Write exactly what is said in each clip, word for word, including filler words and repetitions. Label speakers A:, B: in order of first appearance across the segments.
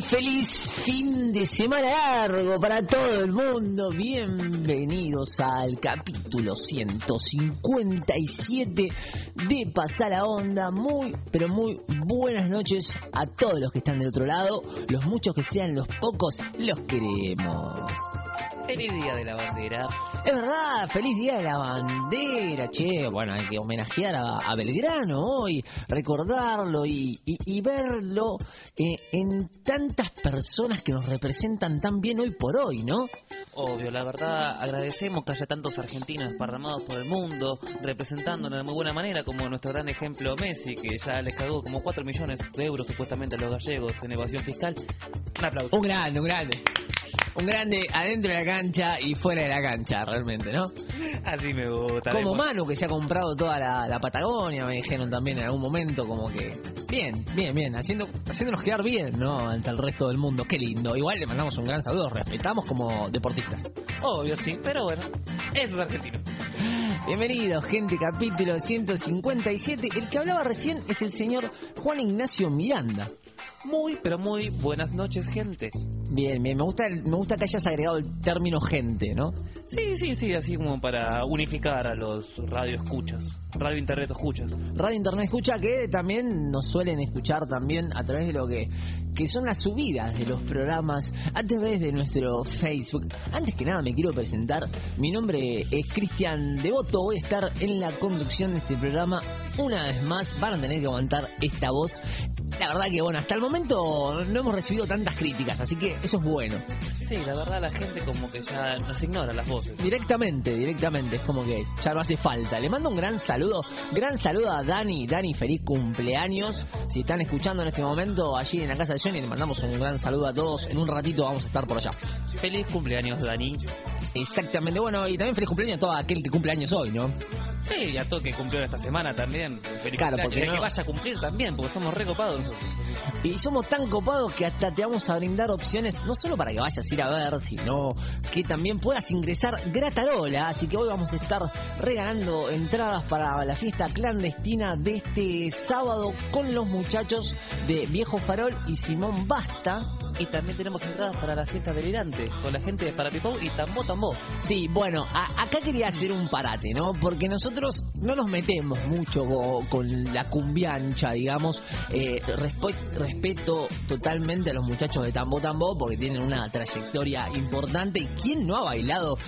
A: feliz fin de semana largo para todo el mundo. Bienvenidos al capítulo ciento cincuenta y siete de Pasá la Onda. Muy, pero muy buenas noches a todos los que están del otro lado. Los muchos que sean, los pocos, los queremos.
B: Feliz Día de la Bandera.
A: Es verdad, feliz Día de la Bandera, che. Bueno, hay que homenajear a, a Belgrano hoy, recordarlo y, y, y verlo eh, en tantas personas que nos representan tan bien hoy por hoy, ¿no?
B: Obvio, la verdad agradecemos que haya tantos argentinos esparramados por el mundo, representándonos de muy buena manera, como nuestro gran ejemplo Messi, que ya les cagó como cuatro millones de euros supuestamente a los gallegos en evasión fiscal. Un aplauso.
A: Un grande, un grande. Un grande adentro de la cancha y fuera de la cancha, realmente, ¿no?
B: Así me gusta.
A: Como Manu, que se ha comprado toda la, la Patagonia, me dijeron también en algún momento, como que... Bien, bien, bien, haciendo, haciéndonos quedar bien, ¿no? Ante el resto del mundo. Qué lindo. Igual le mandamos un gran saludo, respetamos como deportistas.
B: Obvio, sí, pero bueno, eso es argentino.
A: Bienvenidos, gente, capítulo ciento cincuenta y siete. El que hablaba recién es el señor Juan Ignacio Miranda.
B: Muy, pero muy buenas noches, gente.
A: Bien, bien, me gusta, me gusta que hayas agregado el término gente, ¿no?
B: Sí, sí, sí, así como para unificar a los radioescuchas, radio internet escuchas.
A: Radio internet escucha, que también nos suelen escuchar también a través de lo que, que son las subidas de los programas a través de nuestro Facebook. Antes que nada me quiero presentar, mi nombre es Cristian Devoto, voy a estar en la conducción de este programa una vez más, van a tener que aguantar esta voz. La verdad que bueno, hasta el momento no hemos recibido tantas críticas, así que eso es bueno.
B: Sí, la verdad la gente como que ya nos ignora las voces.
A: Directamente, directamente, es como que ya no hace falta. Le mando un gran saludo, gran saludo a Dani, Dani, feliz cumpleaños. Si están escuchando en este momento allí en la casa de Johnny, le mandamos un gran saludo a todos. En un ratito vamos a estar por allá.
B: Feliz cumpleaños, Dani.
A: Exactamente, bueno, y también feliz cumpleaños a todo aquel que cumple años hoy, ¿no?
B: Sí, y a todo que cumplió esta semana también. Feliz
A: claro, porque
B: no...
A: no...
B: que vaya a cumplir también, porque somos re copados nosotros.
A: Y somos tan copados que hasta te vamos a brindar opciones, no solo para que vayas a ir a ver, sino que también puedas ingresar gratarola. Así que hoy vamos a estar regalando entradas para la fiesta clandestina de este sábado con los muchachos de Viejo Farol y Simón Basta.
B: Y también tenemos entradas para la fiesta delirante con la gente de Parapipou y Tambó Tambó.
A: Sí, bueno, a, acá quería hacer un parate, ¿no? Porque nosotros no nos metemos mucho con, con la cumbiancha, digamos. Eh, respo, respeto totalmente a los muchachos de Tambó Tambó porque tienen una trayectoria importante. ¿Y quién no ha bailado?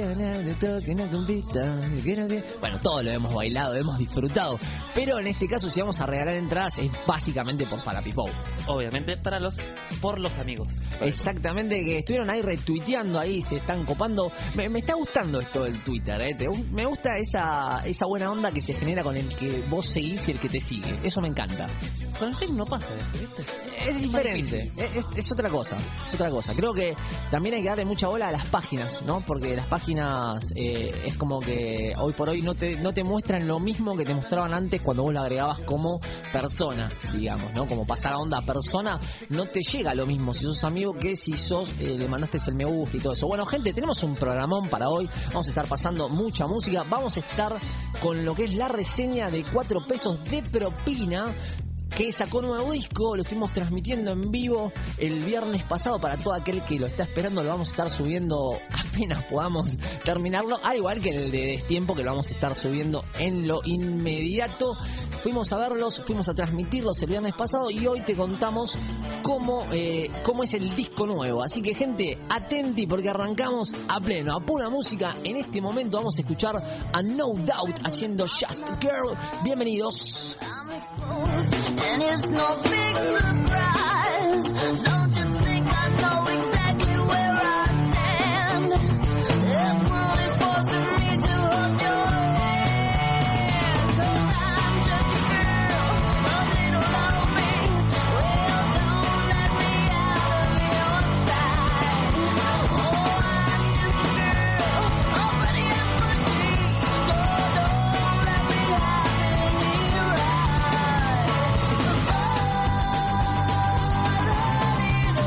A: Bueno, todos lo hemos bailado, hemos disfrutado. Pero en este caso, si vamos a regalar entradas, es básicamente por Parapipou.
B: Obviamente para los por los amigos.
A: Exactamente, que estuvieron ahí retuiteando, ahí se están copando. Me, me está gustando esto del Twitter, ¿eh? Te, me gusta esa esa buena onda que se genera con el que vos seguís y el que te sigue. Eso me encanta.
B: Con el Facebook no pasa eso, ¿viste?
A: Es diferente, es, es otra cosa, es otra cosa. Creo que también hay que darle mucha bola a las páginas, ¿no? Porque las páginas eh, es como que hoy por hoy no te, no te muestran lo mismo que te mostraban antes cuando vos la agregabas como persona, digamos, ¿no? Como pasar a onda persona, no te llega lo mismo si sos amigo que si sos eh, le mandaste el me gusta y todo eso. Bueno, gente, tenemos un programón para hoy. Vamos a estar pasando mucha música. Vamos a estar con lo que es la reseña de cuatro pesos de propina, que sacó nuevo disco, lo estuvimos transmitiendo en vivo el viernes pasado para todo aquel que lo está esperando. Lo vamos a estar subiendo apenas podamos terminarlo, al igual que el de Destiempo, que lo vamos a estar subiendo en lo inmediato. Fuimos a verlos, fuimos a transmitirlos el viernes pasado y hoy te contamos cómo, eh, cómo es el disco nuevo. Así que, gente, atenti porque arrancamos a pleno, a pura música. En este momento vamos a escuchar a No Doubt haciendo Just a Girl. Bienvenidos.
C: And it's no big surprise. Don't you think I know exactly where I stand? This world is forcing me to hold your hand. 'Cause I'm just a girl, but they don't know me. Well, don't let me out of your sight. Oh, I'm just a girl, already in my dreams. So don't let me have any right.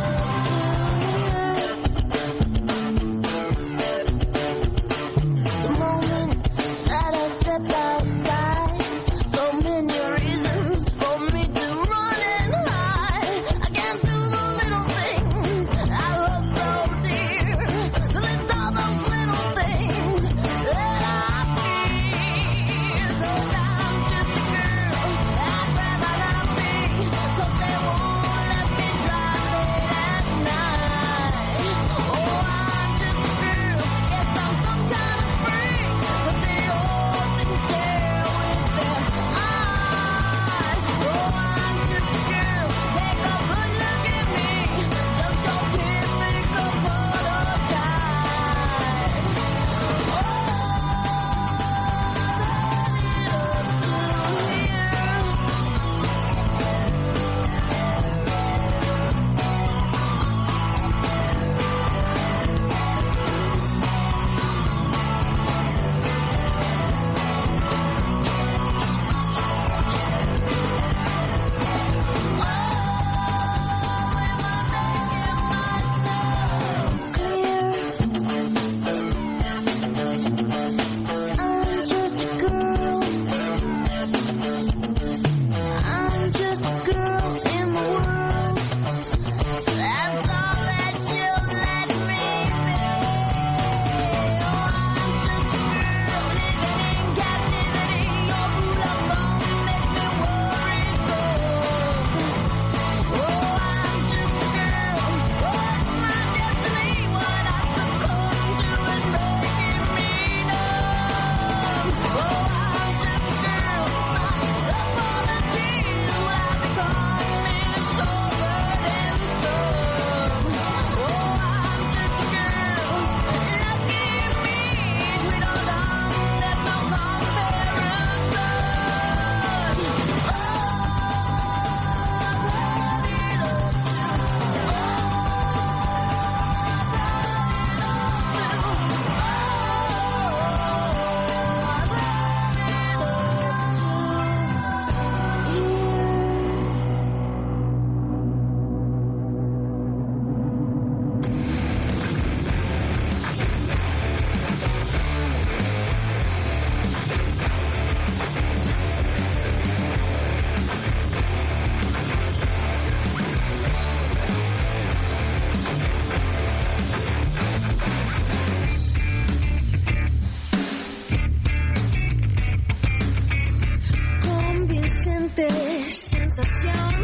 C: presente sensación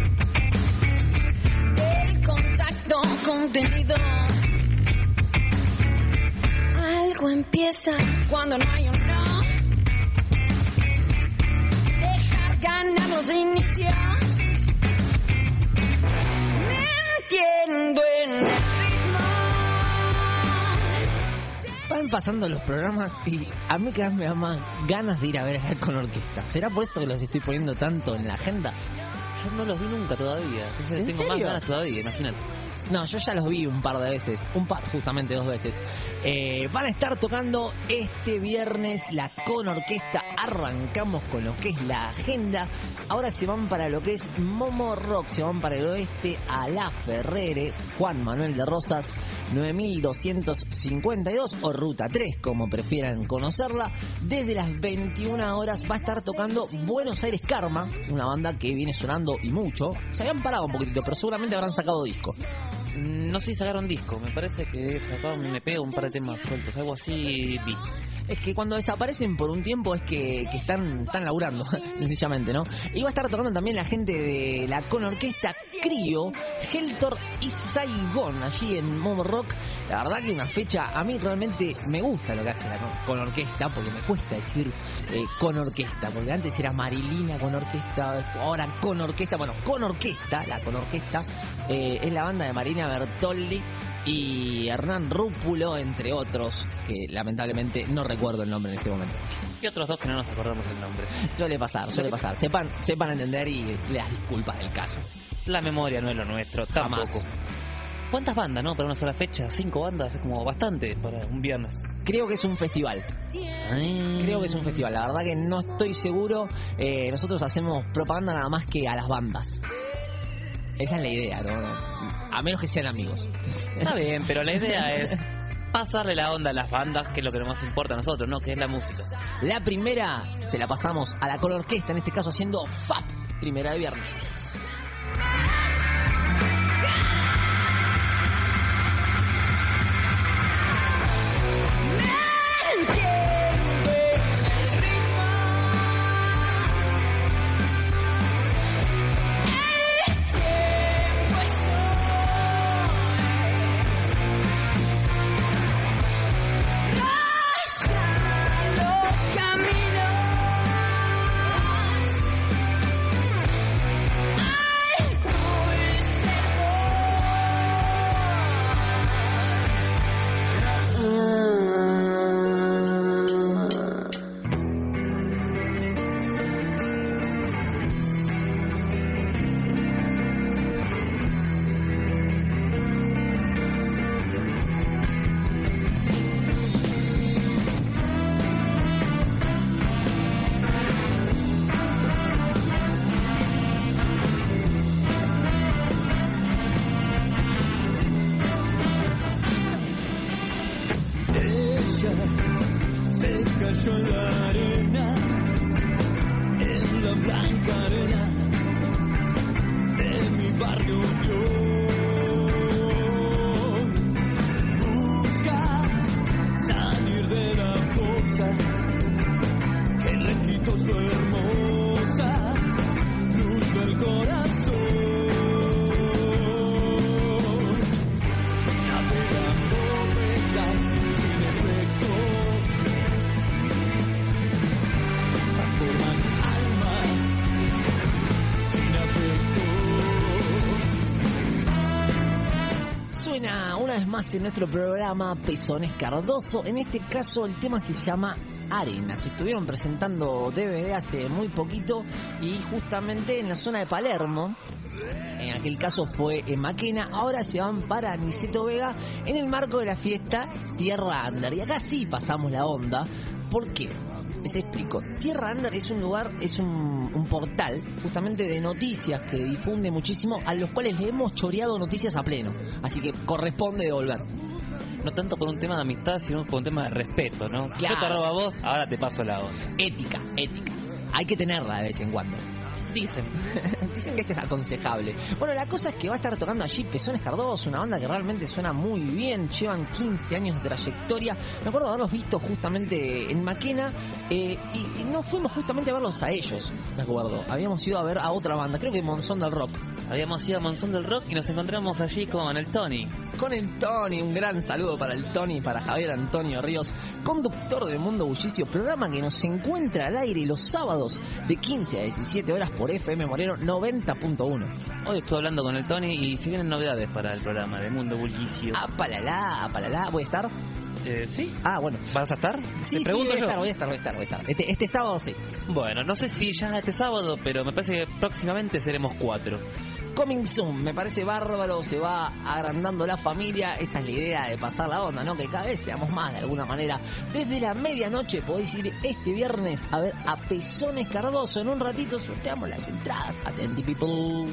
C: del contacto contenido. Algo empieza cuando no hay un no. Dejar ganar los inicios. Me entiendo en el ritmo.
A: Van pasando los programas y a mí cada vez me da más ganas de ir a ver a con orquesta. ¿Será por eso que los estoy poniendo tanto en la agenda?
B: Yo no los vi nunca todavía, entonces
A: ¿En
B: tengo
A: serio?
B: más ganas todavía, imagínate.
A: No, yo ya los vi un par de veces, un par, justamente dos veces. Eh, van a estar tocando este viernes la Con Orquesta. Arrancamos con lo que es la agenda. Ahora se van para lo que es Momo Rock, se van para el oeste a La Ferrere, Juan Manuel de Rosas, nueve mil doscientos cincuenta y dos o Ruta tres, como prefieran conocerla. Desde las veintiuna horas va a estar tocando Buenos Aires Karma, una banda que viene sonando y mucho. Se habían parado un poquitito, pero seguramente habrán sacado disco.
B: No sé si sacaron disco, me parece que sacaron un E P o un par de temas sueltos, algo así vi.
A: Es que cuando desaparecen por un tiempo es que, que están, están laburando, sencillamente, ¿no? Y va a estar tocando también la gente de la Con Orquesta Crío, Heltor y Saigón, allí en Momo Rock. La verdad que una fecha, a mí realmente me gusta lo que hace la Con, con Orquesta, porque me cuesta decir eh, Con Orquesta, porque antes era Marilina Con Orquesta, ahora Con Orquesta, bueno, Con Orquesta, la Con Orquesta, eh, es la banda de Marina Bertoldi y Hernán Rúpulo, entre otros, que lamentablemente no recuerdo el nombre en este momento.
B: Y otros dos que no nos acordamos el nombre.
A: Suele pasar, suele pasar. Sepan, sepan entender y las disculpas del caso.
B: La memoria no es lo nuestro,
A: Jamás.
B: tampoco. ¿Cuántas bandas, no? Para una sola fecha, cinco bandas, es como bastante para un viernes.
A: Creo que es un festival. Creo que es un festival. La verdad que no estoy seguro. Eh, nosotros hacemos propaganda nada más que a las bandas. Esa es la idea, ¿no? A menos que sean amigos.
B: Está bien, pero la idea es pasarle la onda a las bandas, que es lo que nos importa a nosotros, ¿no? Que es la música.
A: La primera se la pasamos a la Con Orquesta, en este caso haciendo F A P, primera de viernes. En nuestro programa Pezones Cardoso. En este caso el tema se llama Arena. Se estuvieron presentando D V D hace muy poquito y justamente en la zona de Palermo. En aquel caso fue en Maquena. Ahora se van para Niceto Vega en el marco de la fiesta Tierra Under. Y acá sí pasamos la onda. ¿Por qué? Les explico. Tierra Under es un lugar, es un, un portal justamente de noticias que difunde muchísimo, a los cuales le hemos choreado noticias a pleno. Así que corresponde devolver.
B: No tanto por un tema de amistad, sino por un tema de respeto, ¿no?
A: Claro.
B: Yo te robo a vos, ahora te paso la onda.
A: Ética, ética. Hay que tenerla de vez en cuando.
B: Dicen.
A: Dicen que es, que es aconsejable. Bueno, la cosa es que va a estar tocando allí Pezones Cardoso, una banda que realmente suena muy bien. Llevan quince años de trayectoria. Me acuerdo de haberlos visto justamente en Maquena eh, y, y no fuimos justamente a verlos a ellos, me acuerdo. Habíamos ido a ver a otra banda, creo que Monzón del Rock.
B: Habíamos ido a Monzón del Rock y nos encontramos allí con el Tony.
A: Con el Tony, un gran saludo para el Tony, para Javier Antonio Ríos, conductor de Mundo Bullicio, programa que nos encuentra al aire los sábados de quince a diecisiete horas por F M Moreno noventa punto uno.
B: Hoy estuve hablando con el Tony y se vienen novedades para el programa de Mundo Bullicio.
A: Apalala, apalala, ¿voy a estar?
B: Eh, ¿Sí?
A: Ah, bueno.
B: ¿Vas a estar?
A: Sí,
B: Te
A: sí, voy
B: pregunto
A: a
B: yo.
A: estar, voy a estar, voy a estar, voy a estar. Este, este sábado sí.
B: Bueno, no sé si ya este sábado, pero me parece que próximamente seremos cuatro.
A: Coming soon, me parece bárbaro, se va agrandando la familia, esa es la idea de pasar la onda, ¿no? Que cada vez seamos más de alguna manera. Desde la medianoche podéis ir este viernes a ver a Pezones Cardoso. En un ratito sorteamos las entradas. Atenti, people.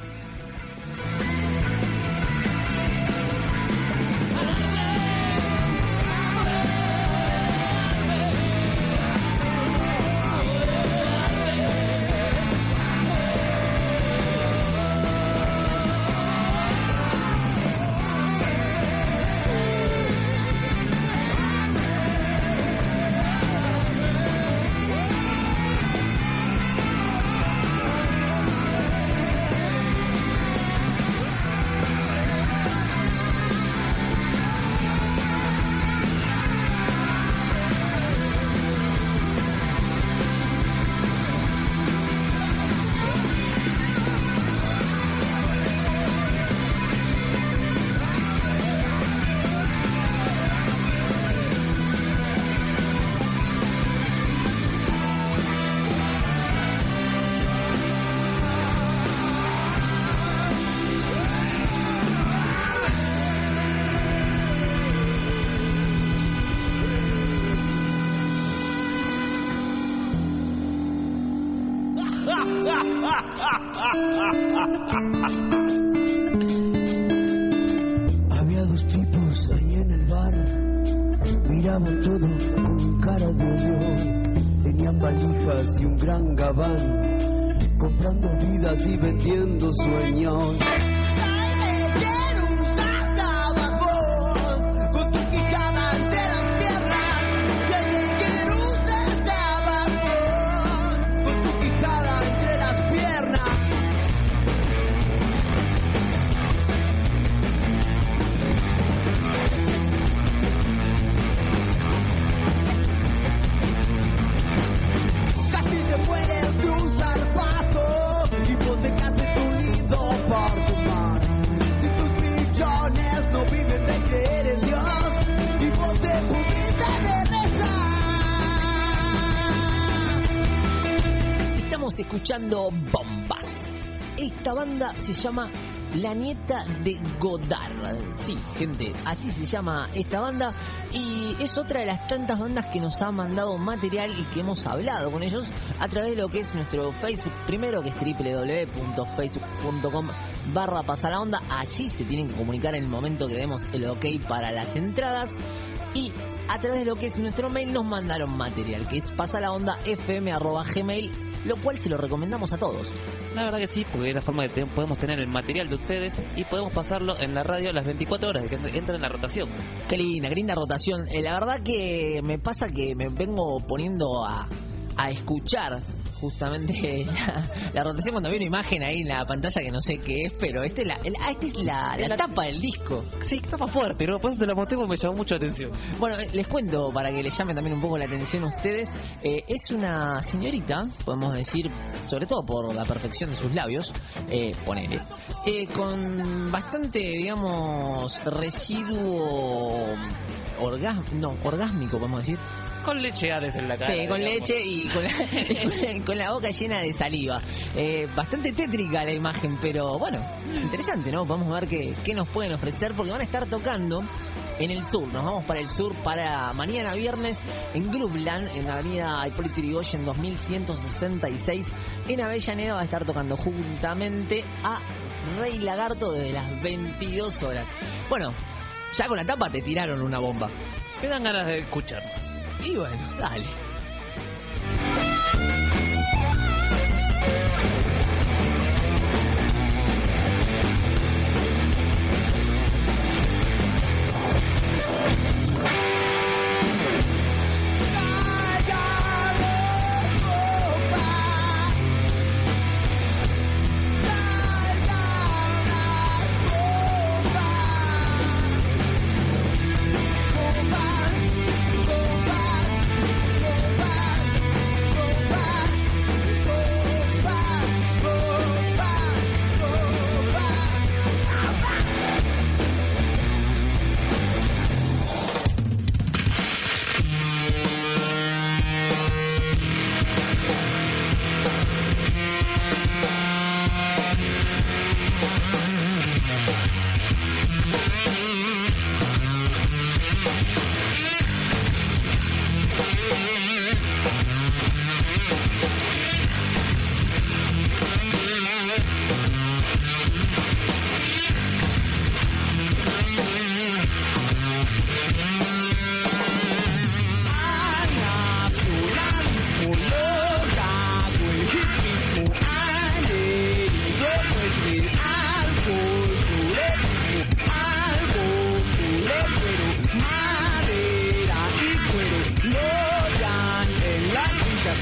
D: Había dos tipos ahí en el bar, miraban todo con cara de odio. Tenían valijas y un gran gabán, comprando vidas y vendiendo sueños.
A: Escuchando bombas. Esta banda se llama La Nieta de Godard. Sí, gente, así se llama esta banda. Y es otra de las tantas bandas que nos ha mandado material y que hemos hablado con ellos a través de lo que es nuestro Facebook. Primero, que es doble u doble u doble u punto facebook punto com barra pasalaonda. Allí se tienen que comunicar en el momento que demos el ok para las entradas. Y a través de lo que es nuestro mail nos mandaron material, que es pasalaondafm arroba gmail, lo cual se lo recomendamos a todos.
B: La verdad que sí, porque es la forma que te- podemos tener el material de ustedes y podemos pasarlo en la radio las veinticuatro horas, que entra en la rotación.
A: Qué linda, qué linda rotación. Eh, la verdad que me pasa que me vengo poniendo a, a escuchar justamente la, la rotación cuando vi una imagen ahí en la pantalla que no sé qué es, pero este es la, el- ah, esta es la, la
B: La-
A: tapa del disco.
B: Sí, está más fuerte, ¿no? Por eso te la mostré porque me llamó mucho la atención.
A: Bueno, eh, les cuento para que les llame también un poco la atención a ustedes. Eh, es una señorita, podemos decir, sobre todo por la perfección de sus labios, eh, ponele, eh, con bastante, digamos, residuo orgas no, orgásmico, podemos decir.
B: Con leche Hades en la cara.
A: Sí, con
B: digamos.
A: leche y con la, y con la- con la boca llena de saliva. Eh, bastante tétrica la imagen, pero bueno, interesante, ¿no? Vamos a ver qué, qué nos pueden ofrecer, porque van a estar tocando en el sur. Nos vamos para el sur para mañana viernes en Grubland, en la avenida Hipólito Yrigoyen dos mil ciento sesenta y seis. En Avellaneda va a estar tocando juntamente a Rey Lagarto desde las veintidós horas. Bueno, ya con la tapa te tiraron una bomba.
B: Me dan ganas de escuchar más.
A: Y bueno, dale.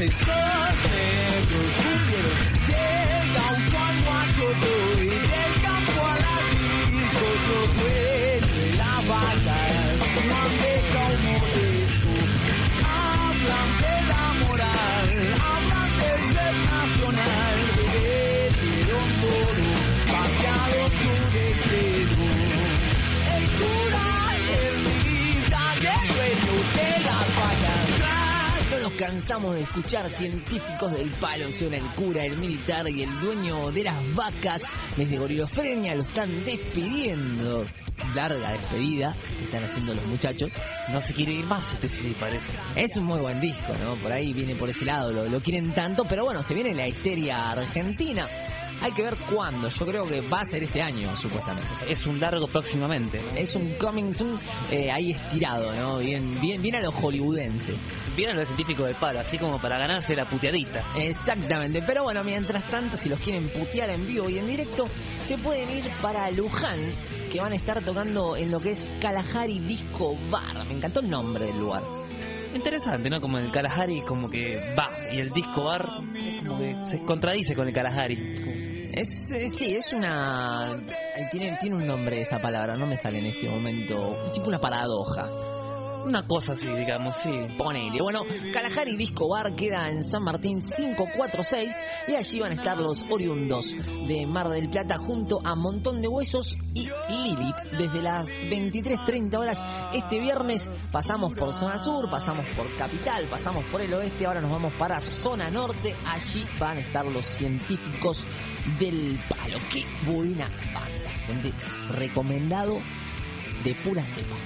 D: esos negros cumbieros. Llega un cuando a todo y del campo a la disco otro dueño de la vaca. No han dejado molesto. Hablan de la moral, hablan del ser nacional. Bebieron todo, pasearon tu destino. El cura, el militar, el dueño de las vacas.
A: No nos cansamos de escuchar científicos del palo, son el cura, el militar y el dueño de las vacas. Desde Gorilofrenia lo están despidiendo. Larga despedida que están haciendo los muchachos.
B: No se quiere ir más, este sí parece.
A: Es un muy buen disco, ¿no? Por ahí viene por ese lado, lo, lo quieren tanto, pero bueno, se viene la histeria argentina. Hay que ver cuándo, yo creo que va a ser este año, supuestamente.
B: Es un largo próximamente.
A: Es un coming soon eh, ahí estirado, ¿no? Bien, bien, bien a lo hollywoodense.
B: Vienen los científicos del palo, así como para ganarse la puteadita.
A: Exactamente, pero bueno, mientras tanto, si los quieren putear en vivo y en directo, se pueden ir para Luján, que van a estar tocando en lo que es Kalahari Disco Bar. Me encantó el nombre del lugar.
B: Interesante, ¿no? Como el Kalahari como que va, y el disco bar como que se contradice con el Kalahari.
A: Es, eh, sí, es una... eh, Tiene, tiene un nombre esa palabra, no me sale en este momento. Tipo una paradoja.
B: Una cosa así, digamos, sí.
A: Ponele. Bueno, Kalahari Disco Bar queda en San Martín cinco cuatro seis y allí van a estar los oriundos de Mar del Plata junto a Montón de Huesos y Lilith desde las veintitrés treinta horas este viernes. Pasamos por Zona Sur, pasamos por Capital, pasamos por el Oeste, ahora nos vamos para Zona Norte. Allí van a estar los científicos del palo. Qué buena banda, gente. Recomendado de pura cepa.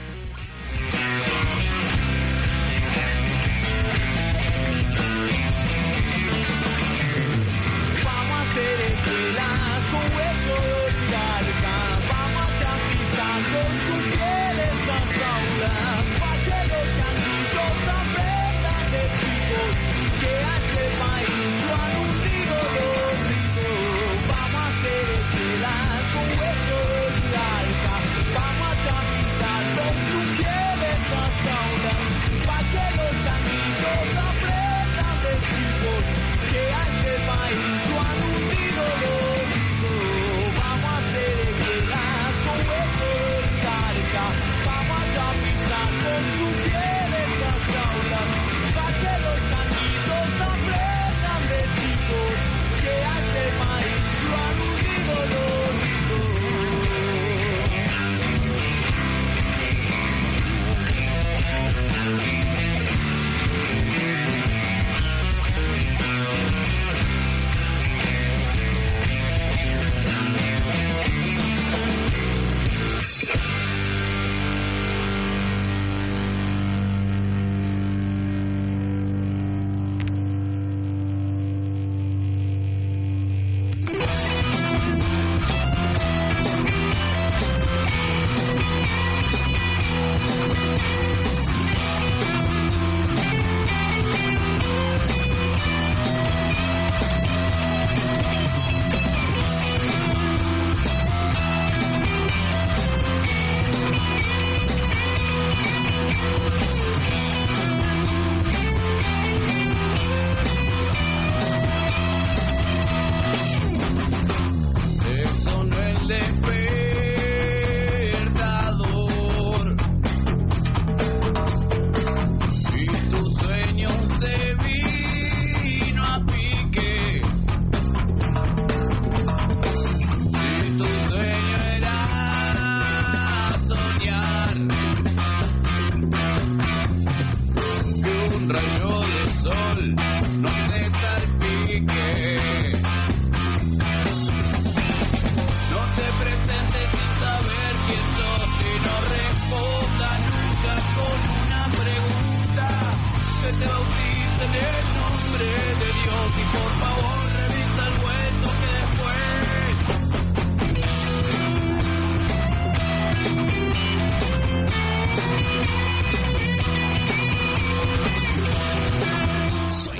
D: Vamos a hacer escuelas con hueso de oligarca. Vamos a tapizar con su piel esas aulas. Pa' que los changuitos aprendan de chicos que a este país lo han hundido los ricos. Vamos a hacer escuelas con hueso de oligarca. Vamos a tapizar con su piel esas aulas. Pa' que los changuitos aprendan de chicos que a este país lo han hundido los ricos. Vamos a hacer escuelas con hueso de oligarca. Vamos a tapizar con su piel estas aulas. Pa' que los changuitos aprendan de chicos que a este país lo han hundido los ricos.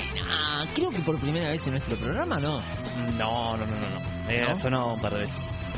A: por primera vez en nuestro programa, ¿no?
B: No, no, no, no, no. Eh,
A: ¿No?
B: Sonó un par de veces.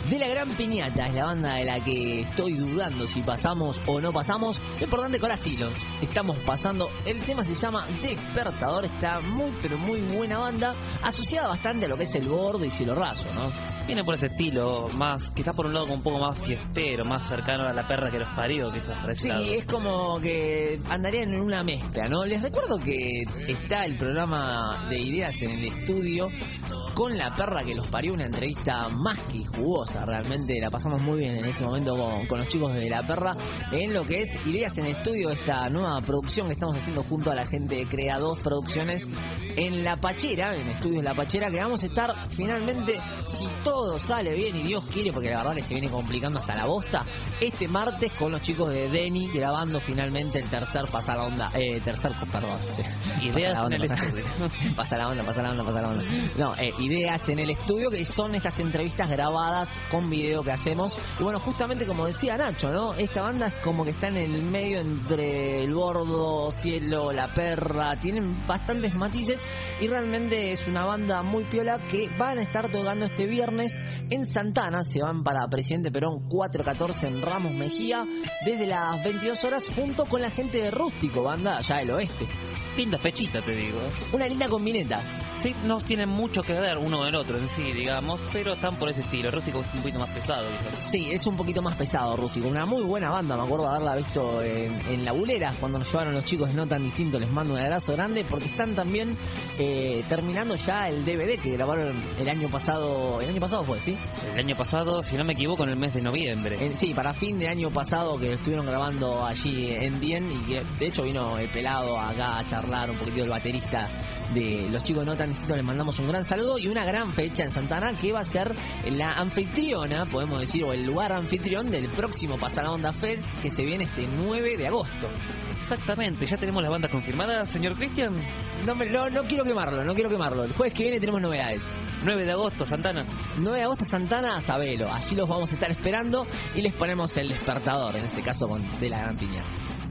A: de La Gran Piñata. Es la banda de la que estoy dudando si pasamos o no pasamos. Lo importante es que ahora sí lo estamos pasando. El tema se llama Despertador. Está muy pero muy buena banda, asociada bastante a lo que es el Gordo y Cielo Raso, ¿no?
B: Viene por ese estilo, más quizás por un lado como un poco más fiestero, más cercano a La Perra que los parió, quizás por ese
A: Sí,
B: lado.
A: es como que andarían en una mezcla, ¿no? Les recuerdo que está el programa de Ideas en el Estudio con La Perra que los parió, una entrevista más que jugosa, realmente la pasamos muy bien en ese momento con, con los chicos de La Perra en lo que es Ideas en el Estudio, esta nueva producción que estamos haciendo junto a la gente de Crea dos Producciones en La Pachera, en Estudios La Pachera, que vamos a estar finalmente, si todo sale bien y Dios quiere, porque la verdad que se viene complicando hasta la bosta, este martes con los chicos de Denny grabando finalmente el tercer Pasa la Onda, eh, tercer, perdón, sí.
B: Ideas
A: Pasa la
B: en
A: onda,
B: el
A: pasa-
B: estudio.
A: Pasa la onda, pasa la onda, pasa la onda. No, eh, Ideas en el Estudio, que son estas entrevistas grabadas con video que hacemos. Y bueno, justamente como decía Nacho, ¿no? Esta banda es como que está en el medio entre el Gordo, Cielo, La Perra. Tienen bastantes matices y realmente es una banda muy piola que van a estar tocando este viernes en Santana. Se van para Presidente Perón cuatrocientos catorce en Ramos Mejía desde las veintidós horas junto con la gente de Rústico, banda allá del oeste.
B: Linda fechita, te digo.
A: Una linda combineta.
B: Sí, no tienen mucho que ver uno del otro en sí, digamos, pero están por ese estilo. Rústico es un poquito más pesado, quizás.
A: Sí, es un poquito más pesado Rústico. Una muy buena banda, me acuerdo de haberla visto en, en La Bulera cuando nos llevaron los chicos de No Tan Distinto. Les mando un abrazo grande porque están también eh, terminando ya el D V D que grabaron el año pasado. El año pasado fue, ¿sí?
B: El año pasado, si no me equivoco, en el mes de noviembre.
A: En- sí, para fin de año pasado que estuvieron grabando allí en Dien y que de hecho vino el pelado acá a charlar un poquito, el baterista de los chicos de No Tan Distinto. Les mandamos un gran saludo y una gran fecha en Santana que va a ser la anfitriona, podemos decir, o el lugar anfitrión del próximo Pasa la Onda Fest que se viene este nueve de agosto.
B: Exactamente, ya tenemos las bandas confirmadas, señor Cristian.
A: No, me- no, no quiero quemarlo, no quiero quemarlo. El jueves que viene tenemos novedades.
B: nueve de agosto, Santana.
A: nueve de agosto Santana, Sabelo. Allí los vamos a estar esperando y les ponemos el despertador, en este caso con de La Gran Piñata.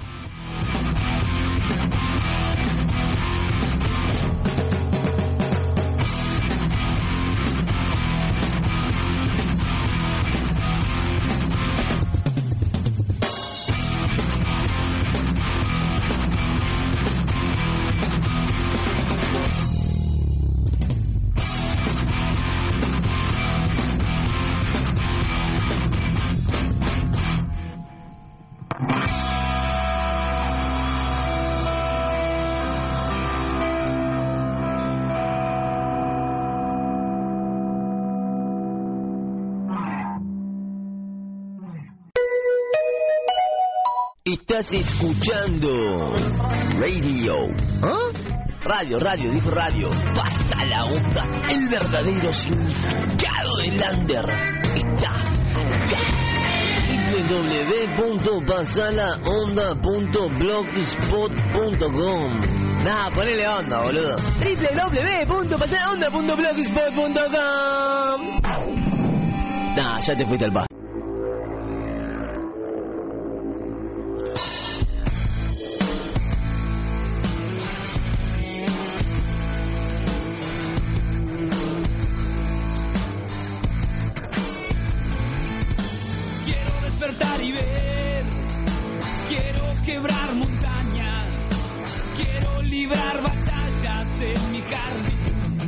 A: Estás escuchando Radio. ¿Ah? Radio, radio, dijo radio. Pasa la onda. El verdadero significado del under está acá. w w w punto pasalaonda punto blogspot punto com. Nah, ponele onda, boludo. w w w punto pasalaonda punto blogspot punto com. Nah, ya te fuiste al pasto.
E: Quiero despertar y ver, quiero quebrar montañas, quiero librar batallas en mi jardín.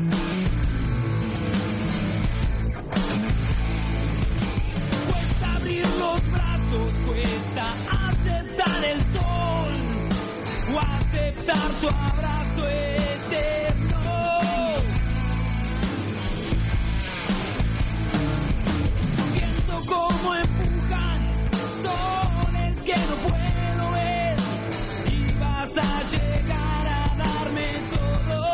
E: Cuesta abrir los brazos, cuesta aceptar el sol o aceptar tu abrazo eterno. Siento como empujan soles que no puedo ver y vas a llegar a darme todo.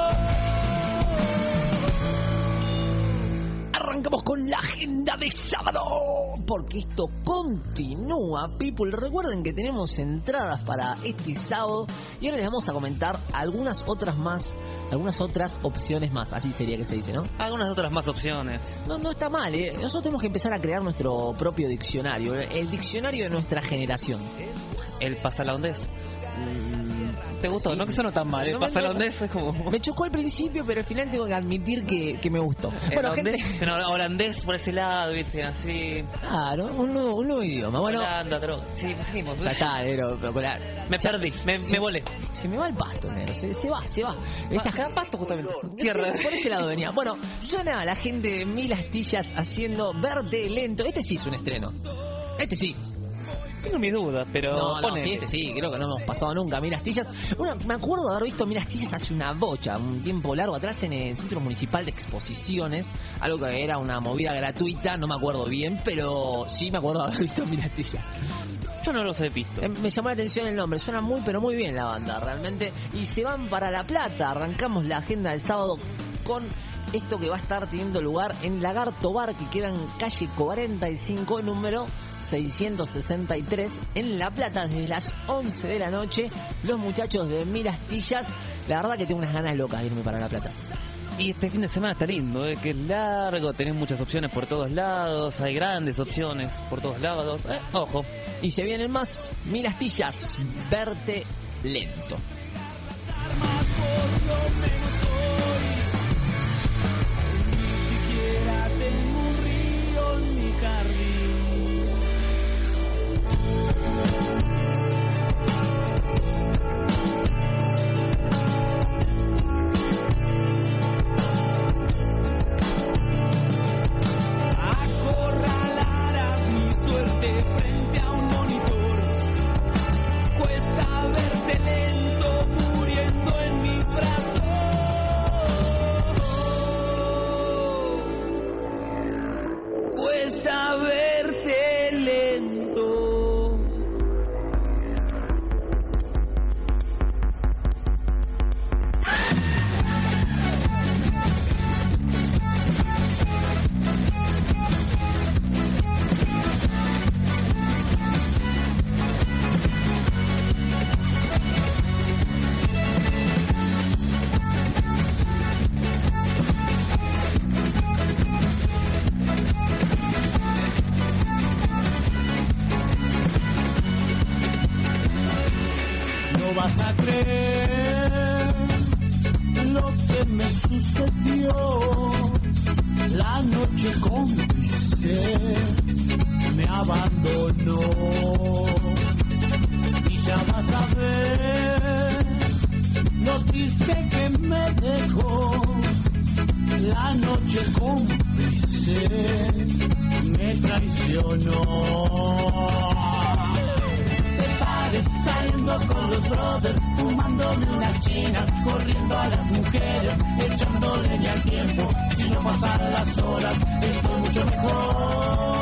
A: Arrancamos con la agenda de sábado, porque esto continúa, people. Recuerden que tenemos entradas para este sábado y ahora les vamos a comentar algunas otras más, algunas otras opciones más, así sería que se dice, ¿no?
B: Algunas otras más opciones.
A: No, no está mal, ¿eh? Nosotros tenemos que empezar a crear nuestro propio diccionario, el diccionario de nuestra generación.
B: El pasalaondés.
A: Mm,
B: ¿Te gustó?
A: Sí.
B: No que sonó tan mal, ¿eh?
A: No me-
B: Pasa holandés, es como...
A: Me chocó al principio, pero al final tengo que admitir que, que me gustó.
B: El
A: Bueno,
B: holandés,
A: gente...
B: suena holandés por ese lado, viste, así...
A: Claro, un nuevo, un nuevo idioma. Bueno,
B: Holanda, droga. Sí, seguimos.
A: ya está, negro. con la-
B: Me
A: ya-
B: perdí, me,
A: se-
B: me volé.
A: Se me va el pasto, negro. Se, se va, se va. Estas
B: Acá pasto justamente.
A: Sí,
B: Tierra.
A: por ese lado venía. Bueno, suena la gente de Mil Astillas haciendo Verte Lento. Este sí es un estreno. Este sí.
B: Tengo mis dudas, pero...
A: No, no,
B: ponele.
A: sí, este sí. Creo que no hemos pasado nunca Mil Astillas. Bueno, me acuerdo de haber visto Mil Astillas hace una bocha, un tiempo largo atrás en el Centro Municipal de Exposiciones. Algo que era una movida gratuita, no me acuerdo bien, pero sí me acuerdo de haber visto Mil Astillas.
B: Yo no los he visto.
A: Eh, Me llamó la atención el nombre, suena muy pero muy bien la banda, realmente. Y se van para La Plata, arrancamos la agenda del sábado con esto que va a estar teniendo lugar en Lagarto Bar, que queda en calle cuarenta y cinco, número seiscientos sesenta y tres, en La Plata, desde las once de la noche. Los muchachos de Mil Astillas, la verdad que tengo unas ganas locas de irme para La Plata.
B: Y este fin de semana está lindo, ¿eh? Que es largo, tenés muchas opciones por todos lados, hay grandes opciones por todos lados. Eh, ojo.
A: Y se vienen más Mil Astillas, Verte Lento.
E: Más por lo menos hoy. Ni siquiera tengo un río en mi jardín. Acorralarás mi suerte frente a un monitor. Cuesta verte lento muriendo en mis brazos. Cuesta verte lento. No vas a creer lo que me sucedió. La noche cómplice me abandonó. Y ya vas a ver lo triste que me dejó. La noche cómplice me traicionó. Saliendo con los brothers, fumándome unas chinas, corriendo a las mujeres, echando leña al tiempo. Si no pasan las horas, estoy mucho mejor.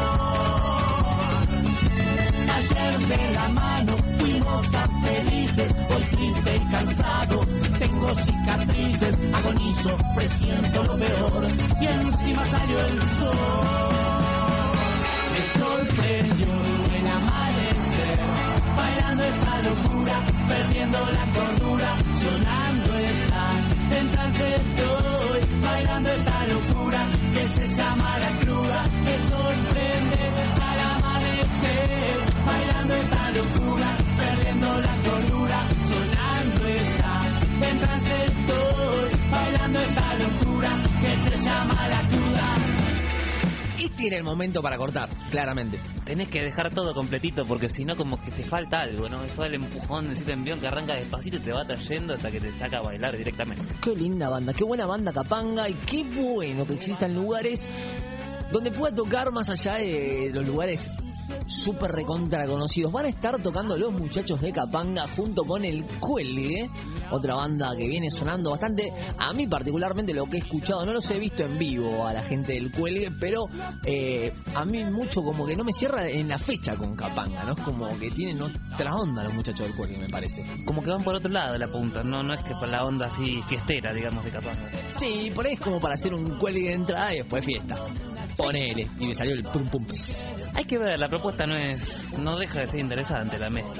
E: Ayer de la mano fuimos tan felices, hoy triste y cansado, tengo cicatrices, agonizo, presiento lo peor, y encima salió el sol. Me sorprendió el amanecer, bailando esta locura, perdiendo la cordura, sonando esta, en trance estoy, bailando esta locura, que se llama la cruda, que sorprende al amanecer, bailando esta locura, perdiendo la cordura, sonando esta, en trance estoy, bailando esta locura, que se llama la cruda.
A: Y tiene el momento para cortar, claramente.
B: Tenés que dejar todo completito porque si no como que te falta algo, ¿no? Es todo el empujón, necesito envión que arranca despacito y te va trayendo hasta que te saca a bailar directamente.
A: Qué linda banda, qué buena banda Capanga y qué bueno que existan lugares donde pueda tocar más allá de los lugares súper recontra conocidos. Van a estar tocando los muchachos de Capanga junto con El Cuelgue, otra banda que viene sonando bastante. A mí particularmente lo que he escuchado, no los he visto en vivo a la gente del Cuelgue, pero eh, a mí mucho como que no me cierra en la fecha con Capanga, ¿no? Es como que tienen otra onda los muchachos del Cuelgue, me parece.
B: Como que van por otro lado de la punta, no no es que por la onda así fiestera, digamos, de Capanga.
A: Sí, por ahí es como para hacer un Cuelgue de entrada y después fiesta. Ponele. Y me salió el pum pum.
B: Hay que ver, la propuesta no es, no deja de ser interesante la mezcla.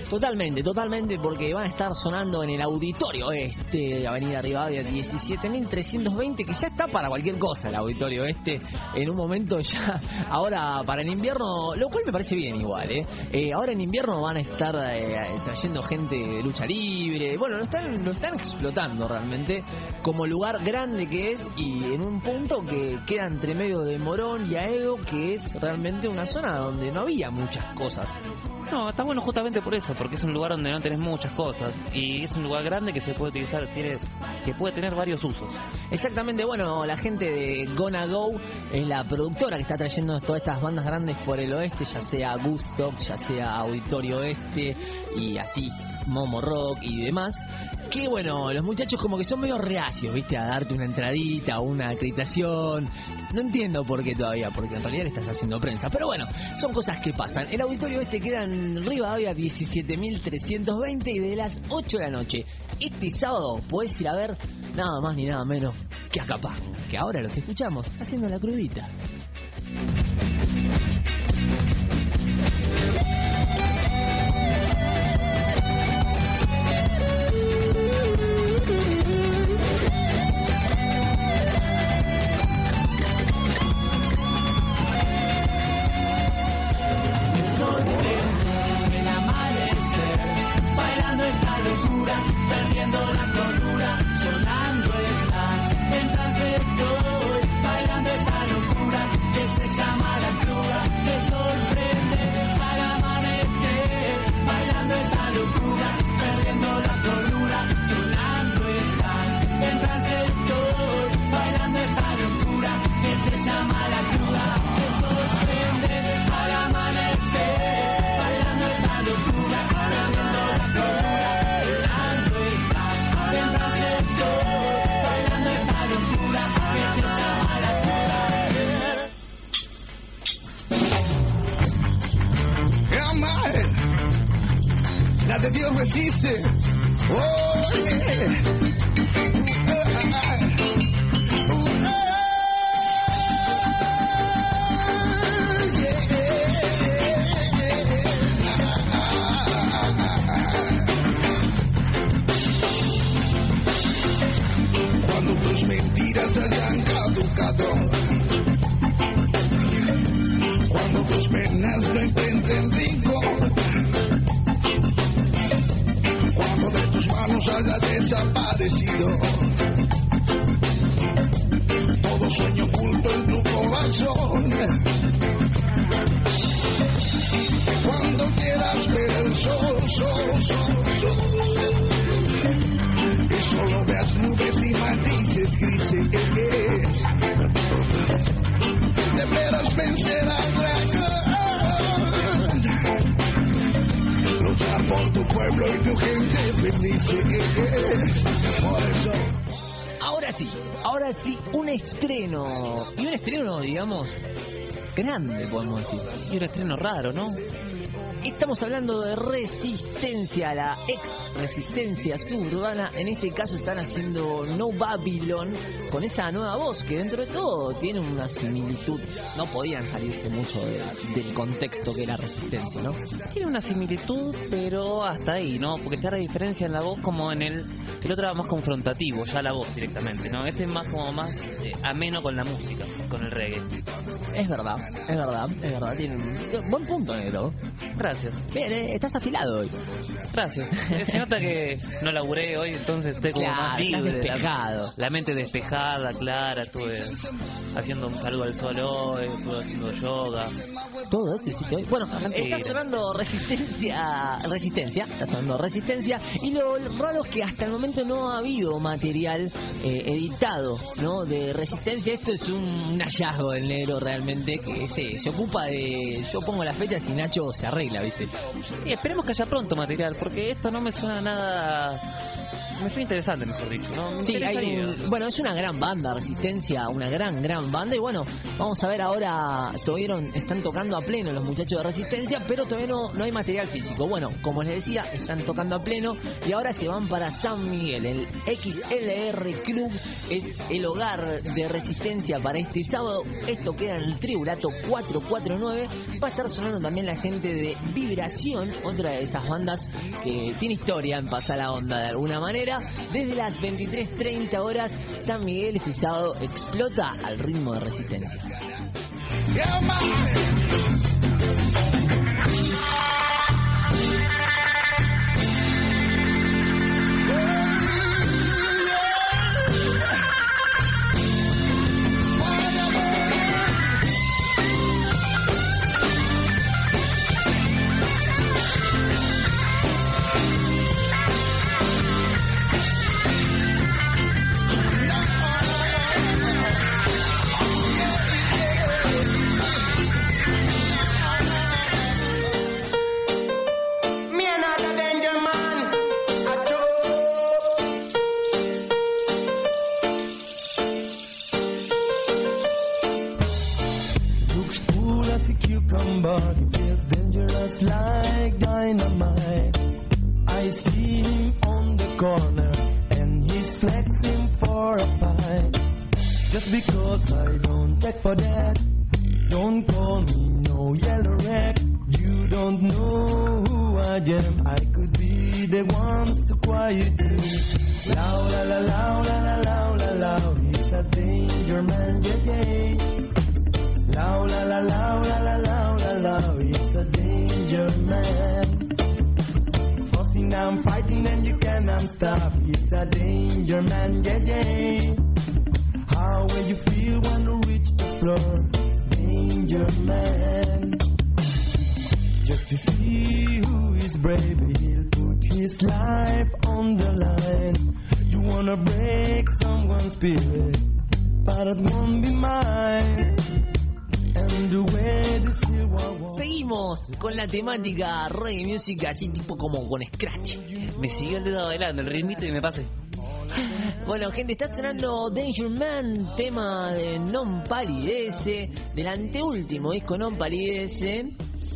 A: Totalmente, totalmente, porque van a estar sonando en el Auditorio Este de Avenida Rivadavia diecisiete mil trescientos veinte, que ya está para cualquier cosa el Auditorio Este, en un momento ya, ahora para el invierno, lo cual me parece bien igual, ¿eh? eh ahora en invierno van a estar eh, trayendo gente de lucha libre, bueno, lo están, lo están explotando realmente, como lugar grande que es, y en un punto que queda entre medio de Morón y Aedo, que es realmente una zona donde no había muchas cosas.
B: No, está bueno justamente por eso, porque es un lugar donde no tenés muchas cosas y es un lugar grande que se puede utilizar, tiene, que puede tener varios usos.
A: Exactamente, bueno, la gente de Gonna Go es la productora que está trayendo todas estas bandas grandes por el oeste, ya sea Gusto, ya sea Auditorio Este y así, Momo Rock y demás. Que bueno, los muchachos como que son medio reacios, viste, a darte una entradita o una acreditación. No entiendo por qué todavía, porque en realidad le estás haciendo prensa. Pero bueno, son cosas que pasan. El Auditorio Este queda en Rivadavia diecisiete mil trescientos veinte y de las ocho de la noche. Este sábado podés ir a ver nada más ni nada menos que a Capaz, que ahora los escuchamos haciendo la crudita.
E: Perdiendo la cordura, sonando está. En trance estoy, bailando esta locura que se llama la cruda. Me sorprende al amanecer, bailando esta locura, perdiendo la cordura, sonando está. En trance estoy, bailando esta locura que se llama la cruda. Me sorprende al amanecer, bailando esta locura, perdiendo la cordura. Bailando esta locura que se llama la cruda.
F: Amar, la de Dios resiste. Oh, yeah. Cuando tus mentiras hayan caducado, cuando tus penas no encuentren rincón, cuando de tus manos haya desaparecido todo sueño oculto en tu corazón, cuando quieras ver el sol, sol, sol, sol, y solo veas nubes y matices grises, deberás vencer al dragón, luchar por tu pueblo y tu gente feliz. Por eso
A: Ahora sí, ahora sí, un estreno, y un estreno, digamos, grande, podemos decir.
B: Y un estreno raro, ¿no?
A: Estamos hablando de Resistencia, la ex Resistencia Suburbana. En este caso están haciendo No Babylon con esa nueva voz que dentro de todo tiene una similitud. No podían salirse mucho de, del contexto que era Resistencia, ¿no?
B: Tiene una similitud, pero hasta ahí, ¿no? Porque está la diferencia en la voz como en el... El otro era más confrontativo, ya la voz directamente, ¿no? Este es más como más eh, ameno con la música, con el reggae.
A: Es verdad, es verdad, es verdad. Tiene un buen punto, negro.
B: Gracias.
A: Bien, eh, estás afilado hoy.
B: Gracias. Se nota que no laburé hoy, entonces estoy como
A: Claro,
B: más libre.
A: estás despejado.
B: La, la mente despejada, clara. Estuve haciendo un saludo al sol hoy, estuve haciendo yoga.
A: Todo eso hiciste hoy. Bueno,
B: Mentira.
A: está sonando Resistencia, Resistencia, está sonando Resistencia, y lo raro es que hasta el momento no ha habido material eh, editado, ¿no? De Resistencia. Esto es un, un hallazgo del negro realmente, que se, se ocupa de... Yo pongo las fechas y Nacho se arregla, ¿viste?
B: Sí, esperemos que haya pronto material, porque esto no me suena nada me estoy interesante, mejor dicho, ¿no? Me
A: Sí, hay
B: interesaría.
A: un- bueno, es una gran banda, Resistencia, una gran, gran banda. Y bueno, vamos a ver ahora, tuvieron, están tocando a pleno los muchachos de Resistencia, pero todavía no, no hay material físico. Bueno, como les decía, están tocando a pleno y ahora se van para San Miguel. El X L R Club es el hogar de Resistencia para este sábado. Esto queda en el Tribulato cuatrocientos cuarenta y nueve. Va a estar sonando también la gente de Vibración, otra de esas bandas que tiene historia en Pasar la Onda de alguna manera. Desde las veintitrés treinta horas, San Miguel este sábado explota al ritmo de Resistencia.
F: Yeah, man.
G: Me another danger man, a joke.
D: Looks cool as a cucumber, he feels dangerous like dynamite. I see him on the corner and he's flexing for a fight. Just because I don't check for that, don't call me no yellow rag. You don't know who I am, I could be the ones to quiet you. Loud, la la la la la la la la, he's a danger man, yeah yeah. Loud, la la la la la la la la, he's a danger man. Fussing and fighting and you cannot stop, he's a danger man, yeah yeah. How will you feel when you reach the floor? Danger man. Just to see who is brave, he'll put his life on the line. You wanna break someone's spirit, but it won't be mine. And the way the silver wall.
A: Seguimos con la temática reggae music, así tipo como con scratch.
B: Me siguió el dedo bailando, el ritmito y me pasé.
A: Bueno, gente, está sonando Danger Man, tema de Non Palidece, del anteúltimo disco Non Palidece.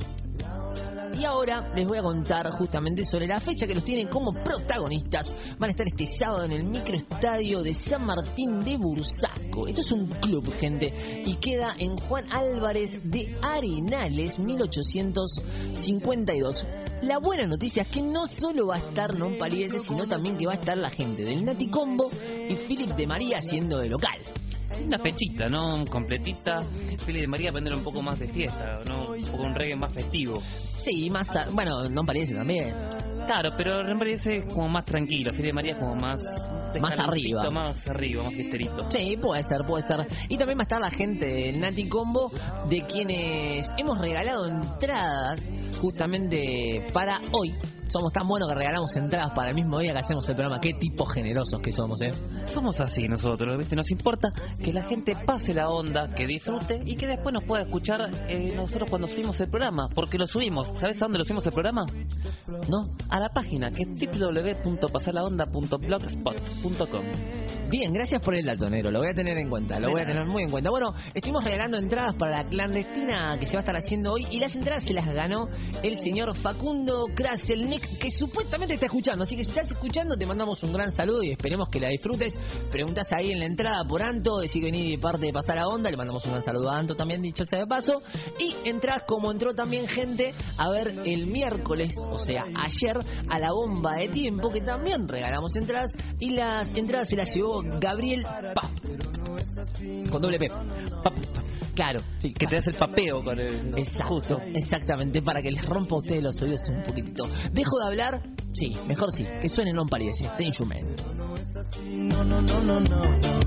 A: Y ahora les voy a contar justamente sobre la fecha que los tienen como protagonistas. Van a estar este sábado en el microestadio de San Martín de Bursaco. Esto es un club, gente, y queda en Juan Álvarez de Arenales, mil ochocientos cincuenta y dos. La buena noticia es que no solo va a estar Non Palidece, sino también que va a estar la gente del Nati Combo y Philip de María haciendo de local.
B: Una fechita, ¿no? Completita. Philip de María aprender un poco más de fiesta, ¿no? Un poco un reggae más festivo.
A: Sí, más... a- bueno, Non Palidece también.
B: Claro, pero me parece como más tranquilo. Philip de María es como más...
A: Más arriba.
B: Más arriba, más fiesterito.
A: Sí, puede ser, puede ser. Y también va a estar la gente del Nati Combo, de quienes hemos regalado entradas justamente para hoy. Somos tan buenos que regalamos entradas para el mismo día que hacemos el programa. Qué tipos generosos que somos, ¿eh?
B: Somos así nosotros, ¿viste? Nos importa que la gente pase la onda, que disfrute y que después nos pueda escuchar eh, nosotros cuando subimos el programa. Porque lo subimos. ¿Sabes a dónde lo subimos el programa?
A: ¿No?
B: A la página que es doble u doble u doble u punto pasar la onda punto blogspot punto com.
A: Bien, gracias por el dato, Nero. Lo voy a tener en cuenta, lo voy a tener muy en cuenta. Bueno, estuvimos regalando entradas para la clandestina que se va a estar haciendo hoy. Y las entradas se las ganó el señor Facundo Kraselnik, que supuestamente está escuchando. Así que si estás escuchando, te mandamos un gran saludo y esperemos que la disfrutes. Preguntás ahí en la entrada por Anto, decís que venís de parte de Pasar la Onda. Le mandamos un gran saludo a Anto también, dicho sea de paso. Y entrás como entró también gente a ver el miércoles, o sea, ayer, a la Bomba de Tiempo, que también regalamos entradas. Y las entradas se las llevó Gabriel Pap, con doble P. Pap, pap. Claro, sí,
B: Que te hace el papeo con el...
A: exacto,
B: Justo.
A: exactamente, para que les rompa a ustedes los oídos un poquitito. ¿Dejo de hablar? Sí, mejor sí, que suene Non Palidece, Danger Man.
D: No, no, no, no, no.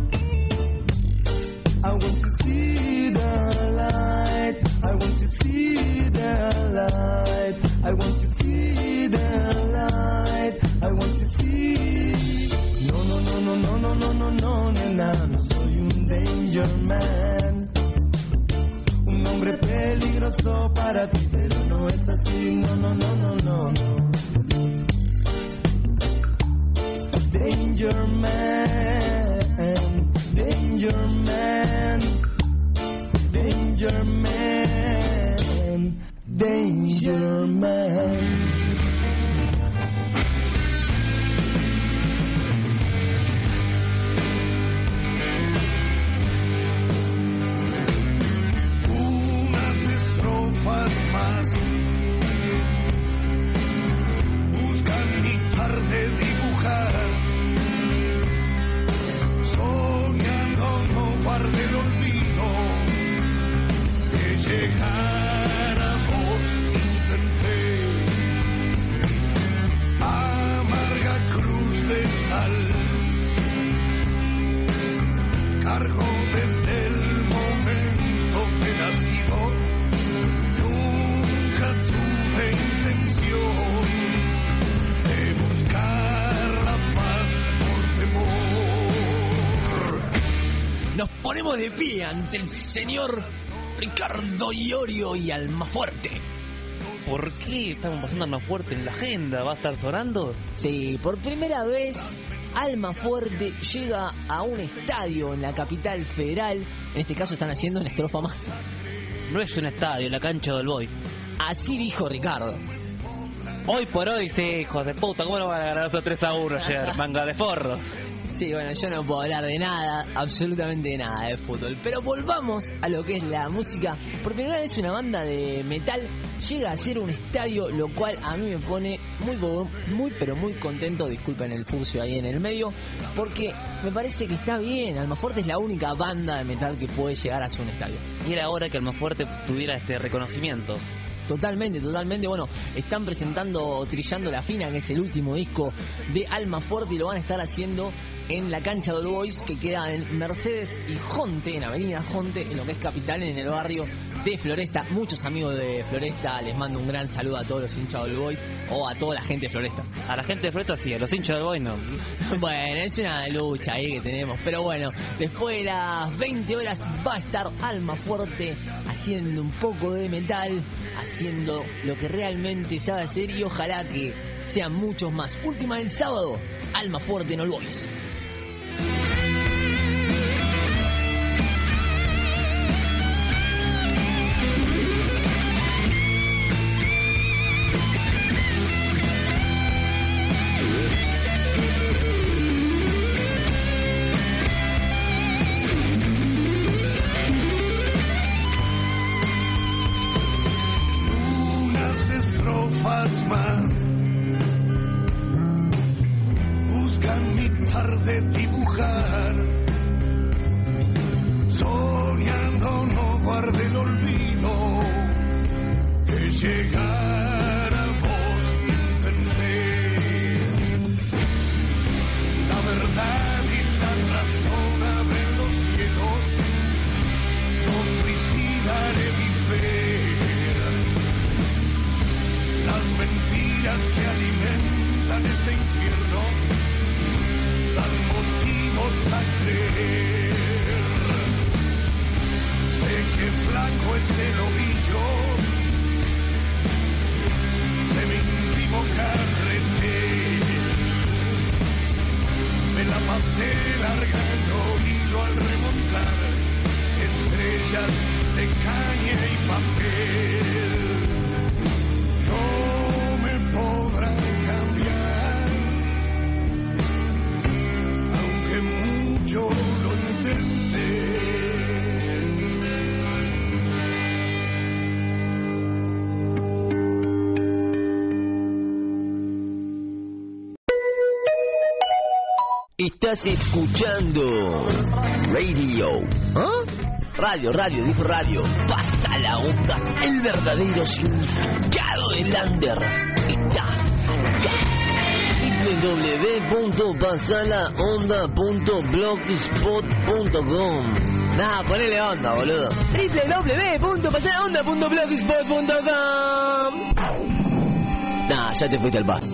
D: I want to see the light. I want to see the light. I want to see the light. I want to see. No, no, no, no, no, no, no, no, no, nena. No soy un danger man. Un hombre peligroso para ti, pero no es así. No, no, no, no, no, no. Danger man, danger man, danger man, danger man.
F: Unas estrofas más buscan mi tarde dibujar, soñando no guarde el olvido de llegar a vos intenté, amarga cruz de sal, cargo desde el momento que nacido, nunca tuve intención de buscar la paz por temor.
A: Nos ponemos de pie ante el señor Ricardo Iorio y Almafuerte.
B: ¿Por qué estamos pasando más fuerte en la agenda? ¿Va a estar sonando?
A: Sí, por primera vez Almafuerte llega a un estadio en la capital federal. En este caso están haciendo una estrofa más.
B: No es un estadio, la cancha del Boy.
A: Así dijo Ricardo.
B: Hoy por hoy, sí, hijos de puta, ¿cómo no van a ganar esos tres a uno ayer? Manga de forro.
A: Sí, bueno, yo no puedo hablar de nada, absolutamente de nada de fútbol. Pero volvamos a lo que es la música. Por primera vez una banda de metal llega a ser un estadio, lo cual a mí me pone muy, muy, pero muy contento. Disculpen el furcio ahí en el medio, porque me parece que está bien. Almafuerte es la única banda de metal que puede llegar a ser un estadio.
B: Y era hora que Almafuerte tuviera este reconocimiento.
A: Totalmente, totalmente. Bueno, están presentando Trillando la Fina, que es el último disco de Almafuerte, y lo van a estar haciendo en la cancha de All Boys, que queda en Mercedes y Jonte, en Avenida Jonte, en lo que es Capital, en el barrio de Floresta. Muchos amigos de Floresta, les mando un gran saludo a todos los hinchas de All Boys o a toda la gente de Floresta.
B: A la gente de Floresta sí, a los hinchas del Boy no.
A: Bueno, es una lucha ahí que tenemos, pero bueno, después de las veinte horas va a estar Almafuerte haciendo un poco de metal, haciendo lo que realmente sabe hacer, y ojalá que sean muchos más. Última del sábado, Almafuerte en All Boys.
F: Unas estrofas más buscan mi tarde dibujar, soñando no guarde el olvido que llegar a vos intenté, la verdad y la razón abren los cielos, no suicidaré mi fe, las mentiras que alimentan este infierno dan motivos a creer. Sé que flaco es el ovillo de mi íntimo carrete. Me la pasé largando hilo al remontar estrellas de caña y papel. No me podrán cambiar, aunque mucho lo intenté.
A: Estás escuchando Radio. ¿Ah? Radio, radio, dijo radio. Pasa la onda. El verdadero significado del under está w w w punto pasalaonda punto blogspot punto com. Nah, ponele onda, boludo. w w w punto pasalaonda punto blogspot punto com. Nah, ya te fuiste al bar.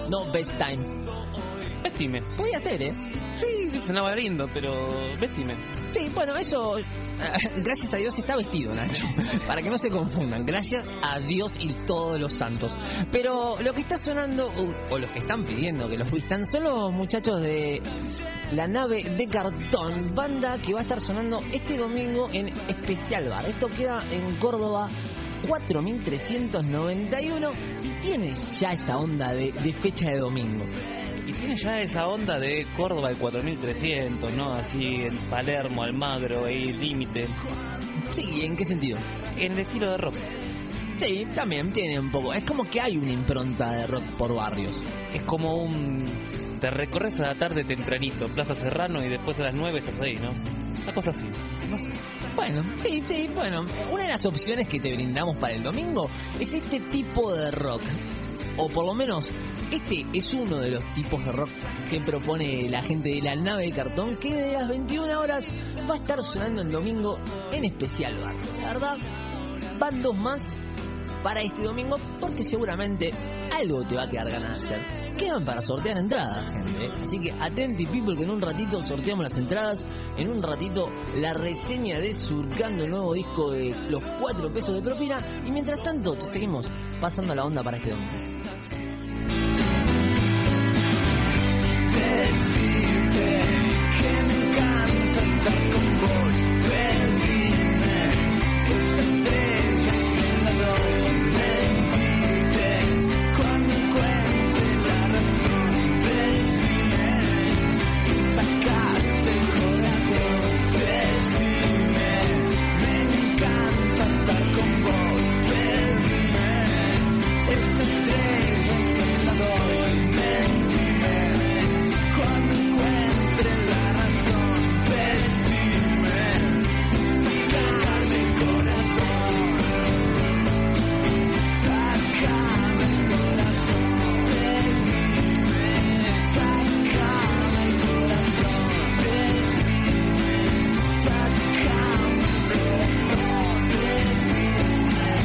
A: no Best Time.
B: Vestime.
A: Podía ser, ¿eh?
B: Sí, sí, sonaba lindo, pero vestime.
A: Sí, bueno, eso, gracias a Dios está vestido, Nacho, para que no se confundan, gracias a Dios y todos los santos. Pero lo que está sonando, o, o los que están pidiendo que los vistan, son los muchachos de La Nave de Cartón, banda que va a estar sonando este domingo en Especial Bar. Esto queda en Córdoba cuatro mil trescientos noventa y uno y tiene ya esa onda de, de fecha de domingo.
B: Y tiene ya esa onda de Córdoba de cuatro mil trescientos, ¿no? Así en Palermo, Almagro, ahí límite.
A: Sí, ¿en qué sentido?
B: En el estilo de rock.
A: Sí, también tiene un poco. Es como que hay una impronta de rock por barrios.
B: Es como un... Te recorres a la tarde tempranito, Plaza Serrano, y después a las nueve estás ahí, ¿no? Una cosa así. No sé.
A: Bueno, sí, sí, bueno. Una de las opciones que te brindamos para el domingo es este tipo de rock. O por lo menos... Este es uno de los tipos de rock que propone la gente de La Nave de Cartón, que de las veintiuna horas va a estar sonando el domingo en Especial Bar. La verdad, van dos más para este domingo porque seguramente algo te va a quedar ganas de hacer. Quedan para sortear entradas, gente, ¿eh? Así que atenti, people, que en un ratito sorteamos las entradas. En un ratito la reseña de Surcando, el nuevo disco de Los Cuatro Pesos de Propina. Y mientras tanto, te seguimos pasando la onda para este domingo.
E: Decirte que me encanta estar con vos, perdíme esta estrella que la doy, mentirte cuando encuentres la razón, vestime, sacaste el corazón, decime, me encanta estar con vos, perdíme esta estrella que la doy, mentirte cuando encuentre la razón, vestime, sacame el corazón, sacame el corazón, vestime, sacame el corazón, vestime, sacame el corazón, vestime.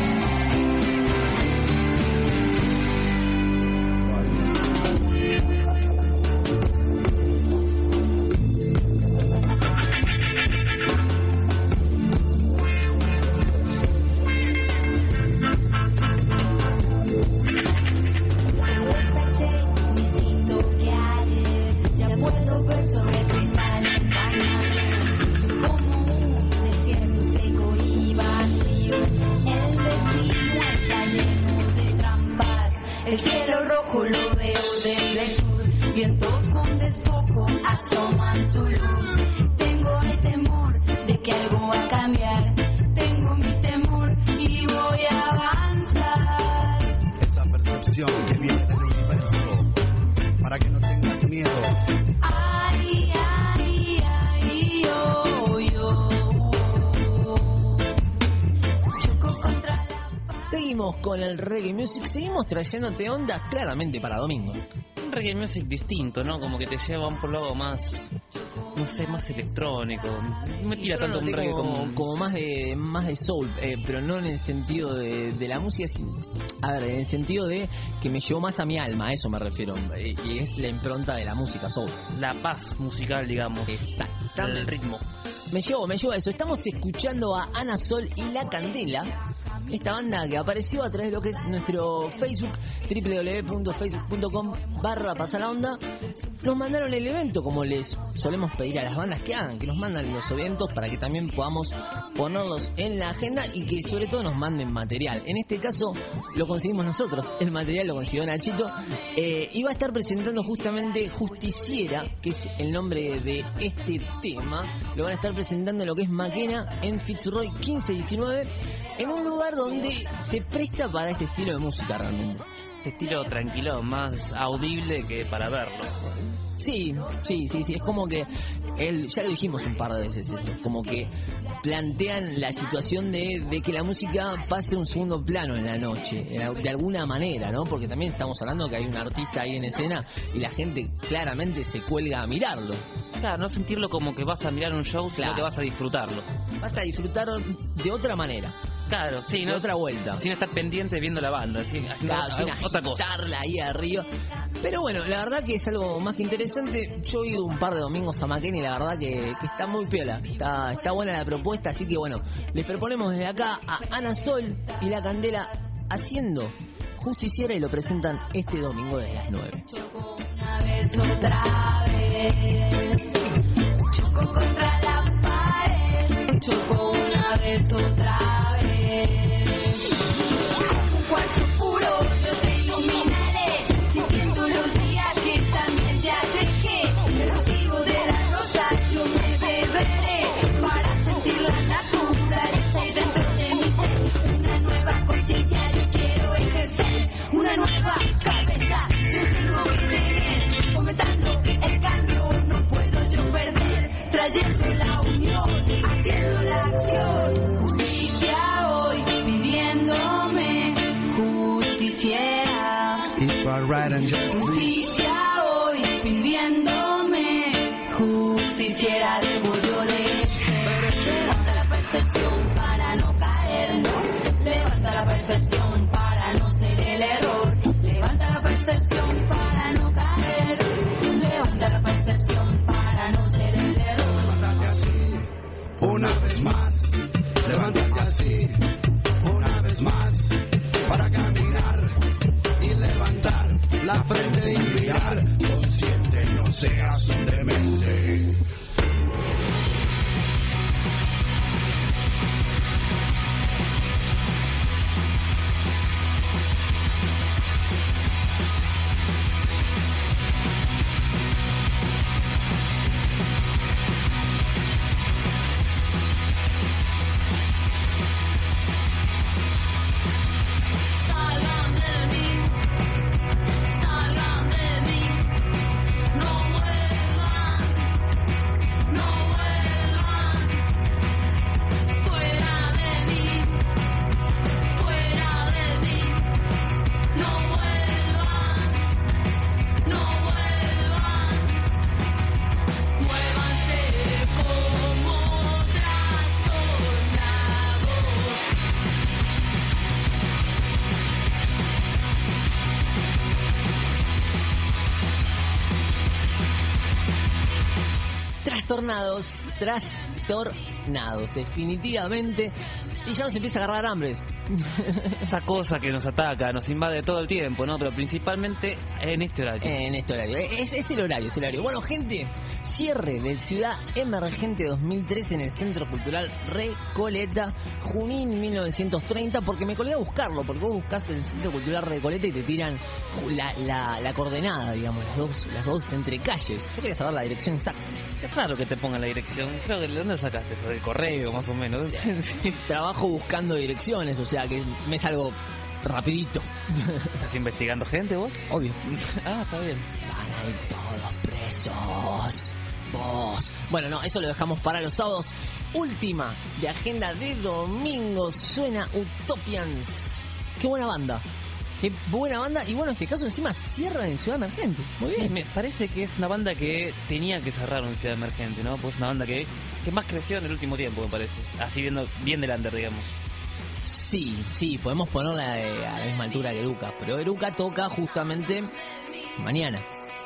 C: El cielo rojo lo veo desde el sur, vientos con despojo asoman su luz. Tengo el temor de que algo va a cambiar, tengo mi temor y voy a avanzar.
F: Esa percepción que viene del universo, para que no tengas miedo.
C: Ay, ay, ay, yo, yo. Choco contra la pared.
A: Seguimos con el reggae music, seguimos trayéndote ondas claramente para domingo.
B: Un reggae music distinto, ¿no? Como que te lleva un por lado más, no sé, más electrónico. No me
A: Sí,
B: tira
A: yo
B: tanto
A: lo
B: un
A: noté
B: reggae
A: como,
B: como...
A: como más de más de soul, eh, pero no en el sentido de, de la música, sino, a ver, en el sentido de que me llevó más a mi alma, a eso me refiero, eh, y es la impronta de la música soul.
B: La paz musical, digamos.
A: Exactamente.
B: El ritmo.
A: Me llevó, me llevó a eso. Estamos escuchando a Ana Sol y La Candela, esta banda que apareció a través de lo que es nuestro Facebook, doble u doble u doble u punto facebook punto com barra pasalaonda. Nos mandaron el evento, como les solemos pedir a las bandas que hagan, que nos mandan los eventos para que también podamos ponerlos en la agenda y que sobre todo nos manden material. En este caso lo conseguimos nosotros, el material lo consiguió Nachito, eh, y va a estar presentando justamente Justiciera, que es el nombre de este tema. Lo van a estar presentando en lo que es Maquena, en Fitzroy quince diecinueve, en un lugar donde se presta para este estilo de música realmente.
B: Este estilo tranquilo, más audible que para verlo.
A: Sí, sí, sí, sí, es como que él, ya lo dijimos un par de veces esto, como que plantean la situación de, de que la música pase a un segundo plano en la noche, de alguna manera, ¿no? Porque también estamos hablando que hay un artista ahí en escena y la gente claramente se cuelga a mirarlo.
B: Claro, no sentirlo como que vas a mirar un show, sino
A: Claro.
B: que vas a disfrutarlo.
A: Vas a disfrutar de otra manera,
B: Claro, sí,
A: de
B: ¿no?
A: otra vuelta.
B: Sin estar pendiente viendo la banda, sin, haciendo
A: Claro, sin
B: otra cosa.
A: agitarla ahí arriba. Pero bueno, la verdad que es algo más que interesante. Yo he ido un par de domingos a Maquén y la verdad que, que está muy piola. Está, está buena la propuesta, así que bueno, les proponemos desde acá a Ana Sol y La Candela haciendo Justiciera y lo presentan este domingo desde las nueve.
C: Choco una vez, otra vez. Choco contra la pared. Choco una vez, otra vez. Un cuarzo puro, yo te iluminaré. Sintiendo los días que también te alejé. Me recibo de la rosa, yo me beberé. Para sentir la naturaleza y dentro de mi ser. Una nueva conciencia yo quiero ejercer. Una nueva cabeza yo tengo que tener. Fomentando el cambio no puedo yo perder. Trayendo la unión, haciendo la acción. Justicia hoy pidiéndome justiciera.
F: If I write and just
C: Justicia hoy pidiéndome justiciera. Debo yo de ser. Levanta la percepción para no caer, no. Levanta la percepción para no ser el error. Levanta la percepción para no caer. Levanta la percepción para no ser el error.
F: levántate así, una vez más, levántate así, una vez más, para caminar y levantar la frente y mirar, consciente, no seas un demente.
C: Salgan de mí, salgan de mí, no vuelvan, no vuelvan, fuera de mí, fuera de mí, no vuelvan, no vuelvan, muévanse como trastornados.
A: Trastornados, trastornados, definitivamente. Y ya nos empieza a agarrar hambres.
B: Esa cosa que nos ataca, nos invade todo el tiempo, ¿no? Pero principalmente en este horario.
A: En este horario. Es, es el horario, es el horario. Bueno, gente, cierre del Ciudad Emergente dos mil trece en el Centro Cultural Recoleta, Junín mil novecientos treinta, porque me colgué a buscarlo, porque vos buscás el Centro Cultural Recoleta y te tiran la, la, la coordenada, digamos, las dos, las dos entre calles. Yo quería saber la dirección exacta.
B: Es raro que te pongan la dirección. Creo que ¿de dónde sacaste eso? Del correo, más o menos. Sí.
A: Trabajo buscando direcciones, o sea que me salgo rapidito.
B: ¿Estás investigando gente vos?
A: Obvio.
B: Ah, está bien.
A: Van a ir todos presos. Vos. Bueno, no, eso lo dejamos para los sábados. Última de agenda de domingo. Suena Utopians. Qué buena banda. Qué buena banda. Y bueno, en este caso encima cierran en Ciudad Emergente. Muy
B: Sí,
A: bien.
B: me parece que es una banda que tenía que cerrar en Ciudad Emergente, ¿no? Pues una banda que, que más creció en el último tiempo, me parece. Así viendo bien del under, digamos.
A: Sí, sí, podemos ponerla eh, a la misma altura que Eruca. Pero Eruca toca justamente mañana.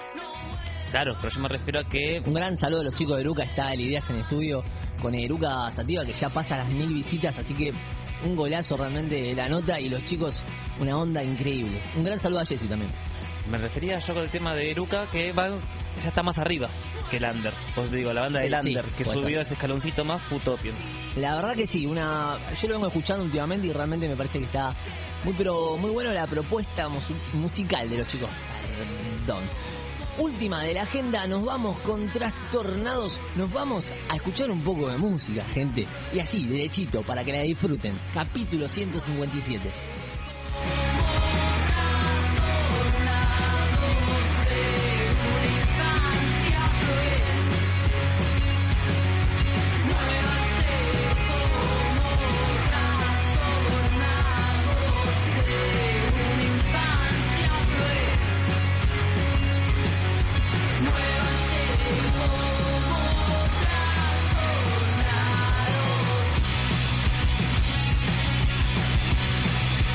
B: Claro, pero yo me refiero a que...
A: Un gran saludo a los chicos de Eruca. Está el Ideas en estudio con Eruca Sativa, que ya pasa las mil visitas, así que un golazo realmente la nota, y los chicos una onda increíble. Un gran saludo a Jessy también.
B: Me refería yo con el tema de Eruca, que va, ya está más arriba que el under. Pues digo, la banda del
A: Sí,
B: under, que
A: puede
B: subió
A: ser.
B: ese escaloncito más, Utopians.
A: La verdad que sí, una yo lo vengo escuchando últimamente y realmente me parece que está muy pero muy bueno la propuesta musu- musical de los chicos. Perdón. Última de la agenda, nos vamos con Trastornados, nos vamos a escuchar un poco de música, gente. Y así, derechito, para que la disfruten. Capítulo ciento cincuenta y siete.
C: Muévanse como trastornados.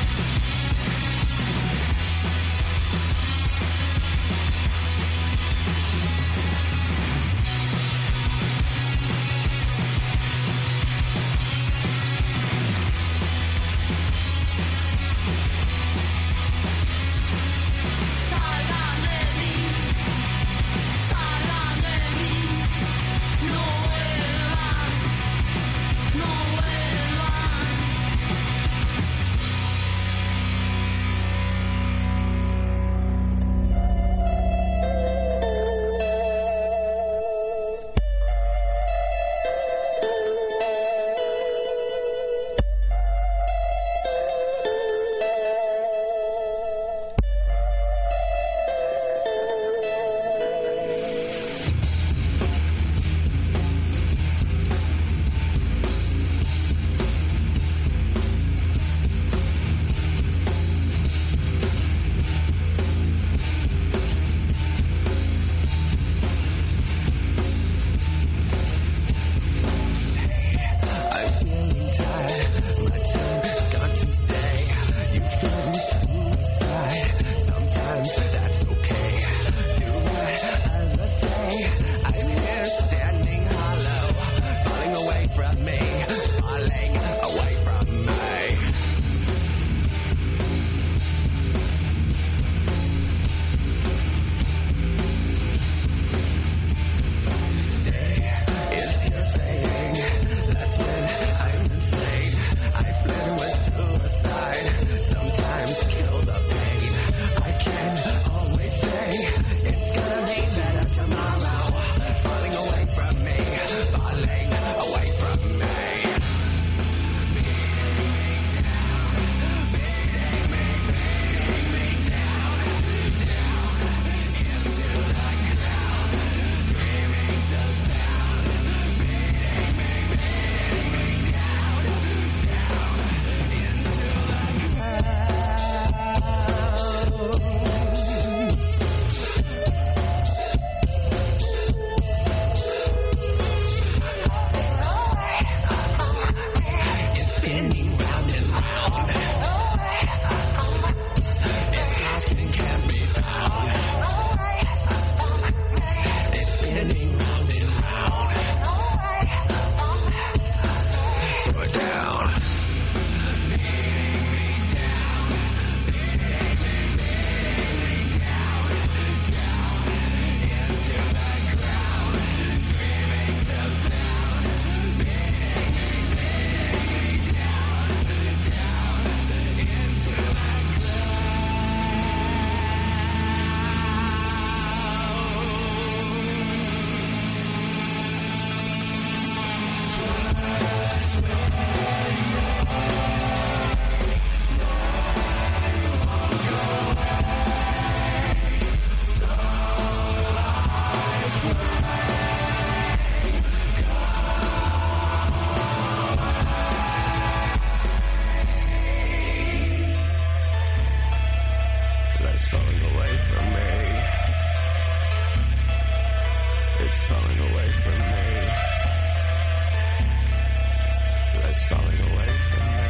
H: stalling away from me.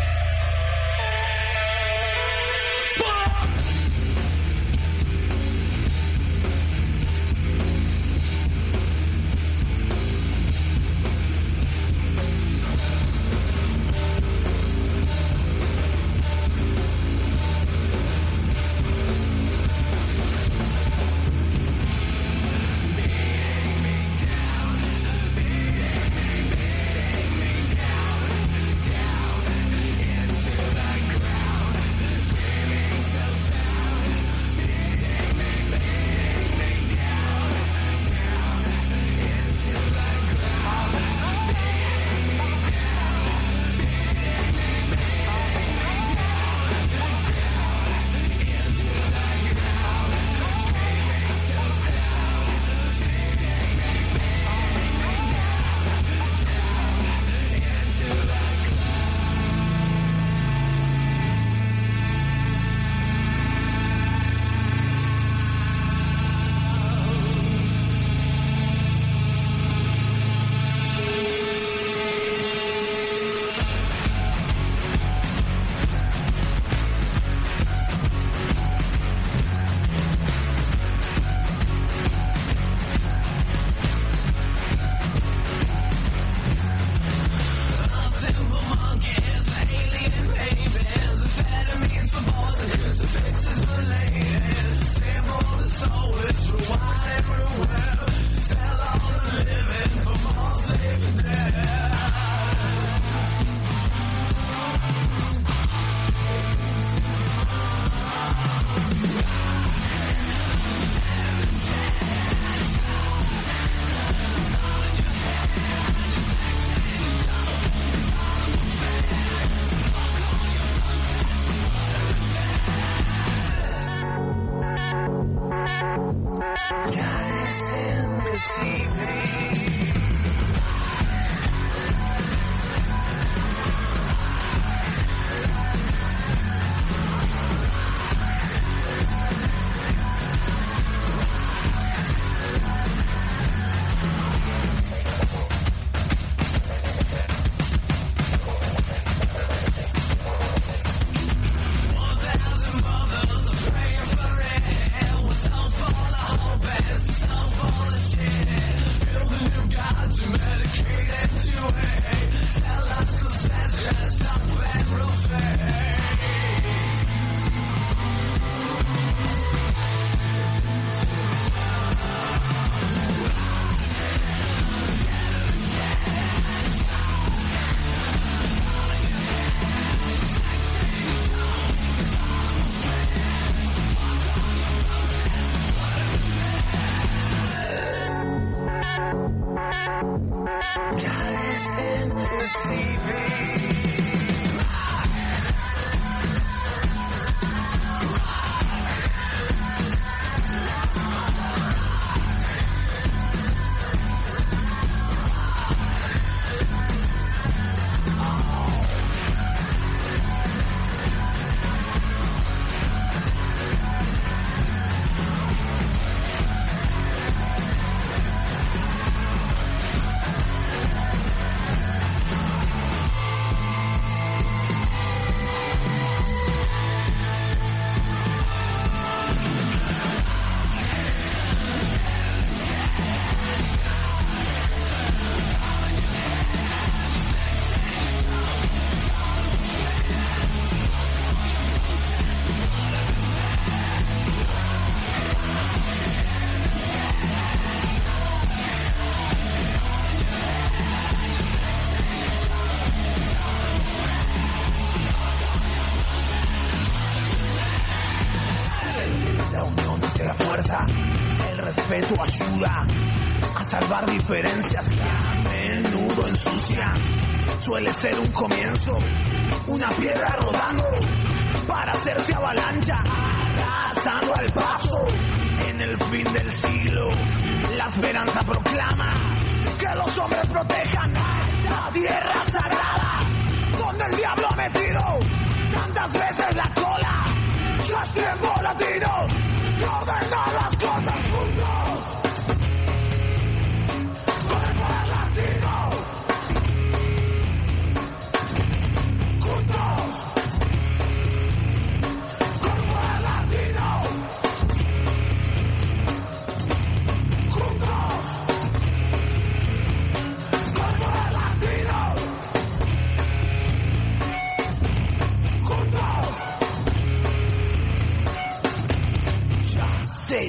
I: respeto ayuda a salvar diferencias que a menudo ensucian. Suele ser un comienzo, una piedra rodando para hacerse avalancha, arrasando al paso. En el fin del siglo, la esperanza proclama que los hombres protejan la tierra sagrada, donde el diablo ha metido tantas veces la cola. Ya es tiempo, latinos, de ordenar las cosas juntos. Cuerpo de latino,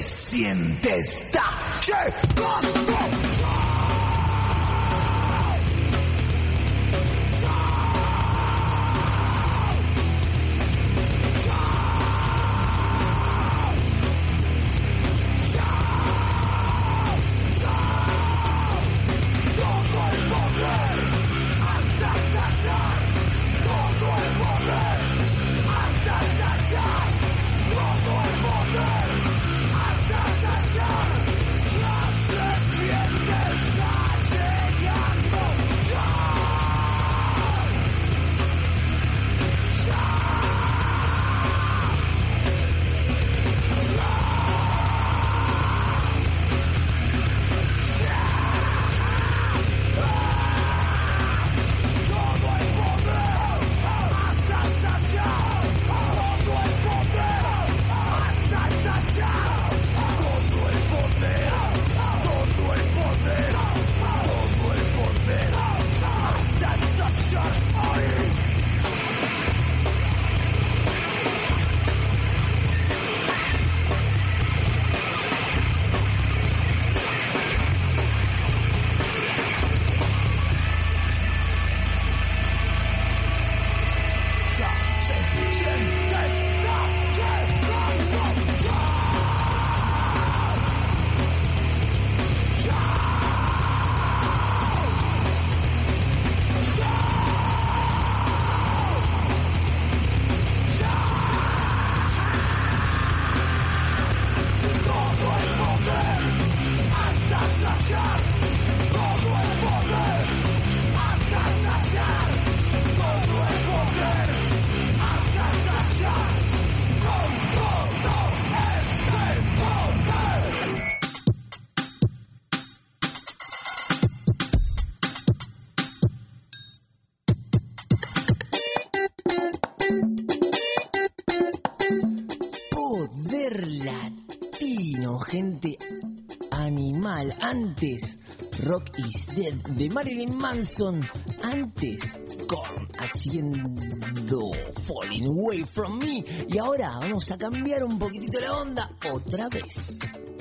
I: se siente está llegando.
A: Gente animal. Antes Rock is Dead de Marilyn Manson. Antes Korn haciendo Falling Away From Me. Y ahora vamos a cambiar un poquitito la onda otra vez.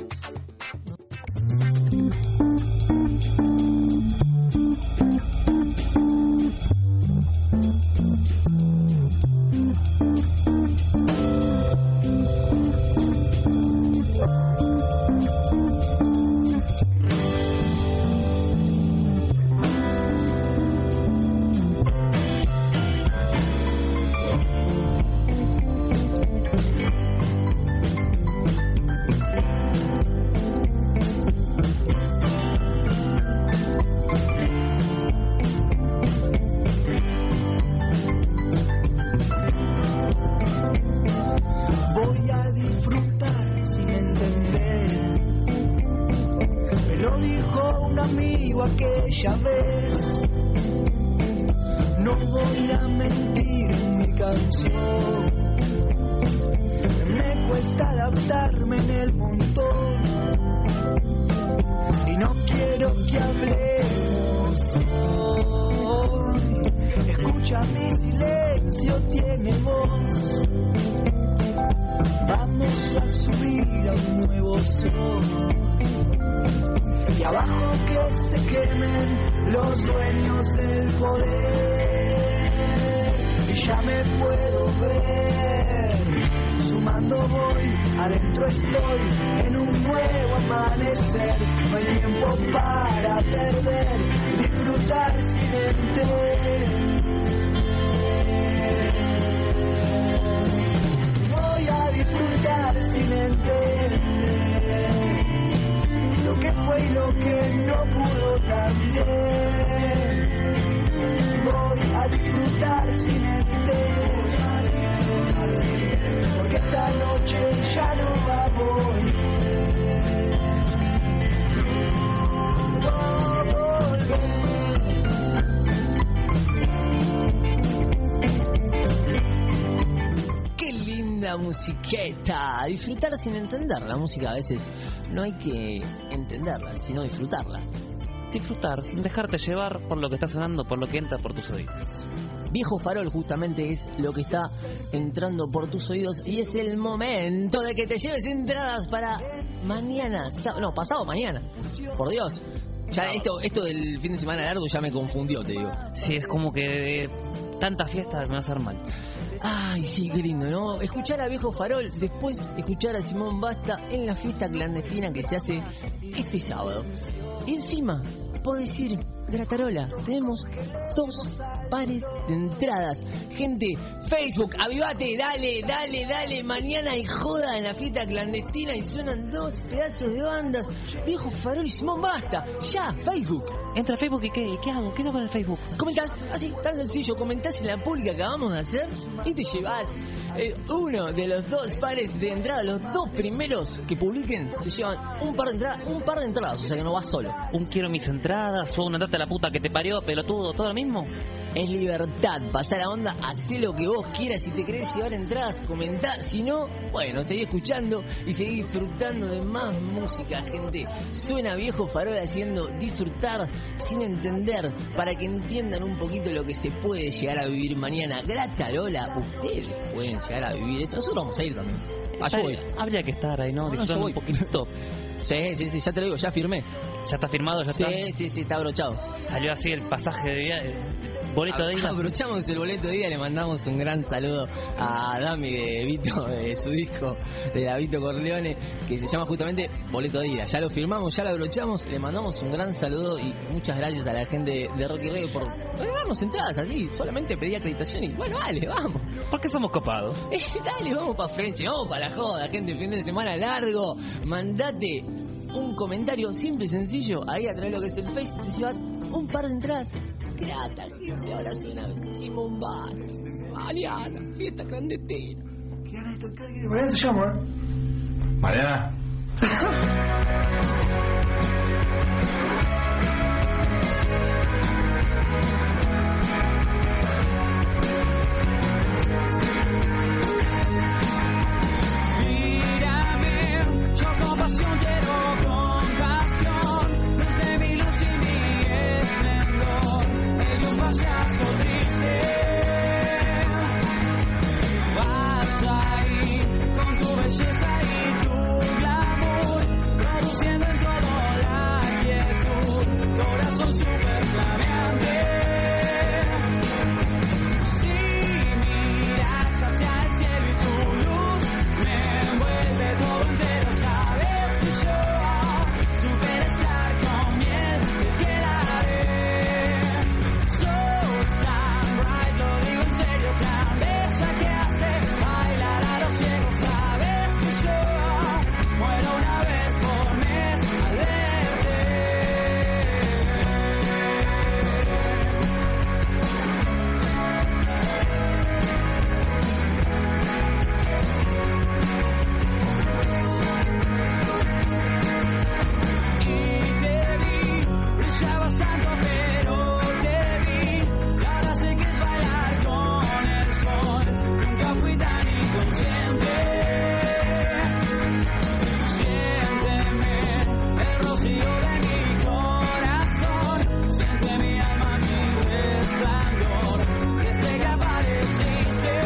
A: Musiqueta, disfrutar sin entender la música. A veces no hay que entenderla, sino disfrutarla.
B: disfrutar, dejarte llevar por lo que está sonando, por lo que entra por tus oídos.
A: Viejo Farol justamente es lo que está entrando por tus oídos y es el momento de que te lleves entradas para mañana, sá- no, pasado mañana. Por Dios, ya esto, esto del fin de semana largo ya me confundió, te digo.
B: Sí, es como que de tanta fiesta me va a hacer mal.
A: Ay, sí, qué lindo, ¿no? Escuchar a Viejo Farol, después escuchar a Simón Basta en la fiesta clandestina que se hace este sábado. Y encima, por decir Gratarola, tenemos dos pares de entradas. Gente, Facebook, avivate, dale, dale, dale. Mañana hay joda en la fiesta clandestina y suenan dos pedazos de bandas. Viejo Farol y Simón Basta. Ya, Facebook.
B: Entra a Facebook y ¿qué? ¿Y qué hago? ¿Qué hago con el Facebook?
A: Comentás, así, tan sencillo, comentás en la publi que acabamos de hacer y te llevas eh, uno de los dos pares de entrada. Los dos primeros que publiquen se llevan un par de entradas, un par de entradas, o sea que no vas solo.
B: Un quiero mis entradas o una date a la puta que te parió, pelotudo, todo lo mismo.
A: Es libertad, pasá la onda, hacé lo que vos quieras. Si te querés llevar entradas, comentá. Si no, bueno, seguí escuchando y seguí disfrutando de más música, gente. Suena Viejo Farol haciendo disfrutar sin entender, para que entiendan un poquito lo que se puede llegar a vivir mañana. Gratarola, ustedes pueden llegar a vivir eso. Nosotros vamos a ir también. Ah, yo voy.
B: Habría que estar ahí, ¿no?
A: No, no,
B: Disfrutando
A: yo
B: un poquito.
A: Sí, sí, sí, ya te lo digo, ya firmé.
B: ¿Ya está firmado? ¿Ya
A: Sí,
B: está?
A: sí, sí, está abrochado.
B: Salió así el pasaje de día, el boleto de ida.
A: Abrochamos el boleto de ida, le mandamos un gran saludo a Dami de Vito, de su disco de la Vito Corleone, que se llama justamente Boleto de Ida. Ya lo firmamos, ya lo abrochamos, le mandamos un gran saludo y muchas gracias a la gente de Rocky Reggae por darnos entradas así. Solamente pedí acreditación y bueno, dale, vamos.
B: ¿Por qué somos copados?
A: Eh, dale, vamos para frente, vamos para la joda, gente, fin de semana largo. Mandate un comentario simple y sencillo ahí a través de lo que es el Face, te llevas un par de entradas. Grata, gente, ahora suena Simón Basta, Mariana, fiesta clandestina.
I: Mañana se llama, ¿eh? Mañana.
E: Mírame, yo con pasión quiero compasión, desde mi luz y mi esplendor, en un payaso triste. Vas ahí con tu belleza y tu glamour, produciendo en todo la quietud, corazón super flameante. Si miras hacia el cielo y tu luz me envuelve todo entero, sabes que yo super estar con miel te quedaré. Sos tan bright, lo digo en serio, tan bella que hace bailar a los ciegos, sabes que yo muero una vez por mes al verte. Y te vi, brillabas tanto pero te vi, y ahora sé que es bailar con el sol, nunca fui tan inconsciente. Siénteme el rocío de mi corazón, siente mi alma, mi resplandor, desde que apareciste.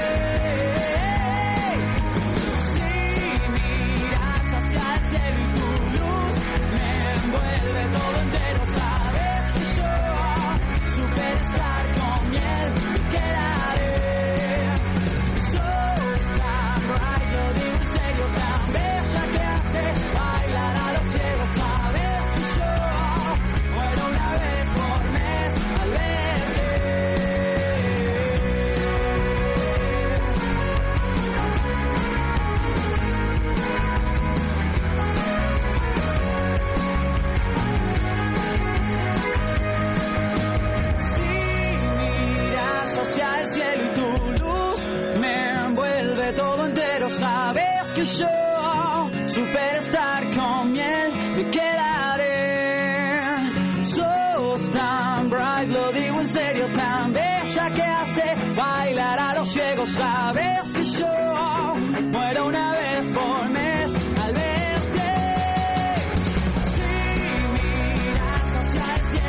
E: Si miras hacia el cielo y tu luz me envuelve todo entero, sabes que yo super estar con miel me quedaré. Sos tan bright, lo digo en serio, tan bella que hace bailar a los ciegos, sabes que yo muero una vez por mes al verte. Si miras hacia el cielo y tu luz me envuelve todo entero, sabes que yo super estar con miel me quedaré. Sos tan bright, lo digo en serio, tan bella que hace bailar a los ciegos, sabes que yo muero una vez por mes al verte. Si miras hacia el cielo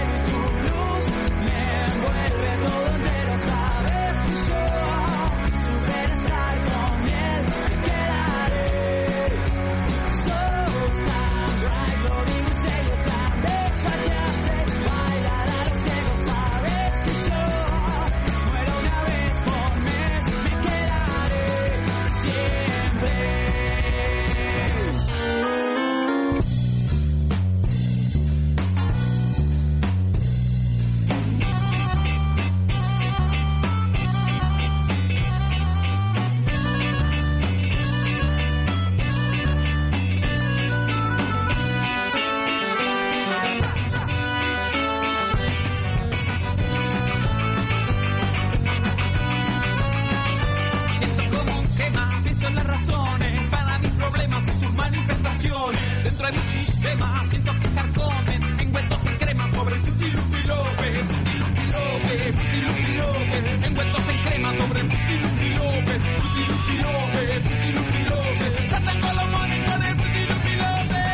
E: Fruity Lupi López, envueltos en crema sobre Fruity Lupi López, Fruity Lupi López, Fruity Lupi López, Santa Colomoni con el Fruity Lupi López.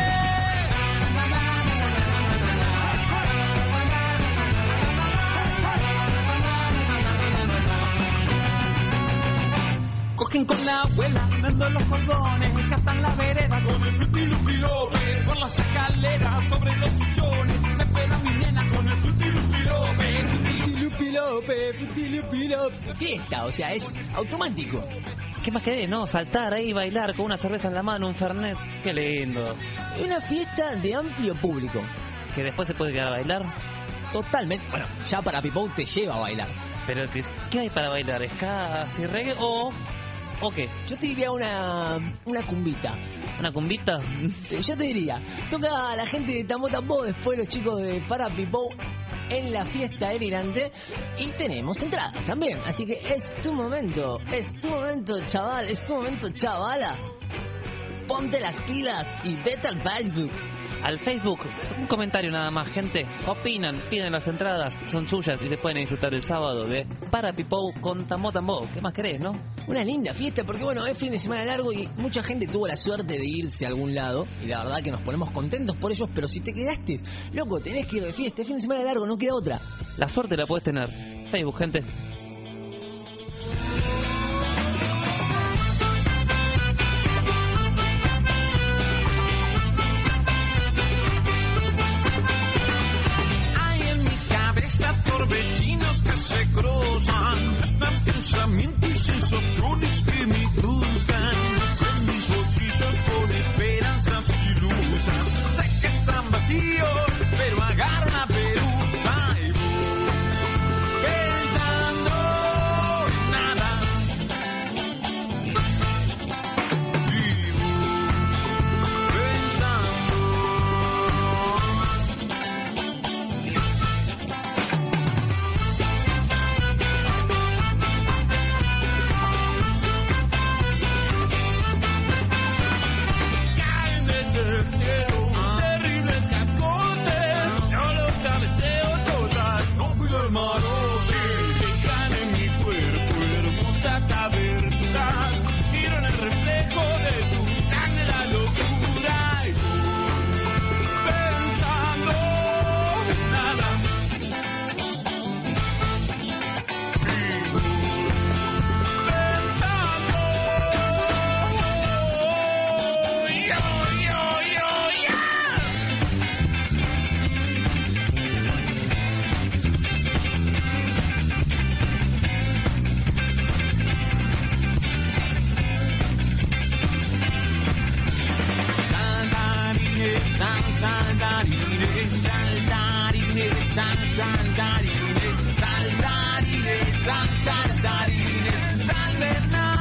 E: Cogen con la abuela, dando los cordones, gastan la vereda con el Fruity Lupi López, por las escaleras, sobre los sillones, me espera mi nena con el Fruity Lupi López, Fruity Lupi López, Fruity Lupi López.
A: Fiesta, o sea, es automático.
B: ¿Qué más querés, no? Saltar ahí, bailar con una cerveza en la mano, un fernet. Qué lindo.
A: Una fiesta de amplio público.
B: Que después se puede quedar a bailar.
A: Totalmente. Bueno, ya para Pipou te lleva a bailar.
B: Pero, ¿qué hay para bailar? ¿Ska, si reggae o...? ¿O qué?
A: Yo te diría una una cumbita.
B: ¿Una cumbita?
A: Yo te diría, toca a la gente de Tambo Tambo, después los chicos de Para Pipou en la fiesta delirante y tenemos entradas también. Así que es tu momento, es tu momento, chaval, es tu momento, chavala. Ponte las pilas y vete al Facebook.
B: Al Facebook, un comentario nada más, gente. Opinan, piden las entradas, son suyas y se pueden disfrutar el sábado de Para Pipou con Tambo Tambo. ¿Qué más querés, no?
A: Una linda fiesta, porque bueno, es fin de semana largo y mucha gente tuvo la suerte de irse a algún lado. Y la verdad que nos ponemos contentos por ellos, pero si te quedaste, loco, tenés que ir de fiesta, es fin de semana largo, no queda otra.
B: La suerte la podés tener. Facebook, gente.
E: Torbellinos que se cruzan, están pensamientos y sensaciones que me gustan. En mis bolsillos con esperanzas ilusas, sé que están vacíos, pero agarran la pelusa y voy pensando nada. Y voy pensando. Terribles cascotes, yo los cabeceo todas, no cuido el marote. Dejan en mi cuerpo hermosas aberturas, miro en el reflejo de tu sangre la locura y voy pensando nada. Y voy pensando yo, yo, yo, ya. Saltarine, sal, saltarine, saltarine, sal, saltarine, saltarine, sal, saltarine, sal, Bernal.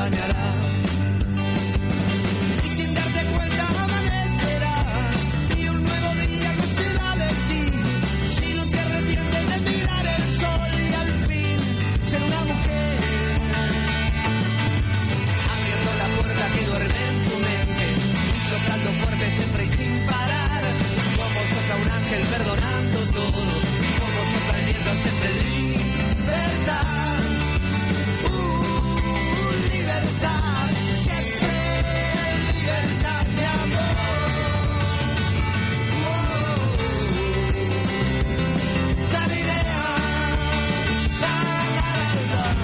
D: bañará. Y sin darte cuenta amanecerá y un nuevo día nacerá de ti. Si no te arrepientes de mirar el sol y al fin ser una mujer, abriendo la puerta que duerme en tu mente y soplando fuerte siempre y sin parar, como sopla un ángel perdonando todo, como sopla el viento siempre libertad, uh, libertad, siempre libertad de amor. Oh, saliré a la, la, la, la.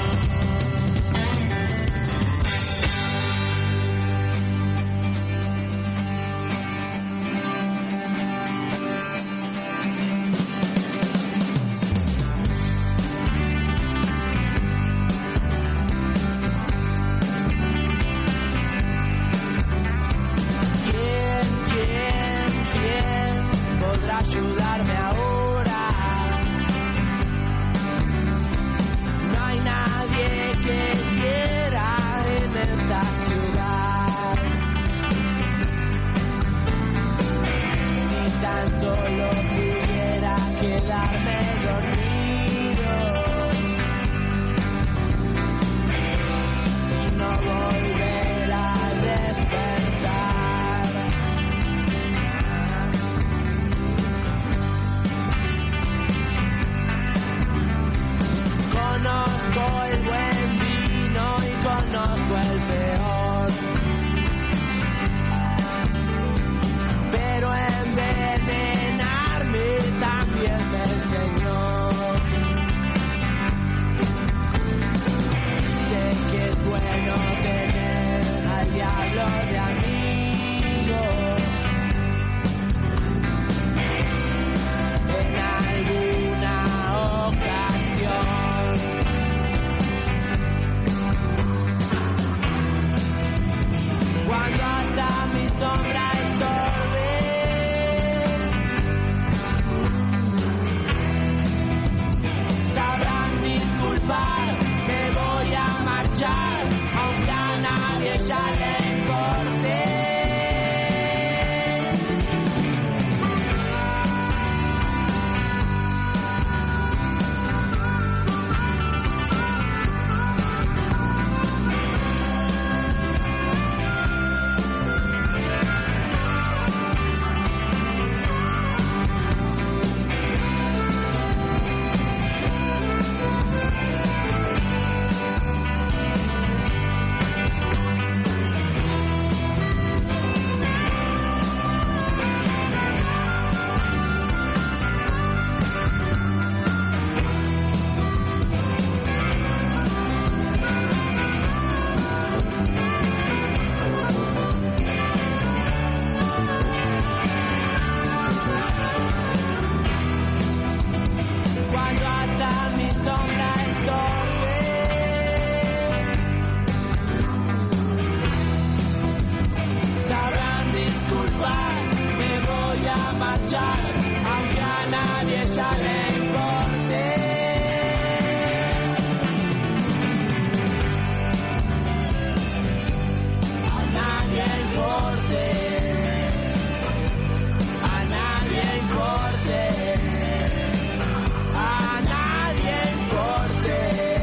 D: Ayudarme ahora. No hay nadie que quiera en esta ciudad, ni tanto lo pudiera quedarme dormido y no volver a despertar. Conozco el buen vino y conozco el peor, pero envenenarme también me enseñó. Sé que es bueno tener al diablo de amigo en alguna ocasión. Cuando hasta mi sombra estorbe, sabrán disculpar, me voy a marchar, aunque a nadie ya le importe. Cuando hasta mi sombra estorbe, sabrán disculpar, me voy a marchar, aunque a nadie ya le importe. A nadie importe, a nadie importe. A nadie importe.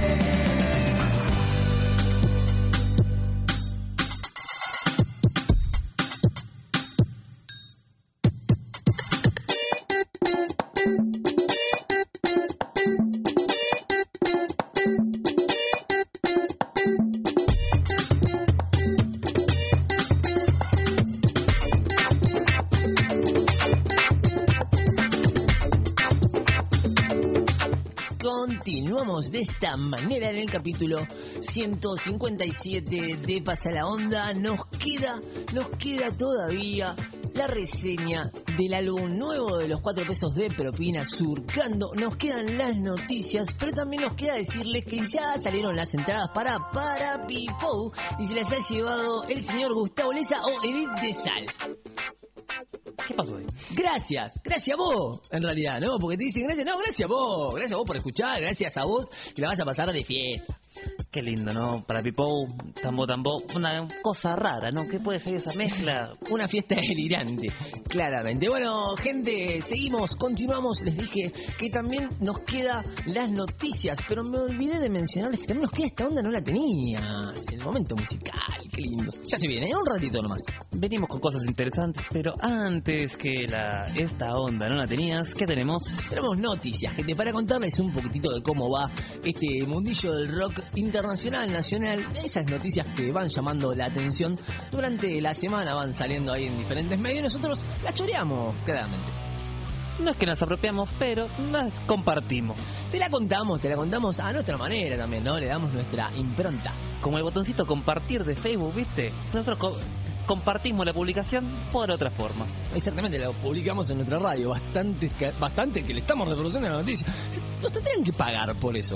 A: Continuamos de esta manera en el capítulo ciento cincuenta y siete de Pasa la Onda. Nos queda, nos queda todavía la reseña del álbum nuevo de los cuatro pesos de propina, Surcando. Nos quedan las noticias, pero también nos queda decirles que ya salieron las entradas para Para Pipou y se las ha llevado el señor Gustavo Leza o Edith de Sal.
B: ¿Qué pasó ahí?
A: Gracias, gracias a vos, en realidad, ¿no? Porque te dicen gracias, no, gracias a vos, gracias a vos por escuchar, gracias a vos, que la vas a pasar de fiesta.
B: Qué lindo, ¿no? Para Pipou, tambo tambo, una cosa rara, ¿no? ¿Qué puede ser esa mezcla?
A: Una fiesta delirante, claramente. Bueno, gente, seguimos, continuamos. Les dije que también nos queda las noticias, pero me olvidé de mencionarles que también nos queda esta onda, no la tenías. El momento musical, qué lindo. Ya se viene, en un ratito nomás.
B: Venimos con cosas interesantes, pero antes que la esta onda no la tenías, ¿qué tenemos?
A: Tenemos noticias, gente, para contarles un poquitito de cómo va este mundillo del rock internacional, nacional. Esas noticias que van llamando la atención durante la semana, van saliendo ahí en diferentes medios y nosotros las choreamos, claramente.
B: No es que nos apropiamos, pero las compartimos.
A: Te la contamos, te la contamos a nuestra manera también, ¿no? Le damos nuestra impronta.
B: Como el botoncito compartir de Facebook, ¿viste? Nosotros co- compartimos la publicación por otra forma.
A: Exactamente, la publicamos en nuestra radio. Bastante que, bastante que le estamos reproduciendo la noticia. Nos tendrían que pagar por eso.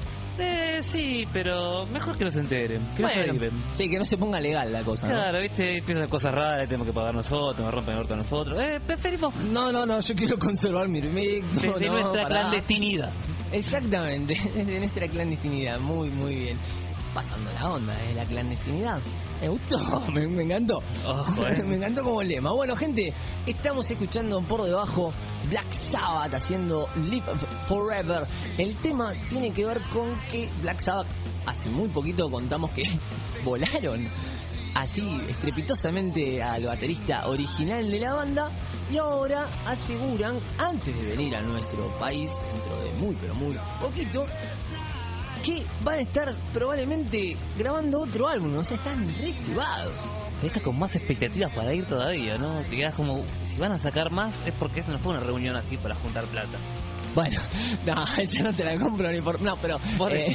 B: Eh, sí, pero mejor que no se enteren, que no se
A: Bueno,
B: aviven.
A: sí, que no se ponga legal la cosa, ¿no?
B: Claro, ¿viste? Piensan cosas raras, tenemos que pagar nosotros, nos rompen el orto a nosotros. Eh, preferimos
A: No, no, no, yo quiero conservar mi invicto.
B: desde
A: no,
B: nuestra
A: pará.
B: clandestinidad.
A: Exactamente, desde nuestra clandestinidad. Muy, muy bien. Pasando la onda de la clandestinidad. Me gustó, me, me encantó.
B: Ojo, eh.
A: Me encantó como lema. Bueno, gente, estamos escuchando por debajo Black Sabbath haciendo Live Forever. El tema tiene que ver con que Black Sabbath hace muy poquito contamos que volaron así estrepitosamente al baterista original de la banda y ahora aseguran, antes de venir a nuestro país, dentro de muy pero muy poquito, que van a estar probablemente grabando otro álbum, o sea, están reservados.
B: Te deja con más expectativas para ir todavía, ¿no? Te quedas como, si van a sacar más es porque esta no fue una reunión así para juntar plata.
A: Bueno, no, esa no te la compro ni por... No, pero...
B: Por
A: eh,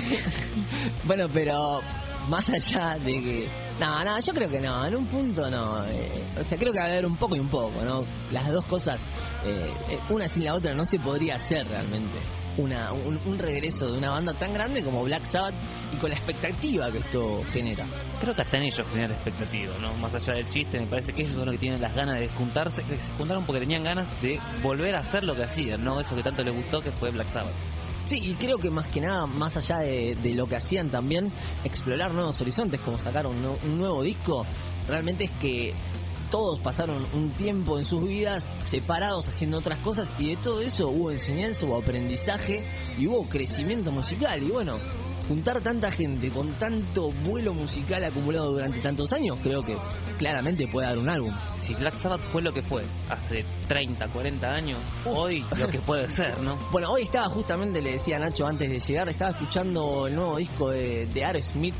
A: bueno, pero más allá de que... No, no, yo creo que no, en un punto no. Eh, o sea, creo que va a haber un poco y un poco, ¿no? Las dos cosas, eh, eh, una sin la otra no se podría hacer realmente. Una, un, un regreso de una banda tan grande como Black Sabbath y con la expectativa que esto genera.
B: Creo que hasta en ellos generan expectativa, ¿no? Más allá del chiste, me parece que ellos son los que tienen las ganas de juntarse, que se juntaron porque tenían ganas de volver a hacer lo que hacían, ¿no? Eso que tanto les gustó que fue Black Sabbath.
A: Sí, y creo que más que nada, más allá de, de lo que hacían también, explorar nuevos horizontes, como sacar un, nu- un nuevo disco, realmente es que todos pasaron un tiempo en sus vidas separados haciendo otras cosas y de todo eso hubo enseñanza, hubo aprendizaje y hubo crecimiento musical. Y bueno, juntar tanta gente con tanto vuelo musical acumulado durante tantos años, creo que claramente puede dar un álbum.
B: Si Black Sabbath fue lo que fue hace treinta, cuarenta años, hoy lo que puede ser, ¿no?
A: Bueno, hoy estaba justamente, le decía a Nacho antes de llegar, estaba escuchando el nuevo disco de, de Aerosmith.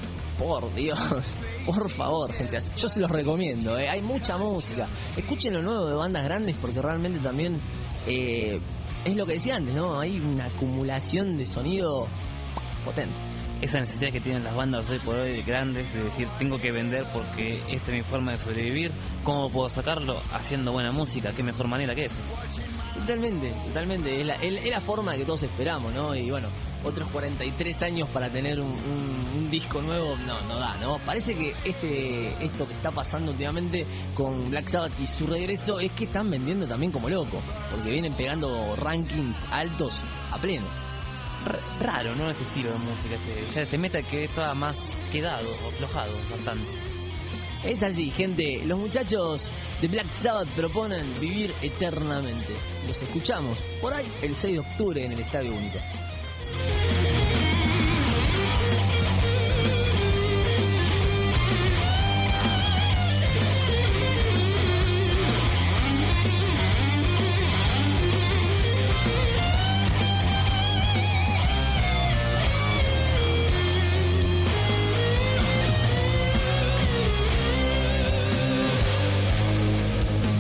A: Por Dios, por favor, gente, yo se los recomiendo, ¿eh? Hay mucha música. Escuchen lo nuevo de bandas grandes porque realmente también eh, es lo que decía antes, ¿no? Hay una acumulación de sonido potente.
B: Esa necesidad que tienen las bandas hoy por hoy grandes de decir, tengo que vender porque esta es mi forma de sobrevivir. ¿Cómo puedo sacarlo? Haciendo buena música. ¿Qué mejor manera que esa?
A: Totalmente, totalmente. Es la, es la forma que todos esperamos, ¿no? Y bueno, otros cuarenta y tres años para tener un, un, un disco nuevo, no, no da, ¿no? Parece que este esto que está pasando últimamente con Black Sabbath y su regreso es que están vendiendo también como loco, porque vienen pegando rankings altos a pleno.
B: R- raro, ¿no? Este estilo de música. Este, ya este meta que estaba más quedado, aflojado bastante.
A: Es así, gente. Los muchachos de Black Sabbath proponen vivir eternamente. Los escuchamos por ahí el seis de octubre en el Estadio Único.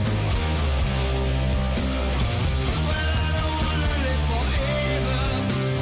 G: Forever.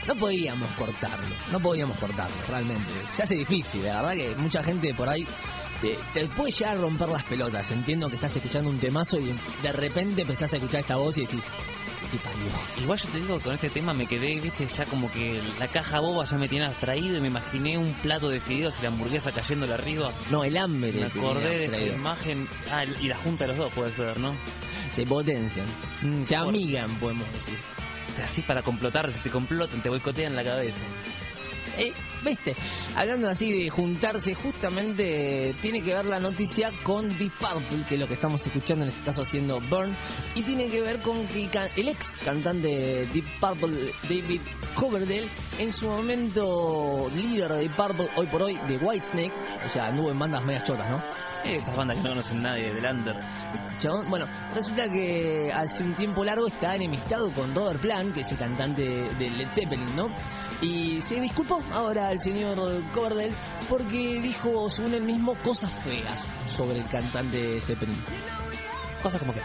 A: no podíamos cortarlo, no podíamos cortarlo, realmente. Se hace difícil, la verdad que mucha gente por ahí te, te puede llegar a romper las pelotas. Entiendo que estás escuchando un temazo y de repente empezás a escuchar esta voz y decís, ¿qué parió?
B: Igual yo te digo, con este tema me quedé, viste, ya como que la caja boba ya me tiene abstraído y me imaginé un plato de fideos y la hamburguesa cayéndole arriba.
A: No, el hambre.
B: Me acordé de esa
A: abstraído.
B: imagen. Ah, y la junta de los dos puede ser, ¿no?
A: Se potencian,
B: Mm,
A: se
B: por-
A: amigan, podemos decir.
B: Así para complotar, si te complotan, te boicotean la cabeza.
A: Eh, viste, hablando así de juntarse, justamente tiene que ver la noticia con Deep Purple, que es lo que estamos escuchando en este caso haciendo Burn, y tiene que ver con que ca- el ex cantante de Deep Purple, David Coverdale, en su momento líder de Deep Purple, hoy por hoy de Whitesnake, o sea, anduvo en bandas medias chotas, ¿no?
B: Sí, esas bandas que no conocen nadie del under.
A: Chabón, bueno, resulta que hace un tiempo largo está enemistado con Robert Plant, que es el cantante de Led Zeppelin, ¿no? Y se disculpó ahora el señor Coverdale porque dijo, según él mismo, cosas feas sobre el cantante de Zeppelin.
B: Cosas como que...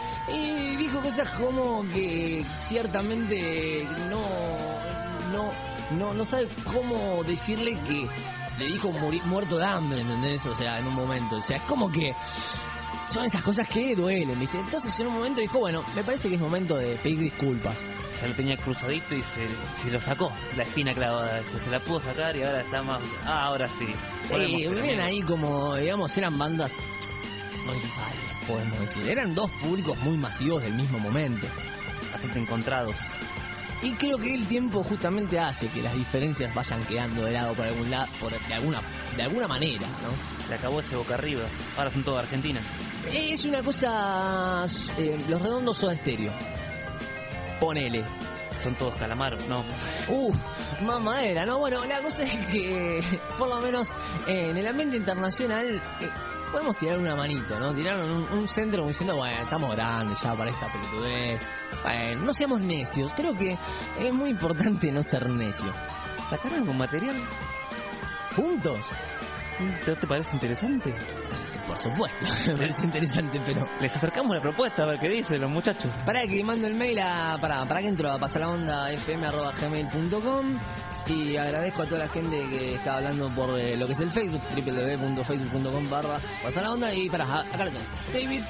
A: Y dijo cosas como que ciertamente no, no, no, no sabe cómo decirle que le dijo muri- muerto de hambre, ¿entendés? O sea, en un momento, o sea, es como que son esas cosas que duelen, ¿viste? Entonces en un momento dijo, bueno, me parece que es momento de pedir disculpas.
B: Ya lo tenía cruzadito y se, se lo sacó, la espina clavada. Se, se la pudo sacar y ahora está más... Ah, ahora sí. Podemos
A: Sí,
B: ser
A: vienen
B: amigos.
A: ahí como, digamos, eran bandas muy rivales, podemos decir. Eran dos públicos muy masivos del mismo momento.
B: Bastante encontrados.
A: Y creo que el tiempo justamente hace que las diferencias vayan quedando de lado por algún lado, por de alguna, de alguna manera, ¿no?
B: Se acabó ese boca arriba. Ahora son todos Argentina.
A: Es una cosa, eh, los redondos son estéreo. Ponele.
B: Son todos calamaros, ¿no?
A: Uf, mamadera, ¿no? Bueno, la cosa es que, por lo menos en el ambiente internacional, eh, podemos tirar una manito, ¿no? Tiraron un, un centro como diciendo, bueno, estamos grandes ya para esta pelotudez. Bueno, no seamos necios. Creo que es muy importante no ser necio.
B: ¿Sacaron algún material?
A: ¿Juntos?
B: ¿Te, te parece interesante?
A: Por supuesto, me parece interesante, pero...
B: Les acercamos la propuesta a ver qué dicen los muchachos.
A: Para que mando el mail a... Para, para que entro a pasalaondafm arroba gmail punto com y agradezco a toda la gente que está hablando por eh, lo que es el Facebook, w w w punto facebook punto com barra pasalaonda y para acá lo tenés. David...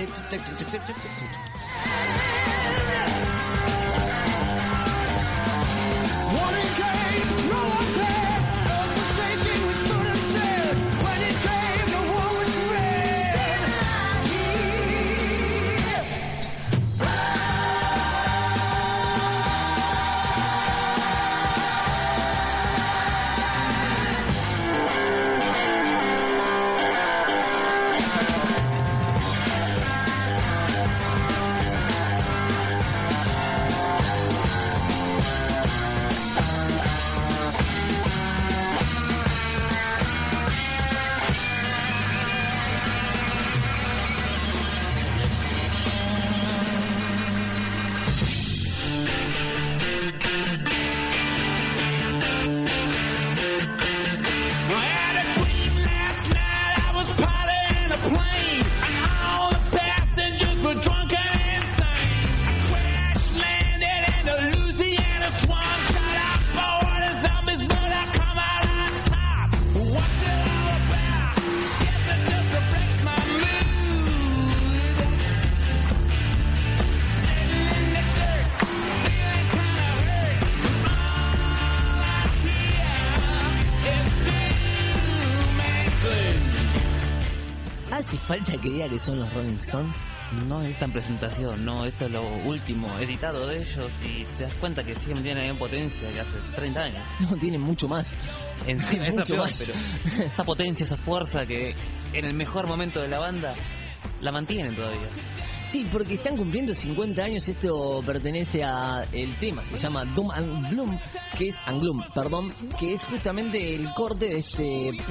A: ¿Hace falta que diga que son los Rolling Stones?
B: No necesitan presentación, no, esto es lo último editado de ellos y te das cuenta que siguen manteniendo la misma potencia que hace treinta años.
A: No, tienen mucho más.
B: Encima esa
A: Mucho
B: peor,
A: más.
B: pero esa potencia, esa fuerza que en el mejor momento de la banda la mantienen todavía.
A: Sí, porque están cumpliendo cincuenta años. Esto pertenece a el tema, se llama Doom and Gloom, que es and Gloom, perdón, que es justamente el corte de este E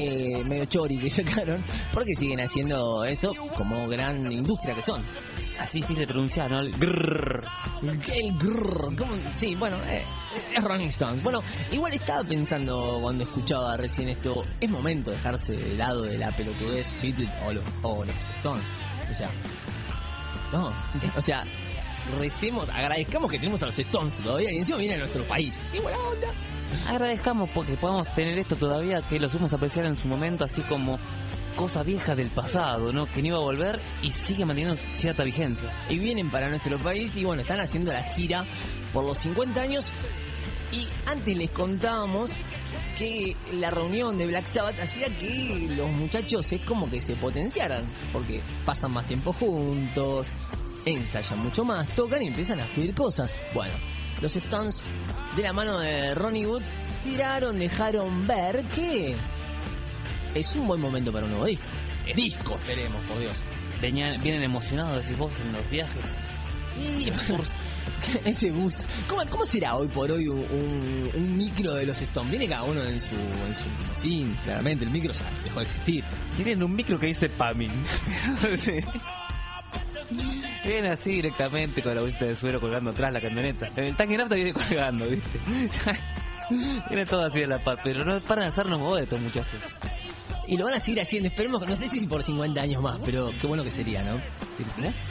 A: P medio chori que sacaron, porque siguen haciendo eso como gran industria que son.
B: Así difícil de pronunciar, ¿no? El grrr.
A: El grrr, ¿cómo? Sí, bueno, eh, es Rolling Stone. Bueno, igual estaba pensando cuando escuchaba recién esto, es momento de dejarse de lado de la pelotudez Beatles o los, o los Stones. O sea, no, o sea, recemos, agradezcamos que tenemos a los Stones todavía y encima vienen a nuestro país. ¡Qué buena onda!
B: Agradezcamos porque podemos tener esto todavía, que lo supimos apreciar en su momento, así como cosa vieja del pasado, ¿no? Que no iba a volver y sigue manteniendo cierta vigencia.
A: Y vienen para nuestro país y bueno, están haciendo la gira por los cincuenta años. Y antes les contábamos que la reunión de Black Sabbath hacía que los muchachos es como que se potenciaran, porque pasan más tiempo juntos, ensayan mucho más, tocan y empiezan a fluir cosas. Bueno, los Stones, de la mano de Ronnie Wood, tiraron, dejaron ver que es un buen momento para un nuevo disco. Disco, esperemos, por Dios.
B: Venían, vienen emocionados, decís vos, en los viajes.
A: Y ese bus, ¿cómo, ¿cómo será hoy por hoy un, un, un micro de los Stones? Viene cada uno en su en su limusín, claramente el micro ya dejó de existir.
B: Tienen un micro que dice Pamin. Sí. Viene así directamente con la bolsita de suero colgando atrás la camioneta. El tanque nafta viene colgando, ¿viste? Viene todo así de la paz, pero no paran de hacernos boletos, muchachos.
A: Y lo van a seguir haciendo, esperemos, no sé si por cincuenta años más, pero qué bueno que sería, ¿no?
B: ¿Te imaginas?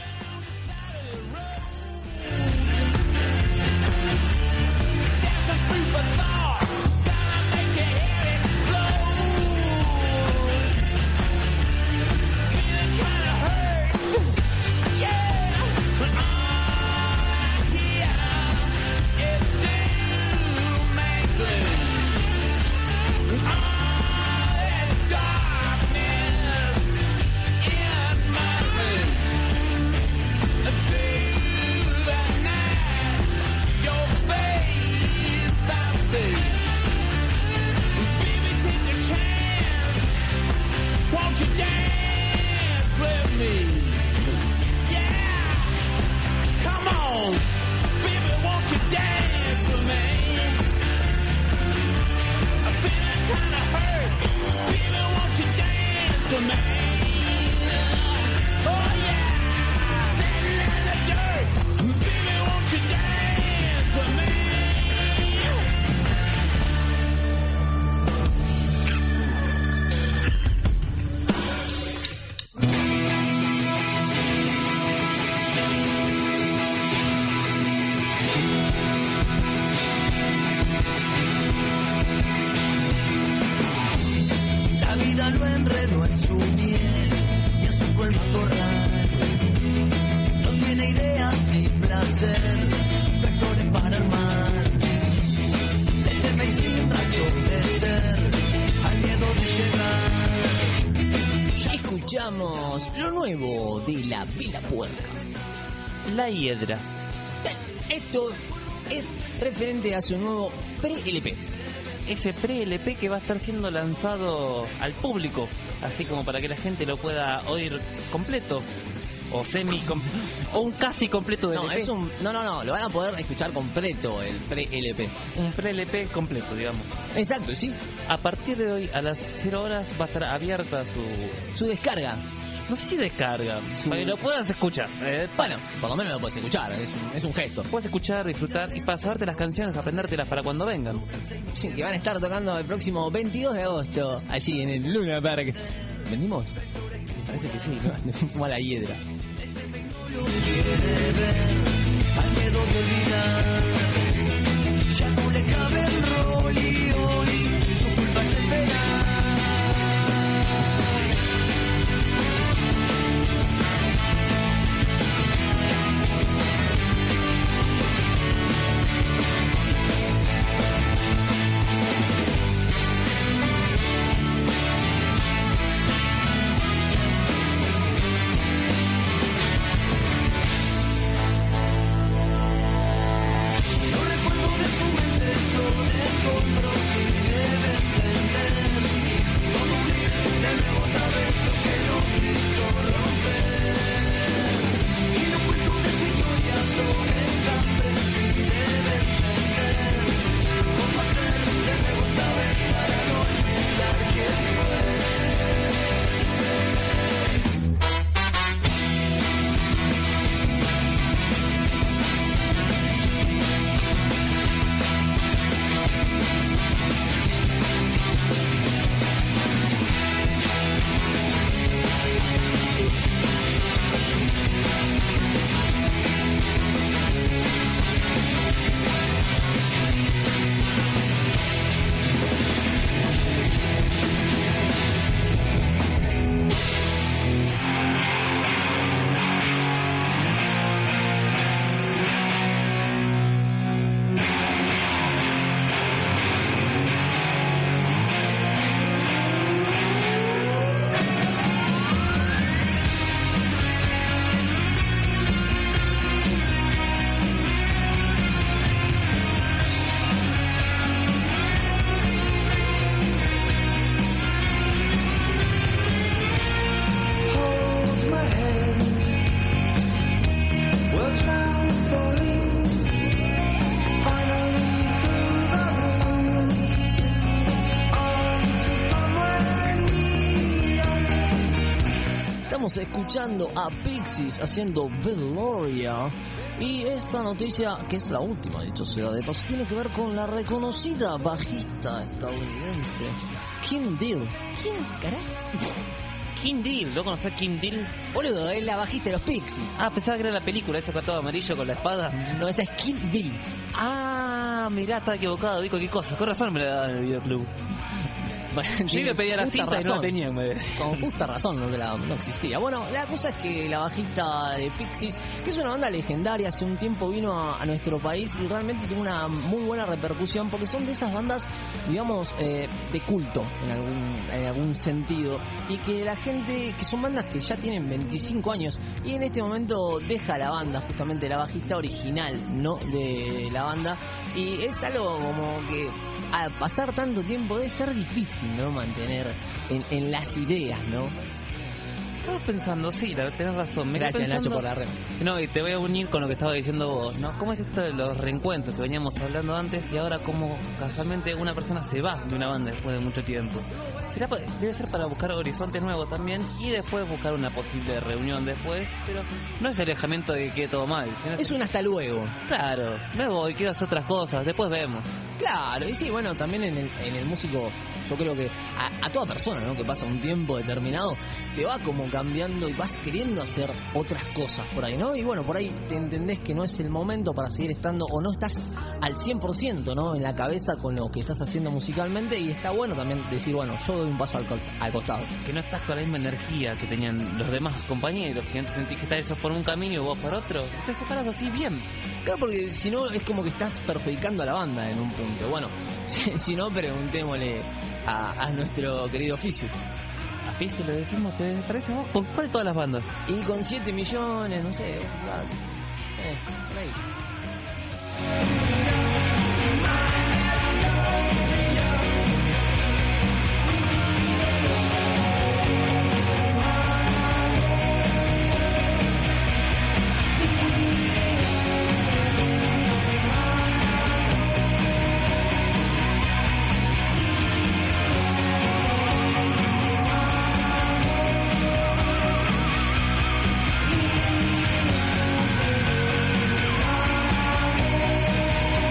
A: Escuchamos lo nuevo de la Vela Puerca.
B: La Hiedra.
A: Esto es referente a su nuevo pre-L P.
B: Ese pre-L P que va a estar siendo lanzado al público, así como para que la gente lo pueda oír completo. O semi o un casi completo de
A: no,
B: L P.
A: Es un, no, no, no, lo van a poder escuchar completo el pre-L P.
B: Un pre-L P completo, digamos.
A: Exacto, sí.
B: A partir de hoy, a las cero horas, va a estar abierta su...
A: Su descarga.
B: No sé si descarga, su... para que lo puedas escuchar. Eh,
A: bueno, por lo menos lo puedes escuchar, es un, es un gesto.
B: Puedes escuchar, disfrutar y para saberte las canciones, aprendértelas para cuando vengan.
A: Sí, que van a estar tocando el próximo veintidós de agosto, allí en el Luna Park. ¿Vendimos? Parece que sí, ¿no? Fuma la hiedra.
D: Quiere ver al miedo de olvidar, ya no le cabe el rol y hoy su culpa es esperar.
A: Estamos escuchando a Pixies haciendo Veloria. Y esta noticia, que es la última, dicho sea de paso, tiene que ver con la reconocida bajista estadounidense Kim Deal. ¿Quién, carajo?
B: Kim Deal, ¿no conoces Kim Deal?
A: Boludo, es la bajista de los Pixies.
B: Ah, pensaba que era la película, ese todo amarillo con la espada.
A: No, esa es Kim Deal.
B: Ah, mirá, estaba equivocado, vi cualquier cosa. Con razón me la daban en el videoclub.
A: Bueno,
B: Yo iba a pedir a la
A: justa
B: cinta y no
A: razón.
B: la tenía, me decía.
A: Con justa razón no, te la, no existía. Bueno, la cosa es que la bajista de Pixies, que es una banda legendaria, hace un tiempo vino a, a nuestro país y realmente tiene una muy buena repercusión porque son de esas bandas, digamos, eh, de culto en algún, en algún sentido, y que la gente, que son bandas que ya tienen veinticinco años y en este momento deja la banda, justamente la bajista original, ¿no?, de la banda, y es algo como que al pasar tanto tiempo debe ser difícil, ¿no?, mantener en, en las ideas, ¿no?
B: Estaba pensando, sí, la- tenés razón. Me quedé
A: Gracias, Nacho,
B: pensando-
A: por la red.
B: No, y te voy a unir con lo que estaba diciendo vos, ¿no? ¿Cómo es esto de los reencuentros que veníamos hablando antes y ahora cómo casualmente una persona se va de una banda después de mucho tiempo? Será pa- debe ser para buscar horizontes nuevos también y después buscar una posible reunión después, pero no es alejamiento de que quede todo mal, sino
A: Es un hasta luego.
B: claro, me voy, quiero hacer otras cosas, después vemos.
A: Claro, y sí, bueno, también en el, en el músico, yo creo que a, a toda persona, ¿no?, que pasa un tiempo determinado, te va como cambiando y vas queriendo hacer otras cosas por ahí, ¿no? Y bueno, por ahí te entendés que no es el momento para seguir estando, o no estás al cien por ciento, ¿no?, en la cabeza con lo que estás haciendo musicalmente, y está bueno también decir, bueno, yo doy un paso al, co- al costado.
B: Que no estás con la misma energía que tenían los demás compañeros, que antes sentís que estás eso por un camino y vos por otro, te separas así bien.
A: Claro, porque si no es como que estás perjudicando a la banda en un punto. Bueno, si, si no, preguntémosle a, a nuestro querido Fisu.
B: A Fisu le decimos, ¿te parece vos? ¿Con cuál de todas las bandas?
A: Y con siete millones, no sé, claro. eh, por ahí.
C: Thank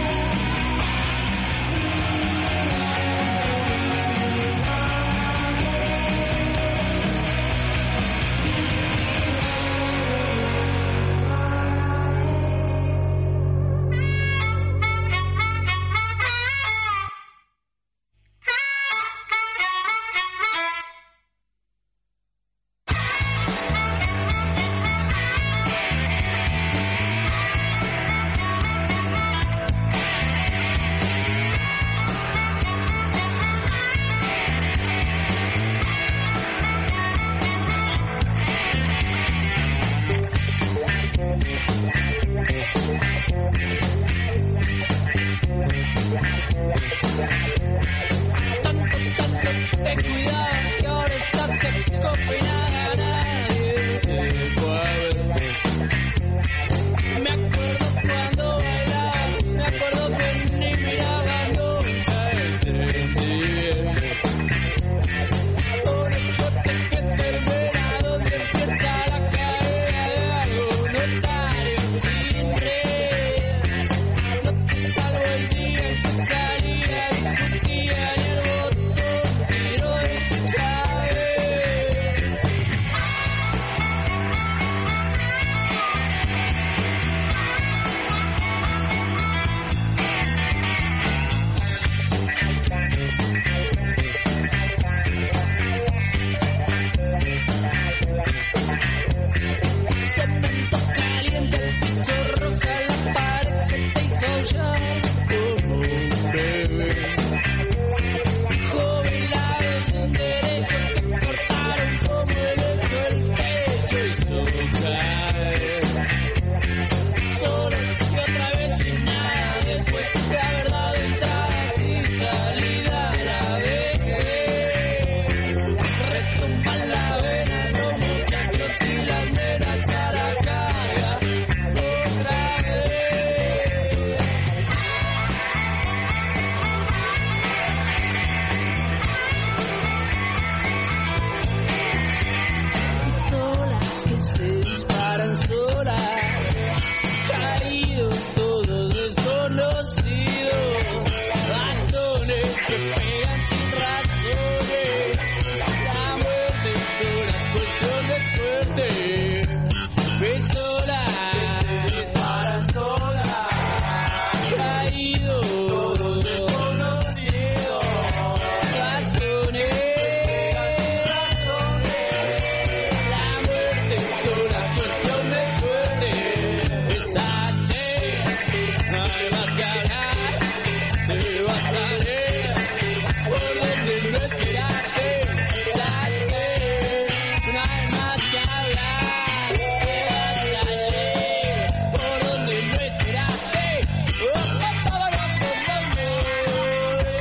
H: pasaré por donde no esperaste. Saldré, no hay más que hablar. Pasaré por donde no esperaste. Oh, oh, oh, oh, oh, oh.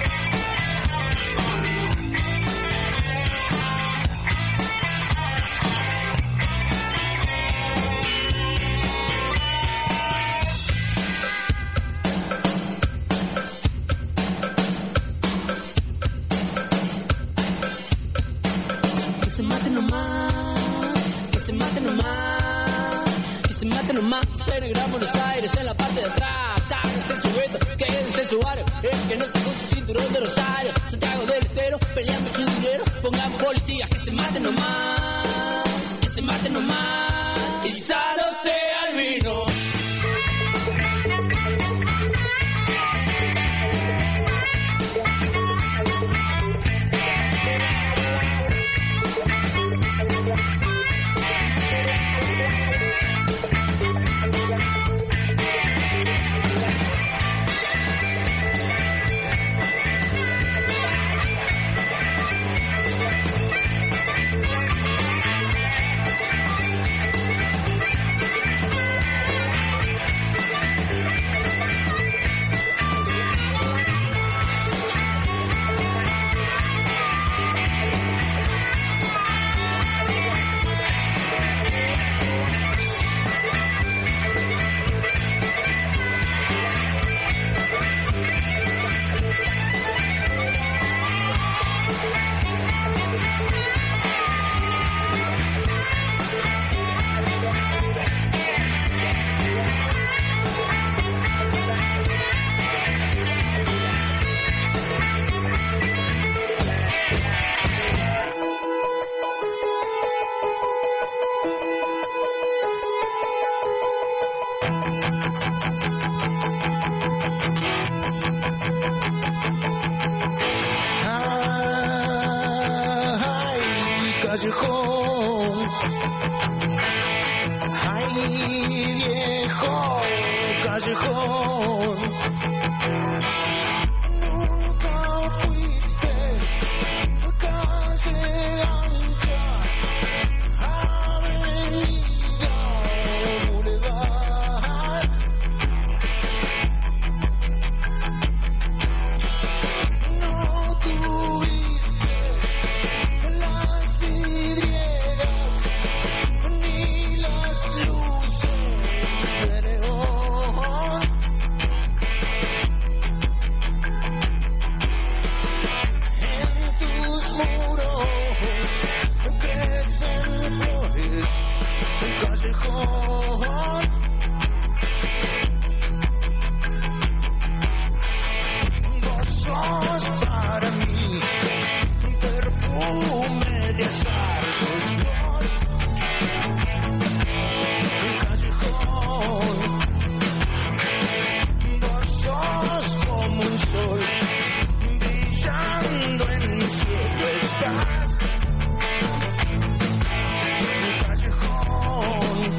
H: Que se mate nomás, que se mate nomás, que se mate nomás en el Gran Buenos Aires, en la parte de atrás. Sáquense en su hueso, quédense en su barrio, el que no se gusta el cinturón de Rosario. Santiago del Estero, peleando sin dinero, pongamos policías, que se maten nomás, que se maten nomás, y sano sea el vino.
I: Ay, callejón. Ay, viejo callejón. Nunca fuiste calle ancha, avenida o boulevard. No tuviste las vidrieras ni las luces de neón. En tus muros crecen flores, callejón. Vos sos para mí perfume de azar, sos vos, callejón. Vos sos como un sol brillando en mi cielo, estás, callejón.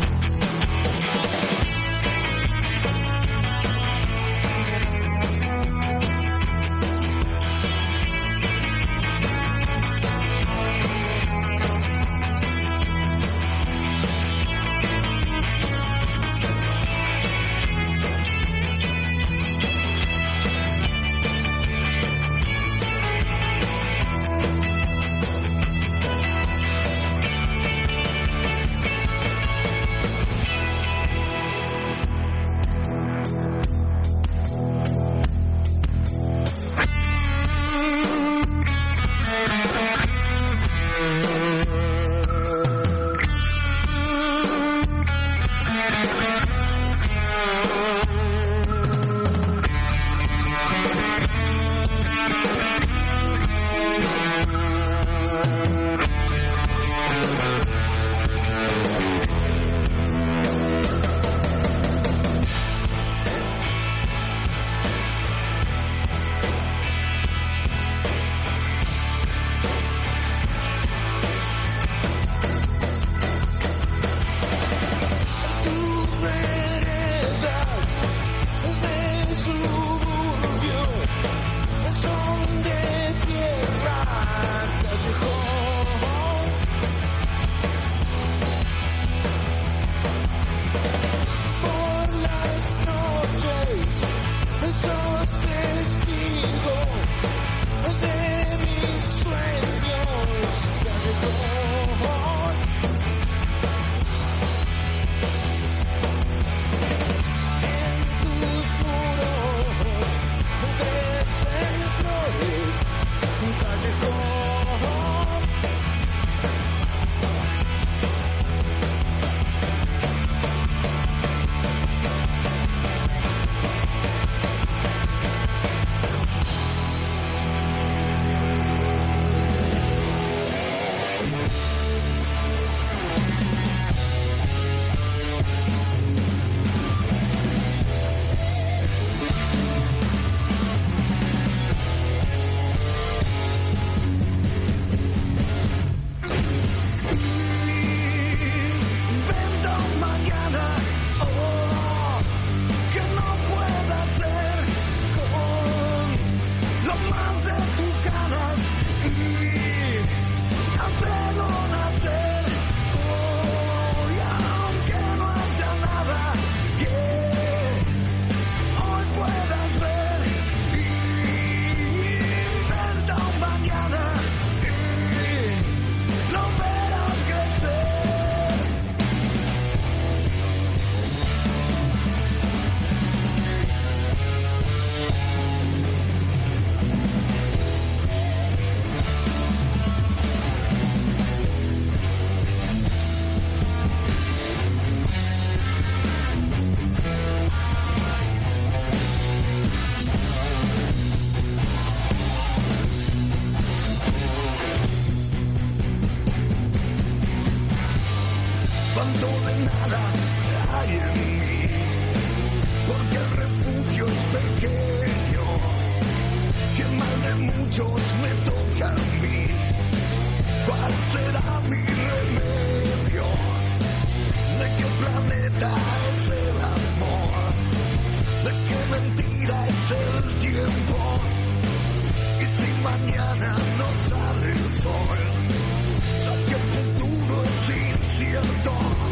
I: mañana no sale el sol, ya que el futuro es incierto.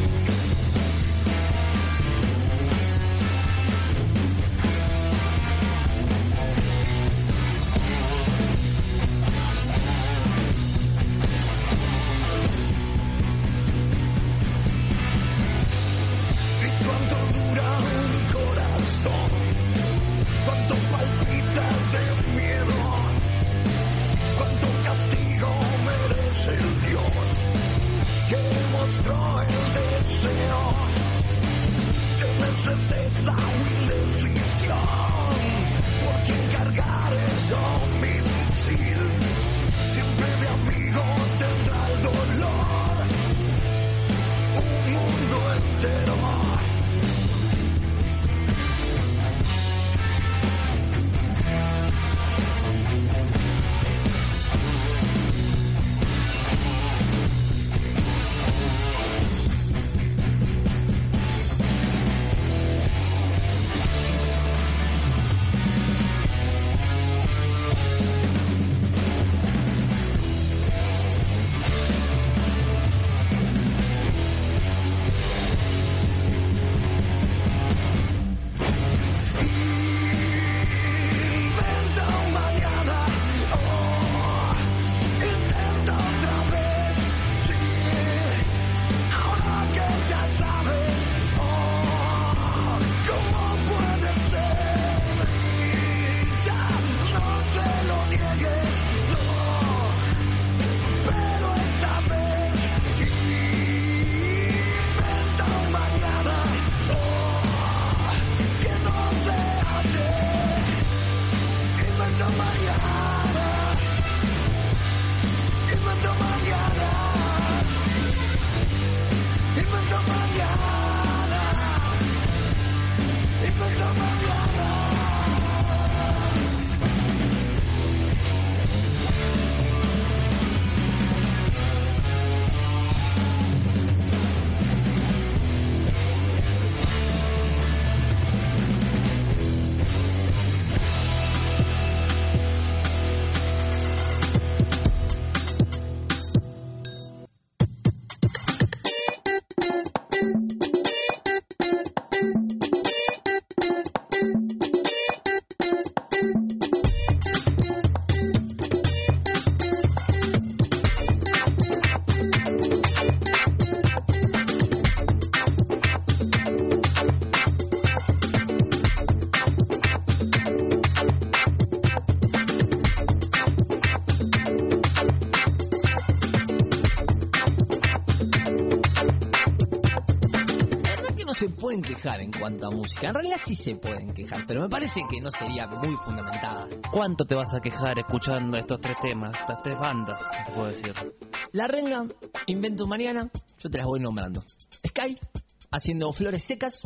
I: ¿Y cuánto dura un corazón? ¿Cuánto palpita de miedo? ¿Cuánto castigo merece el Dios que mostró el deseo? ¿Tienes certeza o indecisión? ¿Por quién cargar eso mi misil? Siempre de amigo tendrá el dolor, un mundo entero.
A: Se pueden quejar en cuanto a música. En realidad sí se pueden quejar, pero me parece que no sería muy fundamentada.
B: ¿Cuánto te vas a quejar escuchando estos tres temas, estas tres bandas, se puede decir?
A: La Renga, Invento Mariana, yo te las voy nombrando. Sky, haciendo Flores Secas.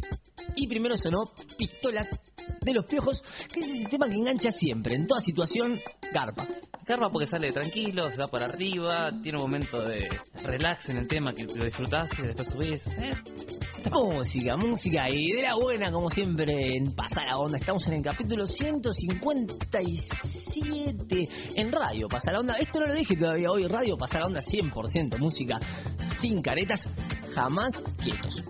A: Y primero sonó Pistolas de los Piojos, que es ese tema que engancha siempre, en toda situación, garpa.
B: Garpa porque sale tranquilo, se va para arriba, tiene un momento de relax en el tema que lo disfrutás y después subís. ¿eh?
A: Música, música, y de la buena, como siempre, en Pasa la Onda. Estamos en el capítulo ciento cincuenta y siete en Radio Pasa la Onda. Esto no lo dije todavía hoy, Radio Pasa la Onda, cien por ciento música sin caretas, jamás quietos.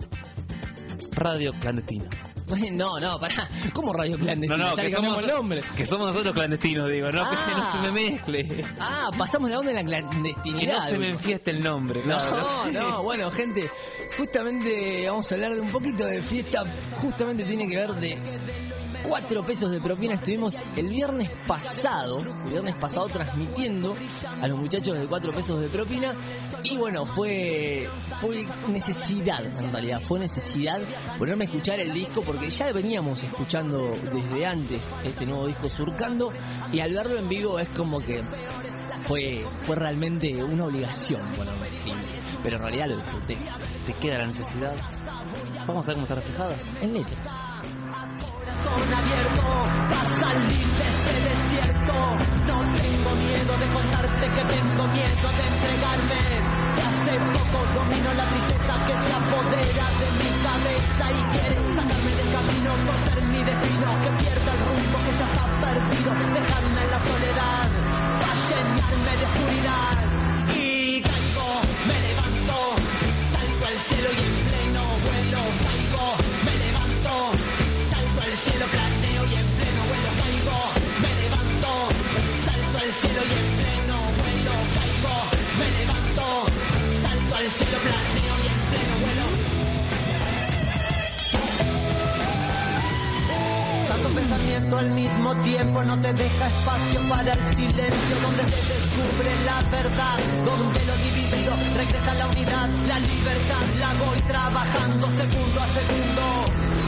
B: Radio clandestina.
A: No, no, pará. ¿Cómo radio clandestina?
B: No, no,
A: ya
B: que
A: le cambiamos
B: somos,
A: el nombre.
B: Que somos nosotros clandestinos, digo, no,
A: Ah.
B: que no se me mezcle.
A: Ah, pasamos la onda en la
B: Que
A: clandestinidad.
B: no se me enfieste el nombre, claro.
A: No, no, bueno, gente, justamente vamos a hablar de un poquito de fiesta. Justamente tiene que ver de cuatro pesos de propina. Estuvimos el viernes pasado, el viernes pasado transmitiendo a los muchachos de cuatro pesos de propina. Y bueno, fue fue necesidad, en realidad, fue necesidad ponerme a escuchar el disco, porque ya veníamos escuchando desde antes este nuevo disco Surcando, y al verlo en vivo es como que fue fue realmente una obligación ponerme el film, pero en realidad lo disfruté.
B: Te queda la necesidad. Vamos a ver cómo está reflejada.
A: En letras.
E: Corazón abierto, para salir de este desierto. No tengo miedo de contarte que tengo miedo de entregarme. Que hace poco domino la tristeza que se apodera de mi cabeza y quiere sacarme del camino, torcer mi destino, que pierda el rumbo que ya está perdido, dejarme en la soledad.
H: cielo, planeo y en pleno vuelo.
J: Tanto pensamiento al mismo tiempo no te deja espacio para el silencio, donde se descubre la verdad, donde lo dividido regresa a la unidad, la libertad la voy trabajando segundo a segundo.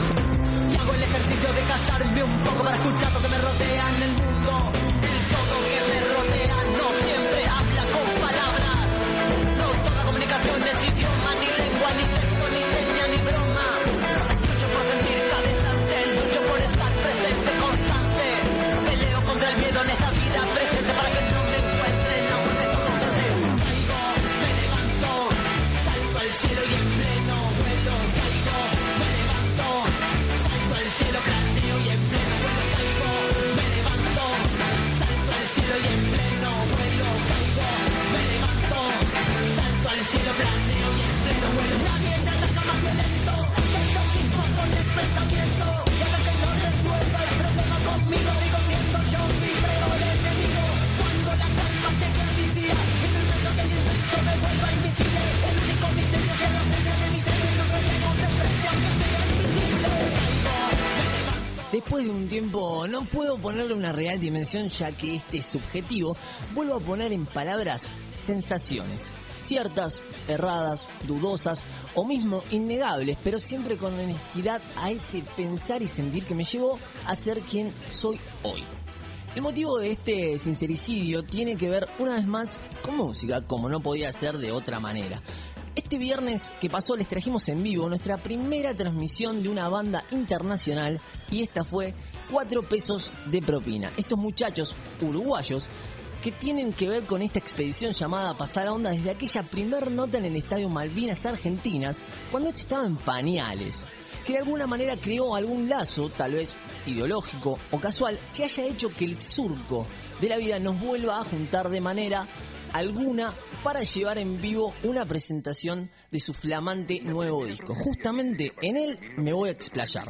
J: Y hago el ejercicio de callarme un poco para escuchar lo que me rodea en el mundo. El todo que me rodea no siempre habla con palabras. No toda comunicación es idioma, ni lengua, ni texto, ni seña, ni broma. Lucho por sentir cada instante, lucho por estar presente, constante. Peleo contra el miedo en esta vida presente para que no me encuentren a un desconocente. Caigo, me levanto, salto al cielo y en pleno vuelo. Caigo, me levanto, salto al cielo, planeo y en pleno vuelo. Caigo, me levanto, salto al cielo y en pleno vuelo. Caigo, me levanto, salto al cielo, planeo y en pleno vuelo. Nadie me ataca más violento que yo mismo con el pensamiento. Y hasta que no resuelva el problema conmigo, digo siendo yo mi peor enemigo. Cuando la calma llegue a mi día, en el medio del inmenso me vuelva invisible. El único misterio que no se de mi ser y no relejos de frente aunque sea invisible. Caigo, me levanto.
A: Después de un tiempo no puedo ponerle una real dimensión ya que este es subjetivo, vuelvo a poner en palabras sensaciones, ciertas, erradas, dudosas o mismo innegables, pero siempre con honestidad a ese pensar y sentir que me llevó a ser quien soy hoy. El motivo de este sincericidio tiene que ver una vez más con música, como no podía ser de otra manera. Este viernes que pasó les trajimos en vivo nuestra primera transmisión de una banda internacional y esta fue Cuatro Pesos de Propina. Estos muchachos uruguayos que tienen que ver con esta expedición llamada Pasar la Onda desde aquella primer nota en el Estadio Malvinas Argentinas, cuando esto estaba en pañales, que de alguna manera creó algún lazo, tal vez ideológico o casual, que haya hecho que el surco de la vida nos vuelva a juntar de manera alguna para llevar en vivo una presentación de su flamante nuevo disco. Justamente en él me voy a explayar.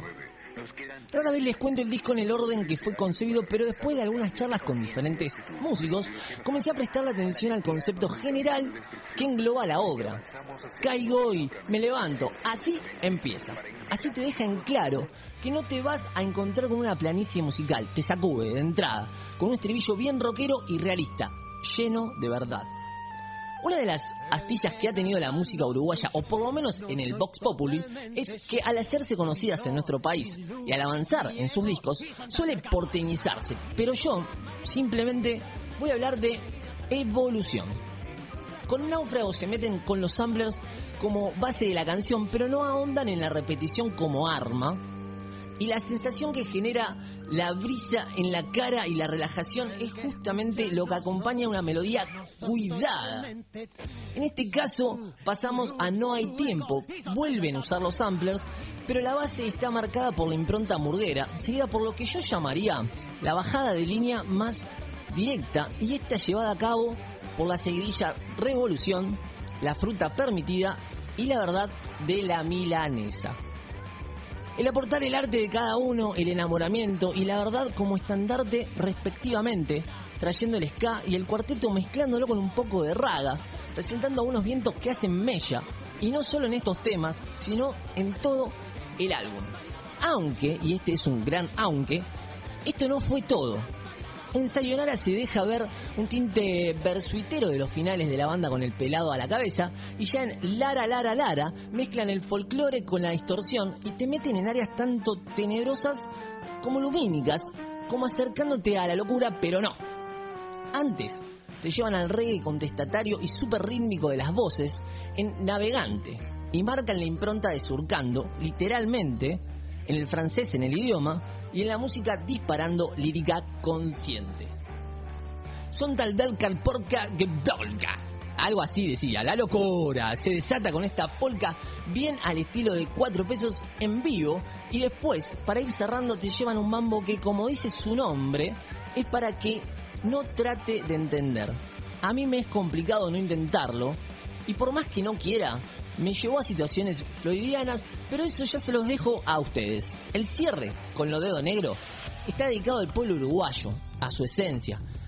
A: Rara vez les cuento el disco en el orden que fue concebido, pero después de algunas charlas con diferentes músicos, comencé a prestarle atención al concepto general que engloba la obra. Caigo y me levanto, así empieza. Así te deja en claro que no te vas a encontrar con una planicie musical, te sacude de entrada, con un estribillo bien rockero y realista, lleno de verdad. Una de las astillas que ha tenido la música uruguaya, o por lo menos en el Vox Populi, es que al hacerse conocidas en nuestro país y al avanzar en sus discos, suele porteñizarse. Pero yo simplemente voy a hablar de evolución. Con Náufrago se meten con los samplers como base de la canción, pero no ahondan en la repetición como arma. Y la sensación que genera la brisa en la cara y la relajación es justamente lo que acompaña una melodía cuidada. En este caso pasamos a No hay tiempo, vuelven a usar los samplers, pero la base está marcada por la impronta murguera, seguida por lo que yo llamaría la bajada de línea más directa, y esta llevada a cabo por la seguidilla Revolución, La fruta permitida y La verdad de la milanesa. El aportar el arte de cada uno, el enamoramiento y la verdad como estandarte respectivamente, trayendo el ska y el cuarteto mezclándolo con un poco de raga, presentando unos vientos que hacen mella, y no solo en estos temas, sino en todo el álbum. Aunque, y este es un gran aunque, esto no fue todo. En Sayonara se deja ver un tinte versuitero de los finales de la banda con el pelado a la cabeza, y ya en Lara Lara Lara mezclan el folclore con la distorsión y te meten en áreas tanto tenebrosas como lumínicas, como acercándote a la locura, pero no. Antes te llevan al reggae contestatario y súper rítmico de las voces en Navegante y marcan la impronta de Surcando, literalmente, en el francés en el idioma, y en la música disparando lírica consciente. Son tal del calporca que polka. Algo así decía, la locura se desata con esta polka bien al estilo de Cuatro Pesos en vivo, y después, para ir cerrando, te llevan un mambo que, como dice su nombre, es para que no trate de entender. A mí me es complicado no intentarlo, y por más que no quiera, me llevó a situaciones freudianas, pero eso ya se los dejo a ustedes. El cierre con Lo Dedo Negro está dedicado al pueblo uruguayo, a su esencia,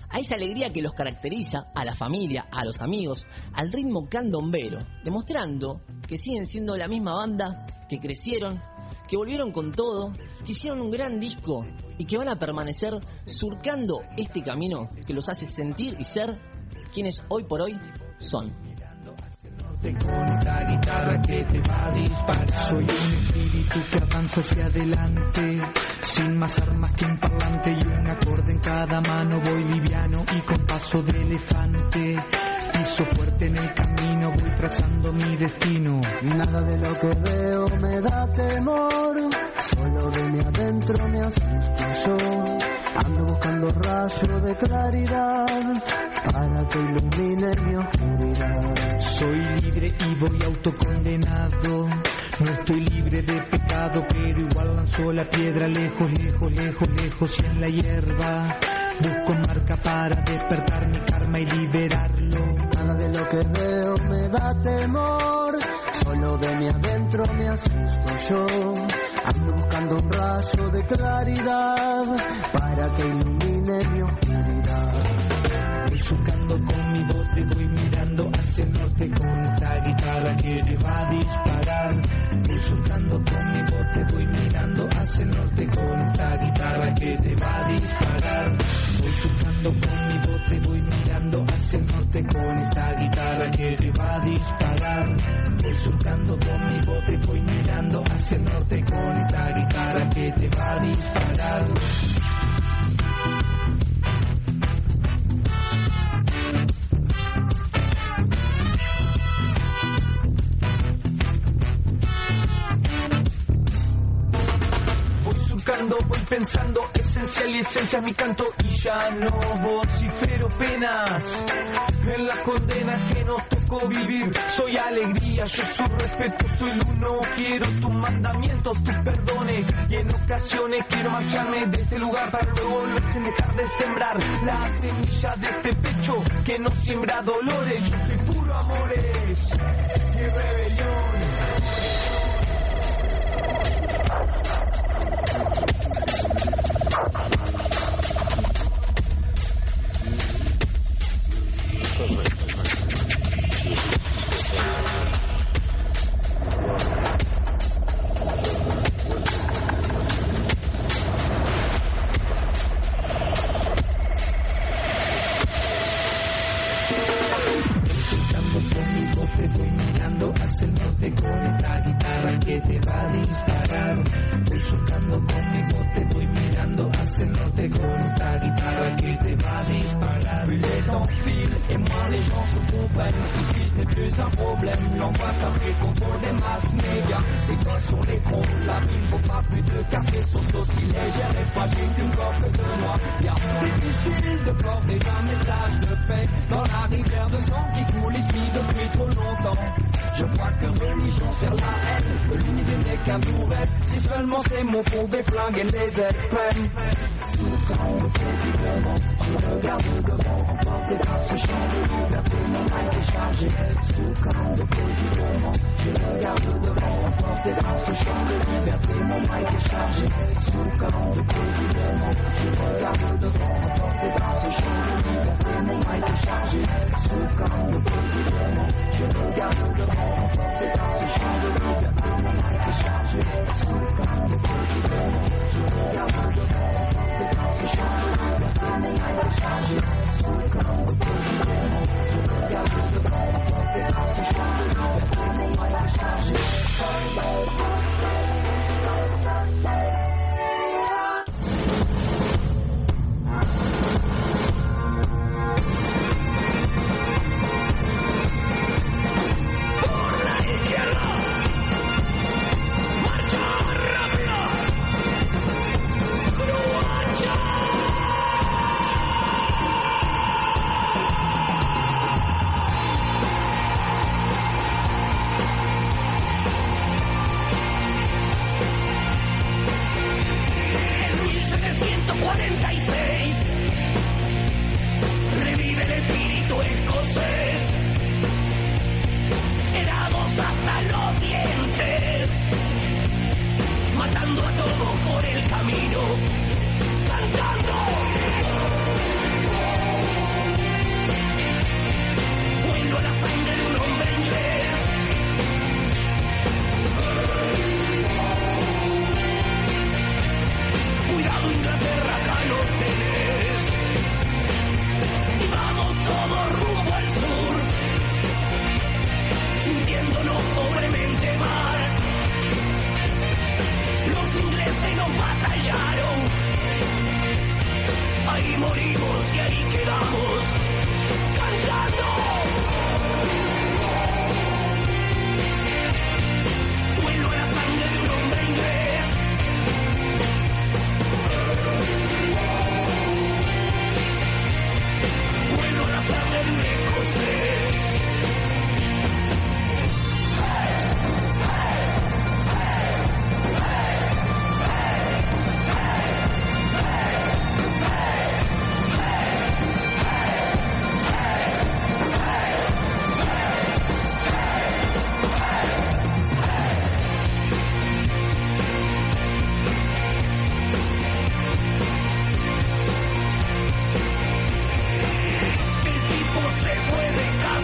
A: a esa alegría que los caracteriza, a la familia, a los amigos, al ritmo candombero, demostrando que siguen siendo la misma banda, que crecieron, que volvieron con todo, que hicieron un gran disco y que van a permanecer surcando este camino que los hace sentir y ser quienes hoy por hoy son.
E: Con esta guitarra que te va a disparar. Soy un espíritu que avanza hacia adelante, sin más armas que un parlante y un acorde en cada mano. Voy liviano y con paso de elefante, piso fuerte en el camino, voy trazando mi destino.
D: Nada de lo que veo me da temor, solo de mi adentro me asusto yo. Ando buscando rayos de claridad para que ilumine mi oscuridad.
E: Soy libre y voy autocondenado, no estoy libre de pecado, pero igual lanzo la piedra lejos, lejos, lejos, lejos y en la hierba busco marca para despertar mi karma y liberarlo.
D: Nada de lo que veo me da temor, solo de mi adentro me asusto yo. Ando buscando un rayo de claridad para que ilumine mi oscuridad.
E: Voy surcando con mi bote, voy mirando hacia el norte con esta guitarra que te va a disparar. Voy surcando con mi bote, voy mirando hacia el norte con esta guitarra que te va a disparar. Voy surcando con mi bote, voy mirando hacia el norte con esta guitarra que te va a disparar. Voy surcando con mi bote, voy mirando hacia el norte con esta guitarra que te va a disparar. Voy pensando, esencial y esencia mi canto y ya no vocifero penas en la condena que nos tocó vivir. Soy alegría, yo soy respeto, soy el uno, quiero tus mandamientos, tus perdones y en ocasiones quiero marcharme de este lugar para luego volver sin dejar de sembrar la semilla de este pecho que no siembra dolores. Yo soy puro amores y rebelión. Con esta guitarra que te va a disparar, voy surcando con mi bote, voy mirando hacia el norte con esta guitarra que te va a disparar. Plus les temps filent et moins les gens se comprennent. Ici ce n'est plus un problème, l'angoisse a pris le contrôle des masses médias. Les gosses sur l'écran, la ville faut pas plus de café, sauce aussi légère et fragile qu'une coffre de noix. Y'a difficile de porter un message de paix dans la rivière de sang qui coule ici depuis trop longtemps. Je crois que religion sert la haine, que l'unité n'est qu'un tourette. Si seulement ces mots pouvaient flinguer les extrêmes. Souvent, paisiblement, je regarde devant, emporté par ce champ de liberté, mon mic est chargé. Souvent, paisiblement, je regarde devant, emporté par ce champ de liberté, mon mic est chargé. Souvent, paisiblement, je regarde devant, emporté par ce champ de liberté, mon mic est chargé. Souvent, paisiblement, je regarde devant, emporté par ce champ de liberté, mon mic est chargé. Souvent, paisiblement, je regarde devant, emporté par ce champ de liberté, mon mic est chargé. Souvent, paisiblement, je regarde devant, emporté par ce champ de liberté, mon mic est chargé. Revive el espíritu escocés, helados hasta los dientes, matando a todos por el camino, cantando.
I: vamos y ahí quedamos cantando. Vuelo a la sangre de un hombre inglés. Vuelo a la sangre de un escocés. Se fue de casa.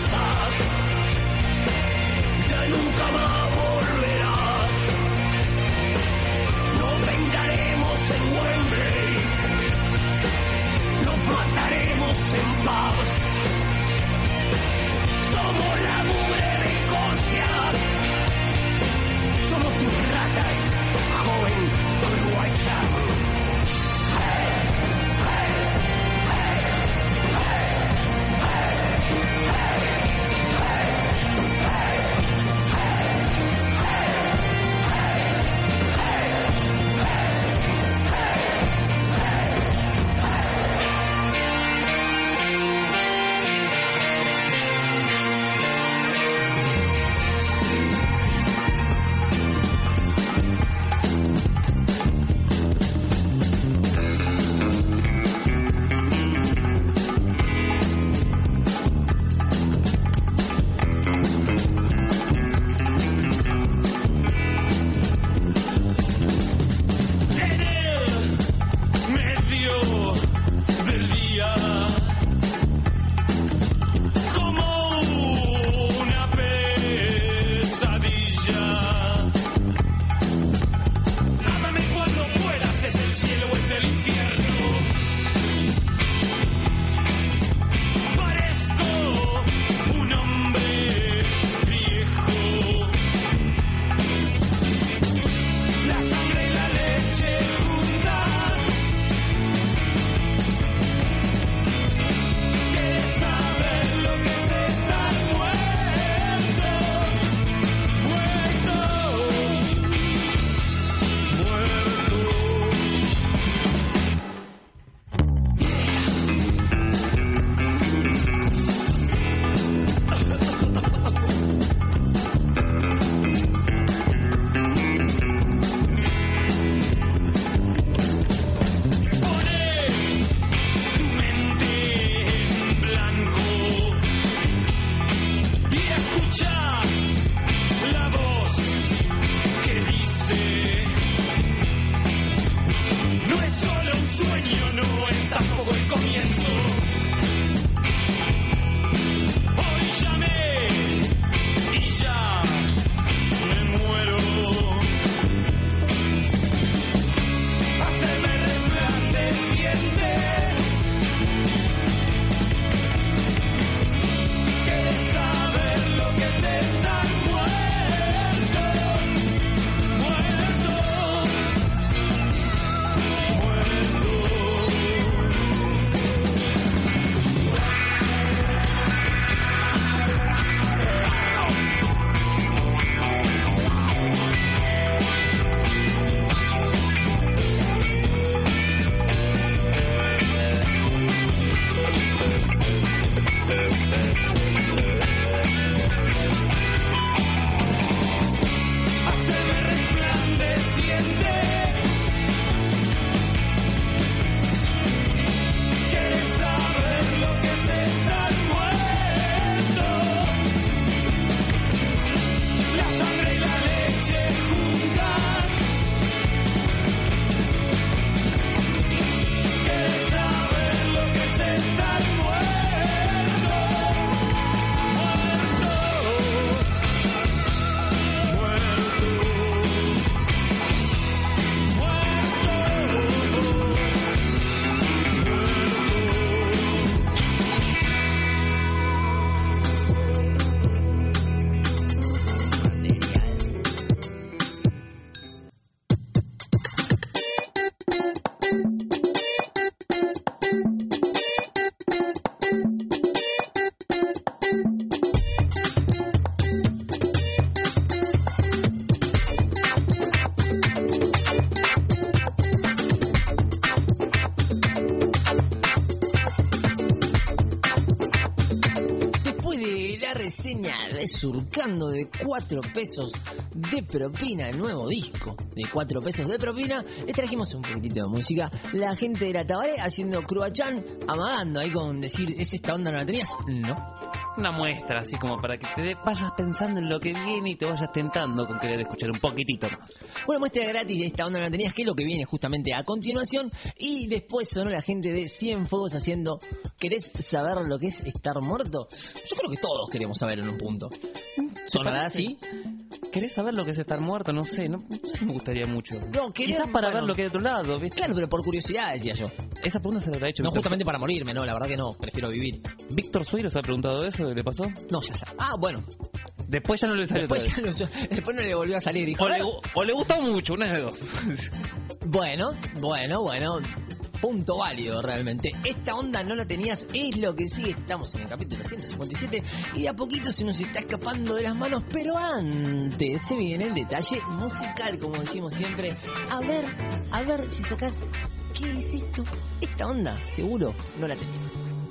A: reseña de Surcando de cuatro pesos de propina, el nuevo disco de cuatro pesos de propina. Le trajimos un poquitito de música. La gente de la Tabaré haciendo Cruachán, amagando ahí con decir, ¿es esta onda no la tenías? No.
B: Una muestra así como para que te de- vayas pensando en lo que viene y te vayas tentando con querer escuchar un poquitito más.
A: Una muestra gratis de esta onda no la tenías, que es lo que viene justamente a continuación. Y después sonó la gente de Cienfuegos haciendo ¿querés saber lo que es estar muerto? Yo creo que todos queremos saber en un punto. ¿Sonará
B: parece?
A: así?
B: ¿Querés saber lo que es estar muerto? No sé, no, no sé si me gustaría mucho.
A: No, querer-
B: Quizás para
A: bueno.
B: ver lo que hay de otro lado, ¿viste?
A: Claro, pero por curiosidad decía yo.
B: Esa pregunta se la habrá hecho
A: No
B: Víctor
A: justamente para morirme, no, la verdad que no, prefiero vivir.
B: Su- ¿Víctor Sueiro se ha preguntado eso? ¿Le pasó?
A: No, ya sabe. Ah, bueno.
B: Después ya no le salió
A: Después,
B: otra vez.
A: ya no, después no le volvió a salir. Dijo,
B: O le,
A: "Ah".
B: gu- o le gustó mucho, una de dos.
A: Bueno, bueno, bueno. Punto válido realmente. Esta onda no la tenías, es lo que sigue. Estamos en el capítulo ciento cincuenta y siete y de a poquito se nos está escapando de las manos. Pero antes se viene el detalle musical, como decimos siempre. A ver, a ver si sacás. ¿Qué es esto? Esta onda, seguro no la tenías.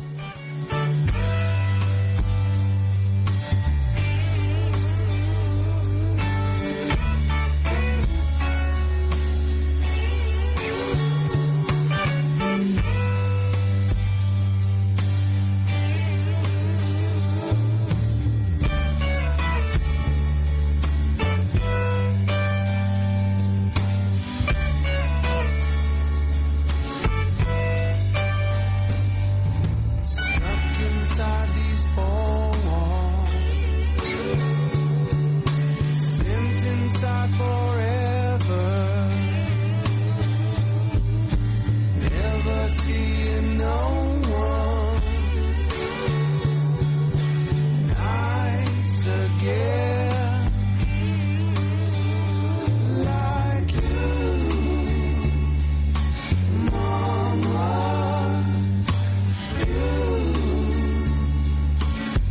F: Stuck inside these four walls, sent inside forever, never seeing no one nice again, like you, Mama.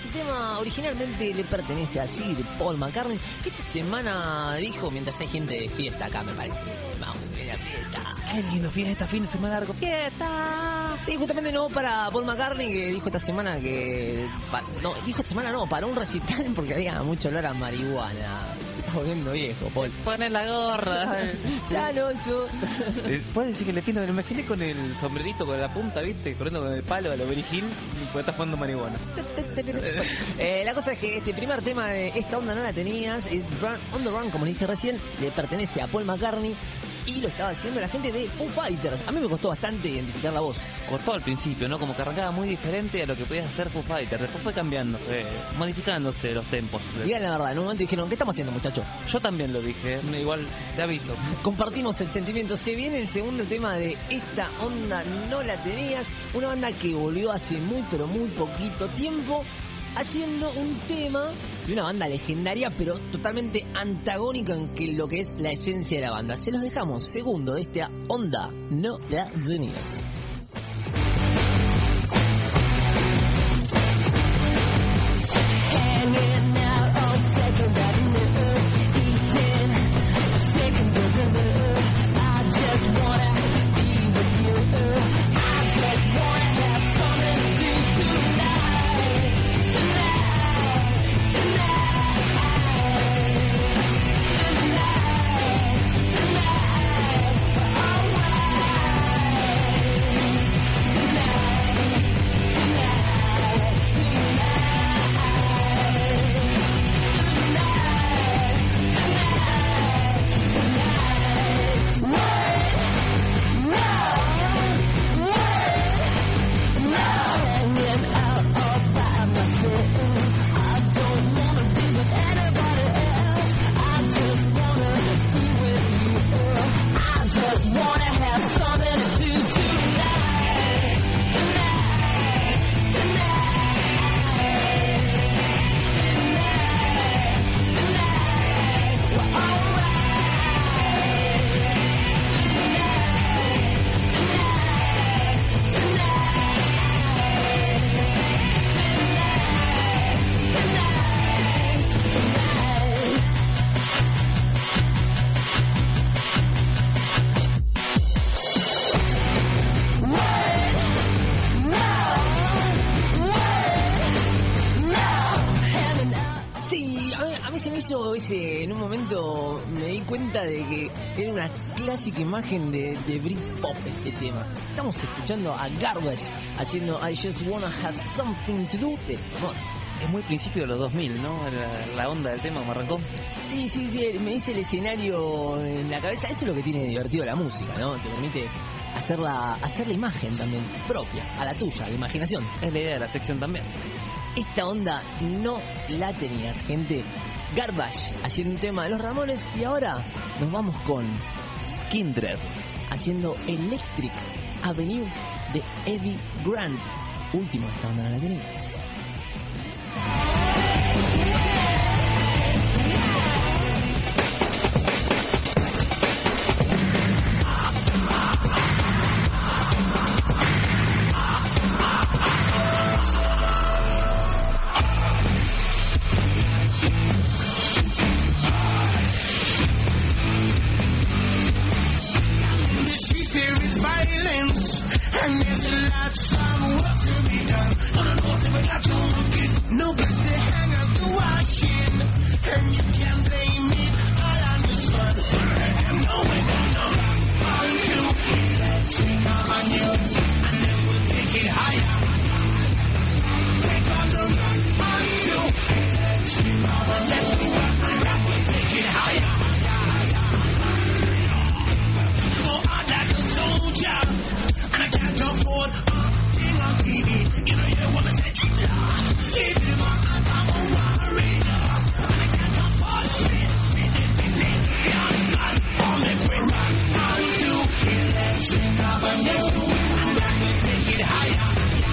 A: este tema originalmente le pertenece a Sir Paul McCartney, que esta semana dijo, mientras hay gente de fiesta acá, me parece, vamos a ir a fiesta.
B: Qué lindo fiesta, fin de semana largo, fiesta.
A: Sí, justamente no para Paul McCartney, que dijo esta semana que... pa- no, dijo esta semana no, para un recital porque había mucho olor a marihuana. Te estás volviendo viejo, Paul.
B: Poner la gorra.
A: Ya no, eso.
B: Puedes decir que le pinta, me lo imaginé con el sombrerito, con la punta, ¿viste? Corriendo con el palo de la Berry Hill y pues está jugando marihuana.
A: Eh, la cosa es que este primer tema de Esta Onda No La Tenías es Run on the Run, como le dije recién, le pertenece a Paul McCartney y lo estaba haciendo la gente de Foo Fighters. A mí me costó bastante identificar la voz.
B: Costó al principio, ¿no? Como que arrancaba muy diferente a lo que podía hacer Foo Fighters. Después fue cambiando, fue modificándose los tempos.
A: Digan la verdad, en un momento dijeron, ¿qué estamos haciendo, muchachos?
B: Yo también lo dije, igual te aviso.
A: Compartimos el sentimiento. Se viene el segundo tema de Esta Onda No La Tenías, una banda que volvió hace muy pero muy poquito tiempo haciendo un tema de una banda legendaria pero totalmente antagónica en que lo que es la esencia de la banda. Se los dejamos, segundo de Esta Onda No La Tenías. Ese, en un momento me di cuenta de que era una clásica imagen de, de Britpop este tema. Estamos escuchando a Garbage haciendo I Just Wanna Have Something to Do de Mods.
B: Es muy principio de los dos mil, ¿no? La, la onda del tema me arrancó.
A: Sí, sí, sí, me hice el escenario en la cabeza. Eso es lo que tiene divertido la música, ¿no? Te permite hacer la, hacer la imagen también propia, a la tuya, la imaginación.
B: Es la idea de la sección también.
A: Esta onda no la tenías, gente. Garbage haciendo un tema de los Ramones y ahora nos vamos con
B: Skindred
A: haciendo Electric Avenue de Eddie Grant. Último, esta onda no la tenías.
K: And there's lots of work to be done. On a course, we're not to get no place to hang out the washing. And you can't blame me all on the sun. And no way down the rock onto Electric Avenue. And then we'll take it higher. We're gonna rock onto Electric Avenue. Let's go up and rock, we'll take it higher. So I'm like a soldier. And I can't afford a thing on T V. You know, you don't want to say, keep it in my hands, I'm a warrior. And I can't afford it. I'll make me rock onto Electric Avenue. And I can take it higher.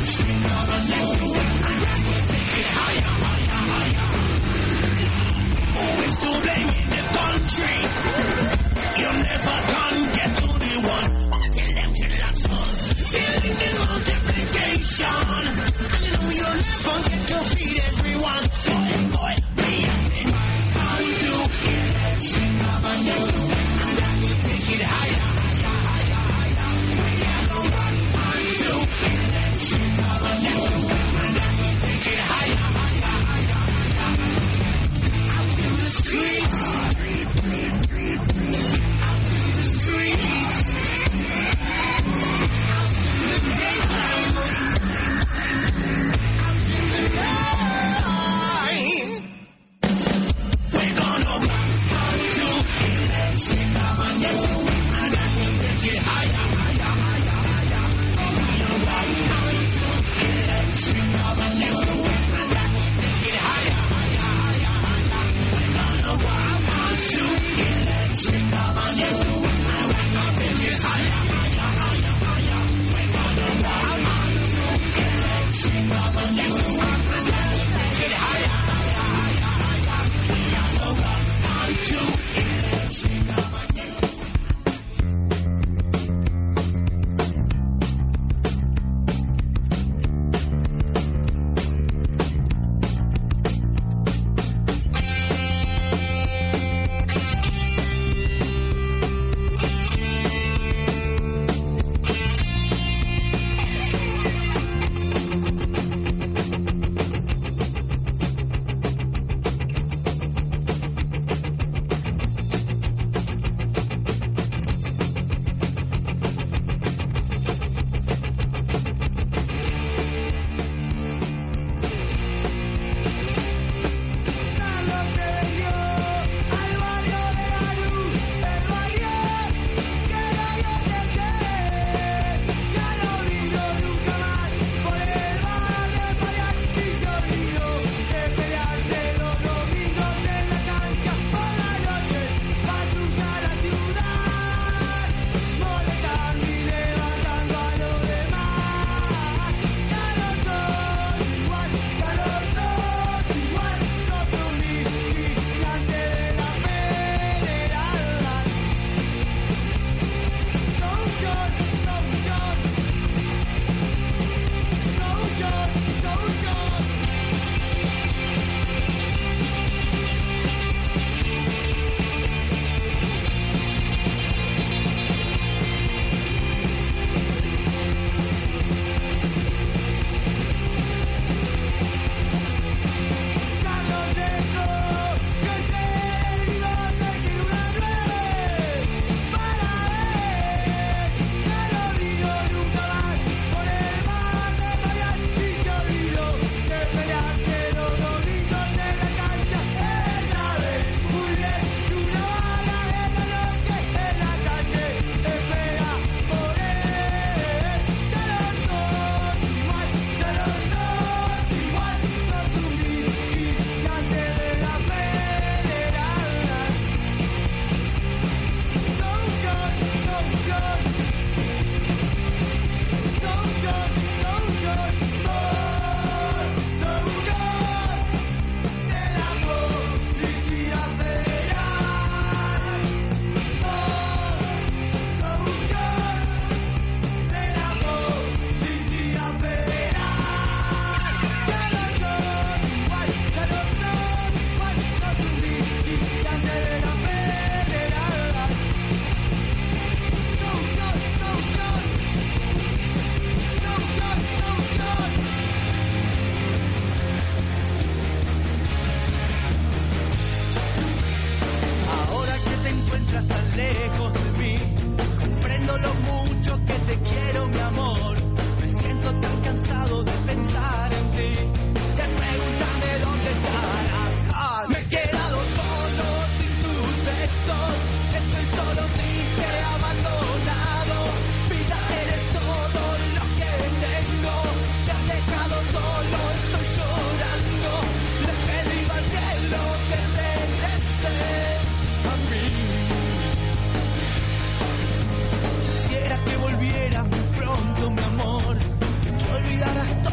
I: Quisiera que volvieras muy pronto, mi amor, que olvidaras todo.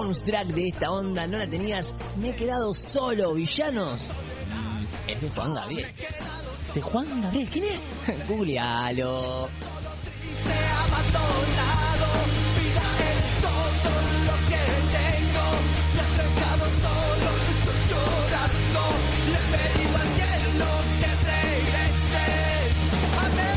A: bonus track de esta onda, ¿no la tenías? Me he quedado solo, villanos. Mm, es de Juan Gabriel. ¿De Juan Gabriel? ¿Quién es? Googlealo.
J: Te he abandonado, vida eres todo lo que tengo. Me has dejado solo, estoy llorando. Le he pedido al cielo que regreses a mí.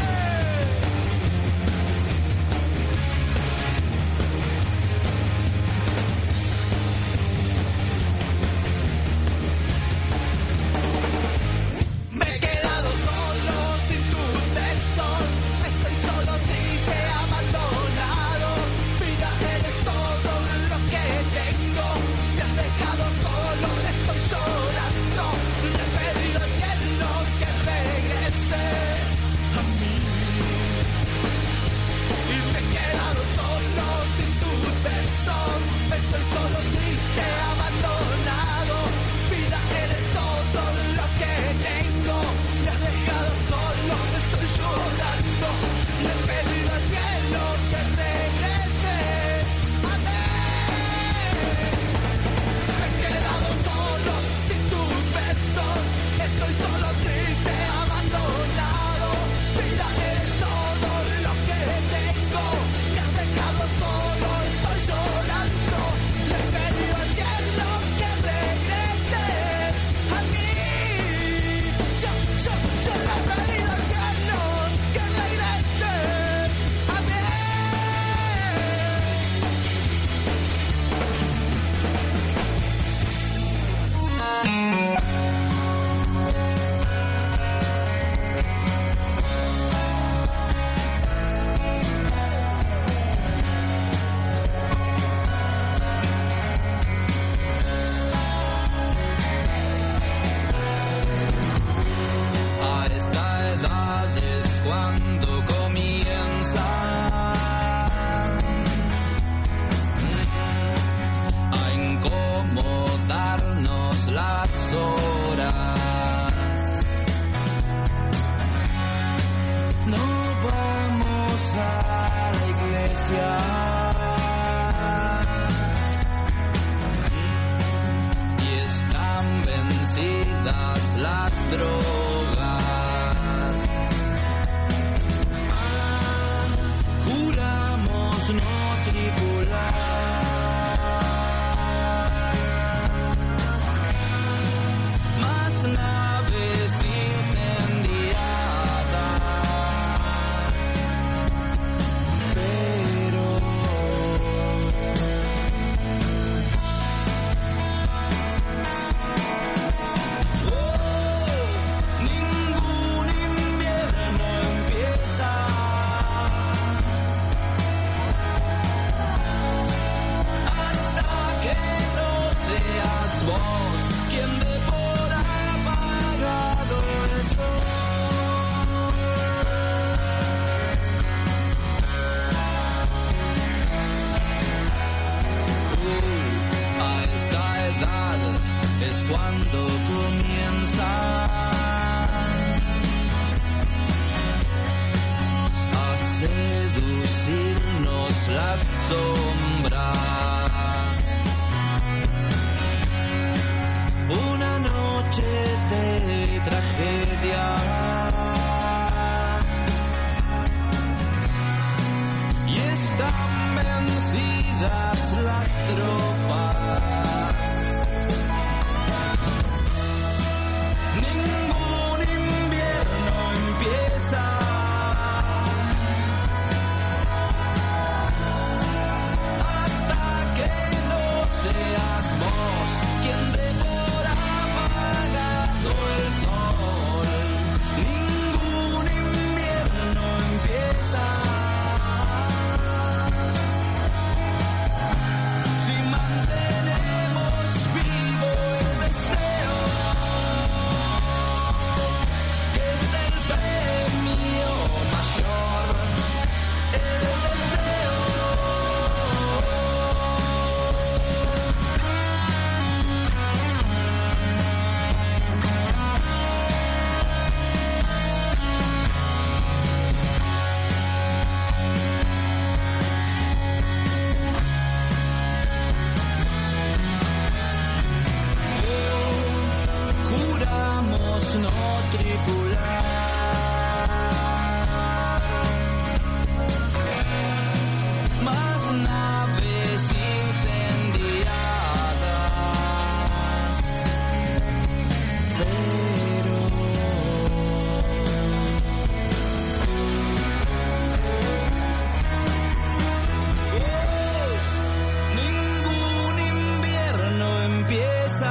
J: Me he quedado solo sin tus besos. Estoy solo, triste, abandonado. Vida, eres todo lo que tengo. Me has dejado solo, estoy llorando. Le he pedido al cielo que regreses a mí. Y me he quedado solo sin tus besos. Estoy solo, triste, abandonado. Vida, eres todo lo que tengo. Me has dejado solo, estoy llorando. Le he pedido al cielo que regrese a mí. Me he quedado solo sin tus besos. Estoy solo, triste, abandonado. Vida, eres todo lo que tengo. Me has dejado solo, estoy llorando. Le he pedido al cielo que regrese a mí. Yo, yo, yo le he pedido al cielo que regrese a mí. A esta edad es cuando comienza a incomodarnos las horas. No vamos a la iglesia. Y están vencidas las drogas. Juramos no tripular más naves incendiadas, pero ningún invierno empieza hasta que no seas vos quien dé por apagado el sol. A esta edad es cuando comienza a seducirnos las sombras. Una noche de tragedia y están vencidas las tropas. Ningún invierno empieza hasta que no seas vos quien dé por apagado el sol. Ningún invierno empieza si mantenemos
H: naves incendiadas. Ningún invierno empieza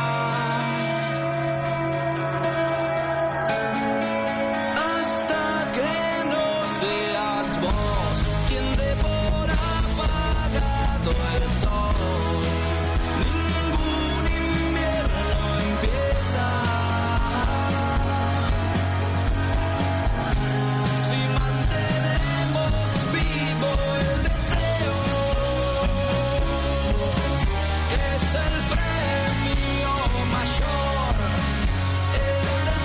H: hasta que no seas vos quien dé por apagado el sol. Ningún invierno empieza si mantenemos vivo el deseo. Es el premio mayor, el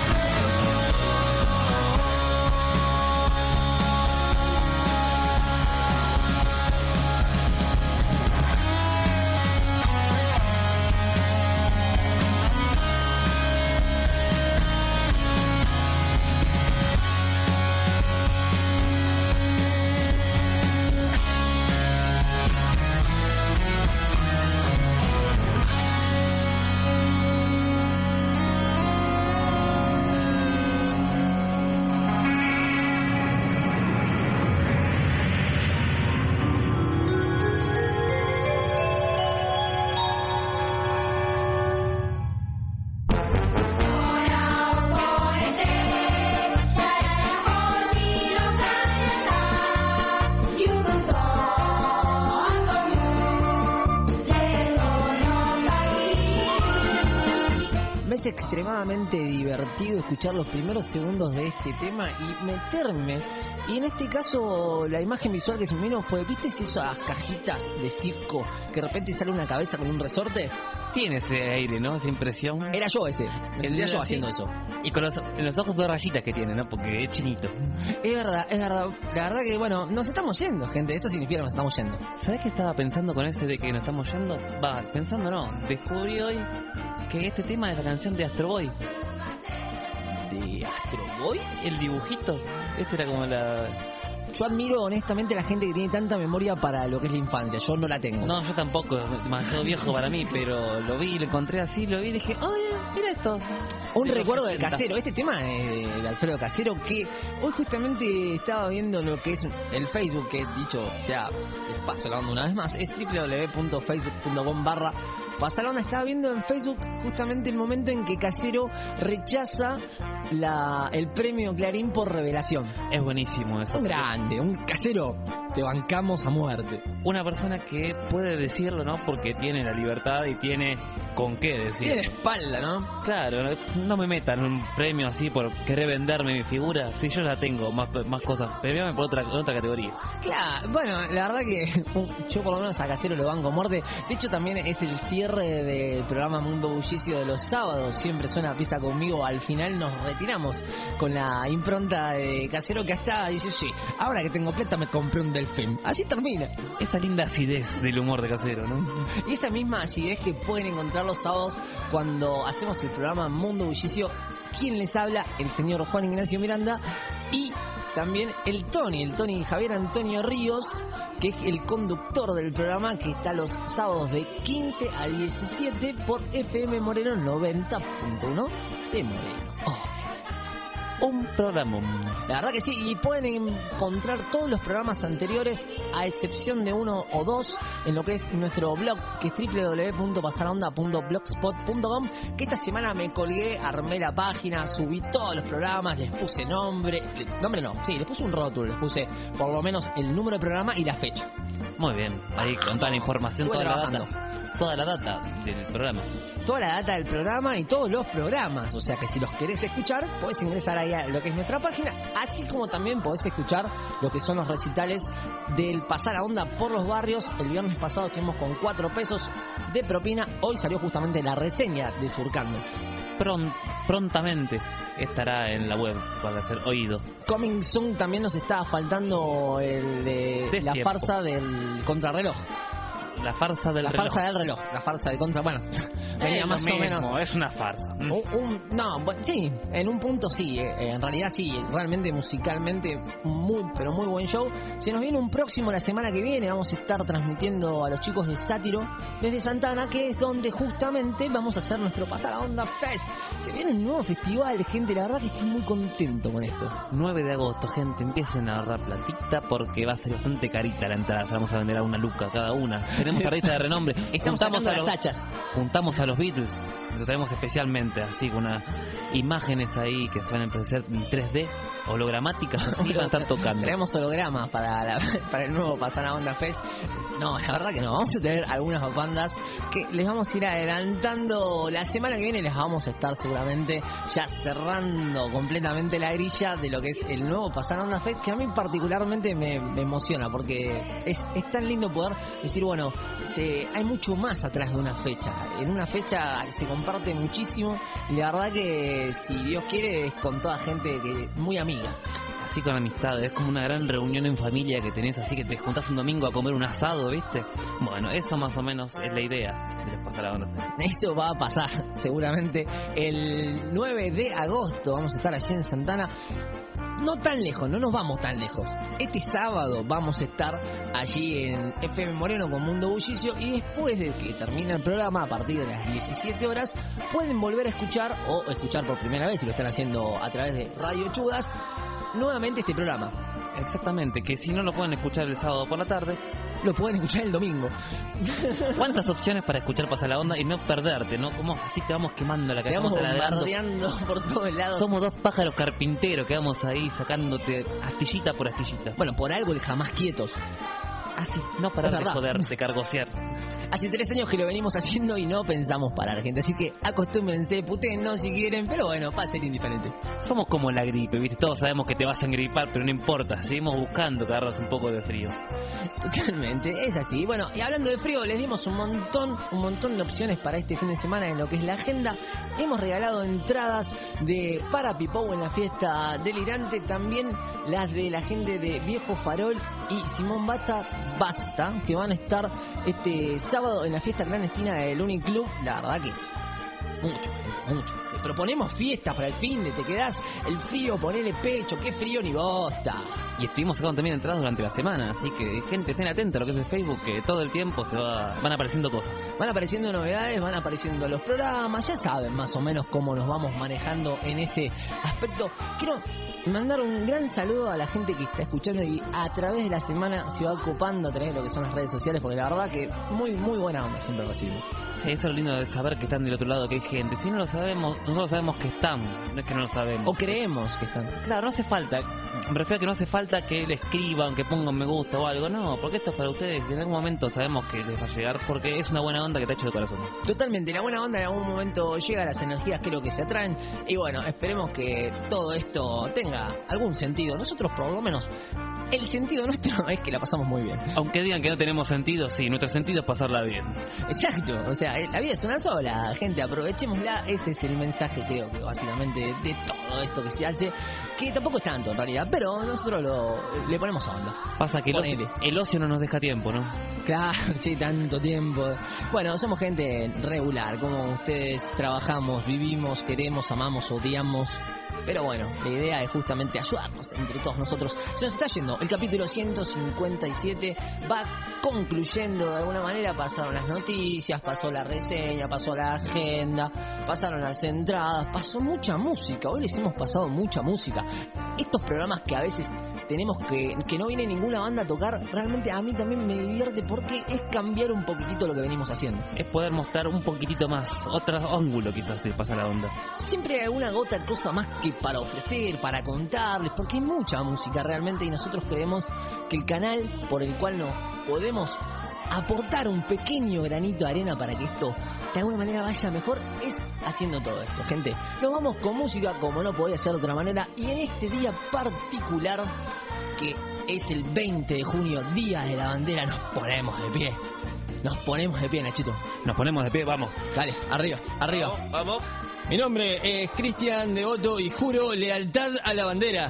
A: Me es extremadamente divertido escuchar los primeros segundos de este tema y meterme. Y en este caso, la imagen visual que se me vino fue, ¿viste esas cajitas de circo que de repente sale una cabeza con un resorte?
B: Tiene ese aire, ¿no? Esa impresión.
A: Era yo ese. Me sentía yo haciendo eso.
B: Y con los, en los ojos dos rayitas que tiene, ¿no? Porque es chinito.
A: Es verdad, es verdad. La verdad que, bueno, nos estamos yendo, gente. Esto significa que nos estamos yendo.
B: ¿Sabes qué estaba pensando con ese de que nos estamos yendo? Va, pensando no. Descubrí hoy que este tema es la canción de Astro Boy.
A: ¿De Astro Boy?
B: El dibujito. Este era como la...
A: Yo admiro honestamente a la gente que tiene tanta memoria para lo que es la infancia. Yo no la tengo.
B: No, yo tampoco. Demasiado viejo para mí, pero lo vi, lo encontré así, lo vi y dije, oye, mira esto.
A: Un
B: de
A: recuerdo
B: los
A: del
B: sesenta.
A: Casero. Este tema es de Alfredo Casero, que hoy justamente estaba viendo lo que es el Facebook, que dicho sea, les paso la onda una vez más, es doble u doble u doble u punto facebook punto com barra pasa la onda. Estaba viendo en Facebook justamente el momento en que Casero rechaza la, el premio Clarín por revelación.
B: Es buenísimo eso.
A: Un grande, un Casero, te bancamos a muerte.
B: Una persona que puede decirlo, ¿no? Porque tiene la libertad y tiene con qué decirlo.
A: Tiene espalda, ¿no?
B: Claro, no, no me metan un premio así por querer venderme mi figura. Si yo ya tengo más, más cosas, premiame por otra, otra categoría.
A: Claro, bueno, la verdad que yo por lo menos a Casero lo banco a muerte. De hecho también es el cierre del programa Mundo Bullicio de los sábados. Siempre suena Pisa Conmigo. Al final nos retiramos con la impronta de Casero, que hasta dice, sí, ahora que tengo plata me compré un Delfín. Así termina.
B: Esa linda acidez del humor de Casero, ¿no?
A: Y esa misma acidez que pueden encontrar los sábados cuando hacemos el programa Mundo Bullicio. ¿Quién les habla? El señor Juan Ignacio Miranda y también el Tony, el Tony Javier Antonio Ríos, que es el conductor del programa, que está los sábados de quince a diecisiete por F M Moreno noventa punto uno de Moreno. Oh.
B: Un programa.
A: La verdad que sí, y pueden encontrar todos los programas anteriores, a excepción de uno o dos, en lo que es nuestro blog, que es doble u doble u doble u punto pasaronda punto blogspot punto com, que esta semana me colgué, armé la página, subí todos los programas, les puse nombre, nombre no, sí, les puse un rótulo, les puse por lo menos el número de programa y la fecha.
B: Muy bien, ahí con toda la información,
A: Estuve
B: toda la
A: trabajando.
B: data, toda la data del programa.
A: Toda la data del programa y todos los programas, o sea que si los querés escuchar, podés ingresar ahí a lo que es nuestra página, así como también podés escuchar lo que son los recitales del Pasar a Onda por los barrios. El viernes pasado estuvimos con cuatro pesos de propina, hoy salió justamente la reseña de Surcando.
B: Pron- prontamente estará en la web para ser oído.
A: Coming Soon también nos está faltando el de la
B: Destiempo.
A: farsa del contrarreloj.
B: La farsa del
A: la
B: reloj.
A: farsa del reloj, la farsa de contra, bueno, venía
B: Es
A: más
B: lo
A: o
B: mismo,
A: menos.
B: es una farsa. Mm.
A: Un, un- no, bu- sí, en un punto sí, eh, en realidad sí, realmente musicalmente muy, pero muy buen show. Se nos viene un próximo la semana que viene, vamos a estar transmitiendo a los chicos de Sátiro desde Santana, que es donde justamente vamos a hacer nuestro Pasa la Onda Fest. Se viene un nuevo festival, gente, la verdad que estoy muy contento con esto.
B: nueve de agosto, gente, empiecen a ahorrar platita porque va a ser bastante carita la entrada. Se la vamos a vender a una luca cada una. Tenemos artistas de renombre.
A: Estamos
B: Juntamos
A: sacando
B: a
A: las
B: los-
A: hachas.
B: Juntamos a los Beatles, lo traemos especialmente, así con unas imágenes ahí que se van a empezar en tres D, hologramáticas, así van a estar tocando.
A: Traemos hologramas para, la- para el nuevo Pasa la Onda Fest. No, la verdad que no. Vamos a tener algunas bandas que les vamos a ir adelantando. La semana que viene les vamos a estar seguramente ya cerrando completamente la grilla de lo que es el nuevo Pasa la Onda Fest, que a mí particularmente me, me emociona porque es, es tan lindo poder decir, bueno, se, hay mucho más atrás de una fecha. En una fecha se comparte muchísimo y la verdad que si Dios quiere es con toda gente que muy amiga.
B: Así con amistad, es como una gran reunión en familia que tenés, así que te juntás un domingo a comer un asado, ¿viste? Bueno, eso más o menos es la idea de les Pasa la Onda Fest.
A: Eso va a pasar seguramente el nueve de agosto. Vamos a estar allí en Santana. No tan lejos, no nos vamos tan lejos. Este sábado vamos a estar allí en F M Moreno con Mundo Bullicio y después de que termine el programa, a partir de las diecisiete horas, pueden volver a escuchar o escuchar por primera vez, si lo están haciendo a través de Radio Chudas, nuevamente este programa.
B: Exactamente, que si no lo pueden escuchar el sábado por la tarde,
A: lo pueden escuchar el domingo.
B: ¿Cuántas opciones para escuchar Pasa la Onda y no perderte, no? Como así te vamos quemando la
A: Te
B: cabeza,
A: vamos
B: taladrando.
A: bombardeando por todos lados.
B: Somos dos pájaros carpinteros que vamos ahí sacándote astillita por astillita.
A: Bueno, por algo el jamás quietos.
B: Así, no parar
A: Es
B: de
A: verdad.
B: joder, de cargosear.
A: Hace tres años que lo venimos haciendo y no pensamos parar, gente. Así que acostúmbrense, putéennos si quieren, pero bueno, va a ser indiferente.
B: Somos como la gripe, ¿viste? Todos sabemos que te vas a engripar, pero no importa. Seguimos buscando que agarras un poco de frío.
A: Totalmente, es así. Bueno, y hablando de frío, les dimos un montón, un montón de opciones para este fin de semana en lo que es la agenda. Hemos regalado entradas de para Pipou en la fiesta delirante, también las de la gente de Viejo Farol y Simón Bata Basta, que van a estar este sábado en la fiesta clandestina del Uniclub. La verdad que mucho, gente, mucho. Te proponemos fiestas para el fin de te quedás el frío, ponele pecho, qué frío ni bosta.
B: Y estuvimos sacando también entradas durante la semana, así que gente, estén atentos a lo que es el Facebook, que todo el tiempo se va, van apareciendo cosas.
A: Van apareciendo novedades, van apareciendo los programas, ya saben más o menos cómo nos vamos manejando en ese aspecto. Quiero mandar un gran saludo a la gente que está escuchando y a través de la semana se va copando a través de lo que son las redes sociales, porque la verdad que muy, muy buena onda siempre recibimos.
B: Sí, eso es lo lindo de saber que están del otro lado, que hay gente. Si no lo sabemos, nosotros sabemos que están, no es que no lo sabemos.
A: O creemos que están.
B: Claro, no hace falta, me refiero a que no hace falta que le escriban, que pongan me gusta o algo, no, porque esto es para ustedes y en algún momento sabemos que les va a llegar, porque es una buena onda que te ha hecho de corazón.
A: Totalmente, la buena onda en algún momento llega, las energías creo que se atraen y bueno, esperemos que todo esto tenga algún sentido. Nosotros por lo menos, el sentido nuestro es que la pasamos muy bien.
B: Aunque digan que no tenemos sentido, sí, nuestro sentido es pasarla bien.
A: Exacto, o sea, eh, la vida es una sola, gente, aprovechémosla, ese es el mensaje creo que básicamente de, de todo esto que se hace, que tampoco es tanto en realidad, pero nosotros lo, le ponemos onda.
B: Pasa que el ocio,
A: Ponele.
B: el ocio no nos deja tiempo, ¿no?
A: Claro, sí, tanto tiempo. Bueno, somos gente regular, como ustedes trabajamos, vivimos, queremos, amamos, odiamos. Pero bueno, la idea es justamente ayudarnos entre todos nosotros. Se nos está yendo el capítulo ciento cincuenta y siete, va concluyendo de alguna manera. Pasaron las noticias, pasó la reseña, pasó la agenda, pasaron las entradas, pasó mucha música. Hoy les hemos pasado mucha música. Estos programas que a veces tenemos que, que no viene ninguna banda a tocar, realmente a mí también me divierte porque es cambiar un poquitito lo que venimos haciendo.
B: Es poder mostrar un poquitito más, otro ángulo quizás de Pasa la Onda.
A: Siempre hay alguna gota de cosa más que para ofrecer, para contarles, porque hay mucha música realmente y nosotros creemos que el canal por el cual nos podemos aportar un pequeño granito de arena para que esto de alguna manera vaya mejor es haciendo todo esto, gente. Nos vamos con música como no podía ser de otra manera y en este día particular que es el veinte de junio, Día de la Bandera, nos ponemos de pie. Nos ponemos de pie, Nachito.
B: Nos ponemos de pie, vamos.
A: Dale, arriba, arriba.
B: Vamos, vamos.
A: Mi nombre es Cristian Devoto y juro lealtad a la bandera.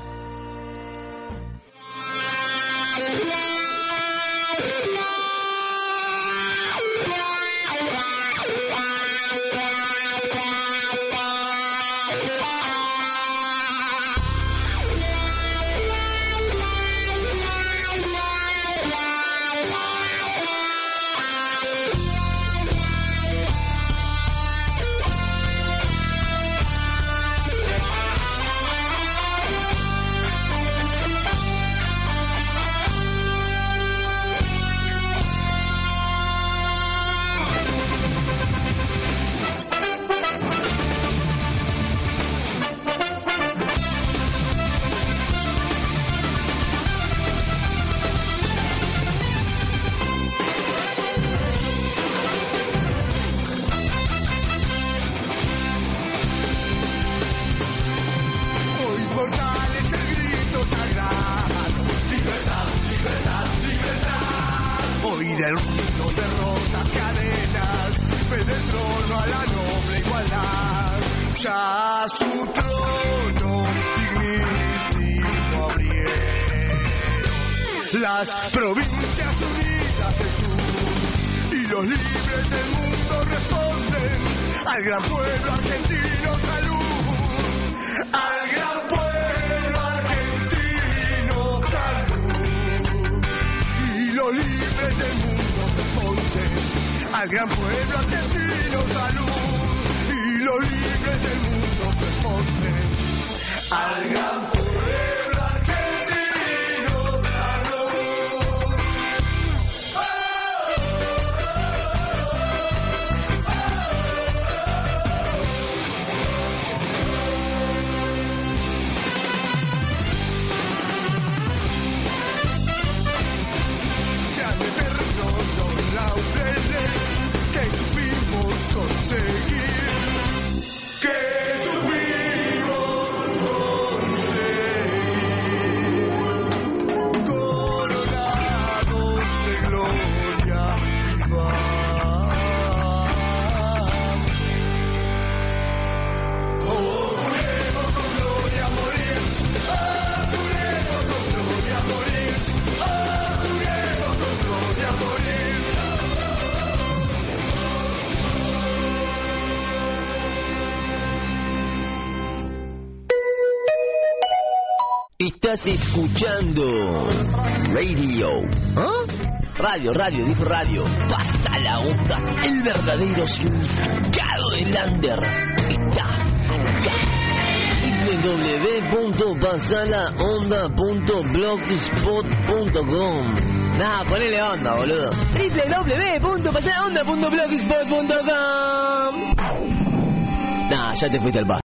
F: del mundo, derrotas, cadenas, fe del trono a la noble igualdad. Ya su trono dignísimo abrieron las provincias unidas del sur, y los libres del mundo responden al gran pueblo argentino. Salud, al gran pueblo argentino. Salud, y los libres del mundo responden al gran pueblo argentino. Salud, y los libres del mundo responden al gran pueblo argentino. Salud. Sean eternos los laureles que supimos conseguir, que supimos conseguir, coronados de gloria y paz. Oh, juremos con gloria morir, oh, juremos con gloria morir, oh, juremos con gloria morir.
L: Estás escuchando Radio. ¿Ah? Radio, radio, dijo radio. Pasa la onda. El verdadero significado del under está acá. w w w punto pasalaonda punto blogspot punto com. Nah, ponele onda, boludo. w w w punto pasalaonda punto blogspot punto com. Nah, ya te fuiste al bar.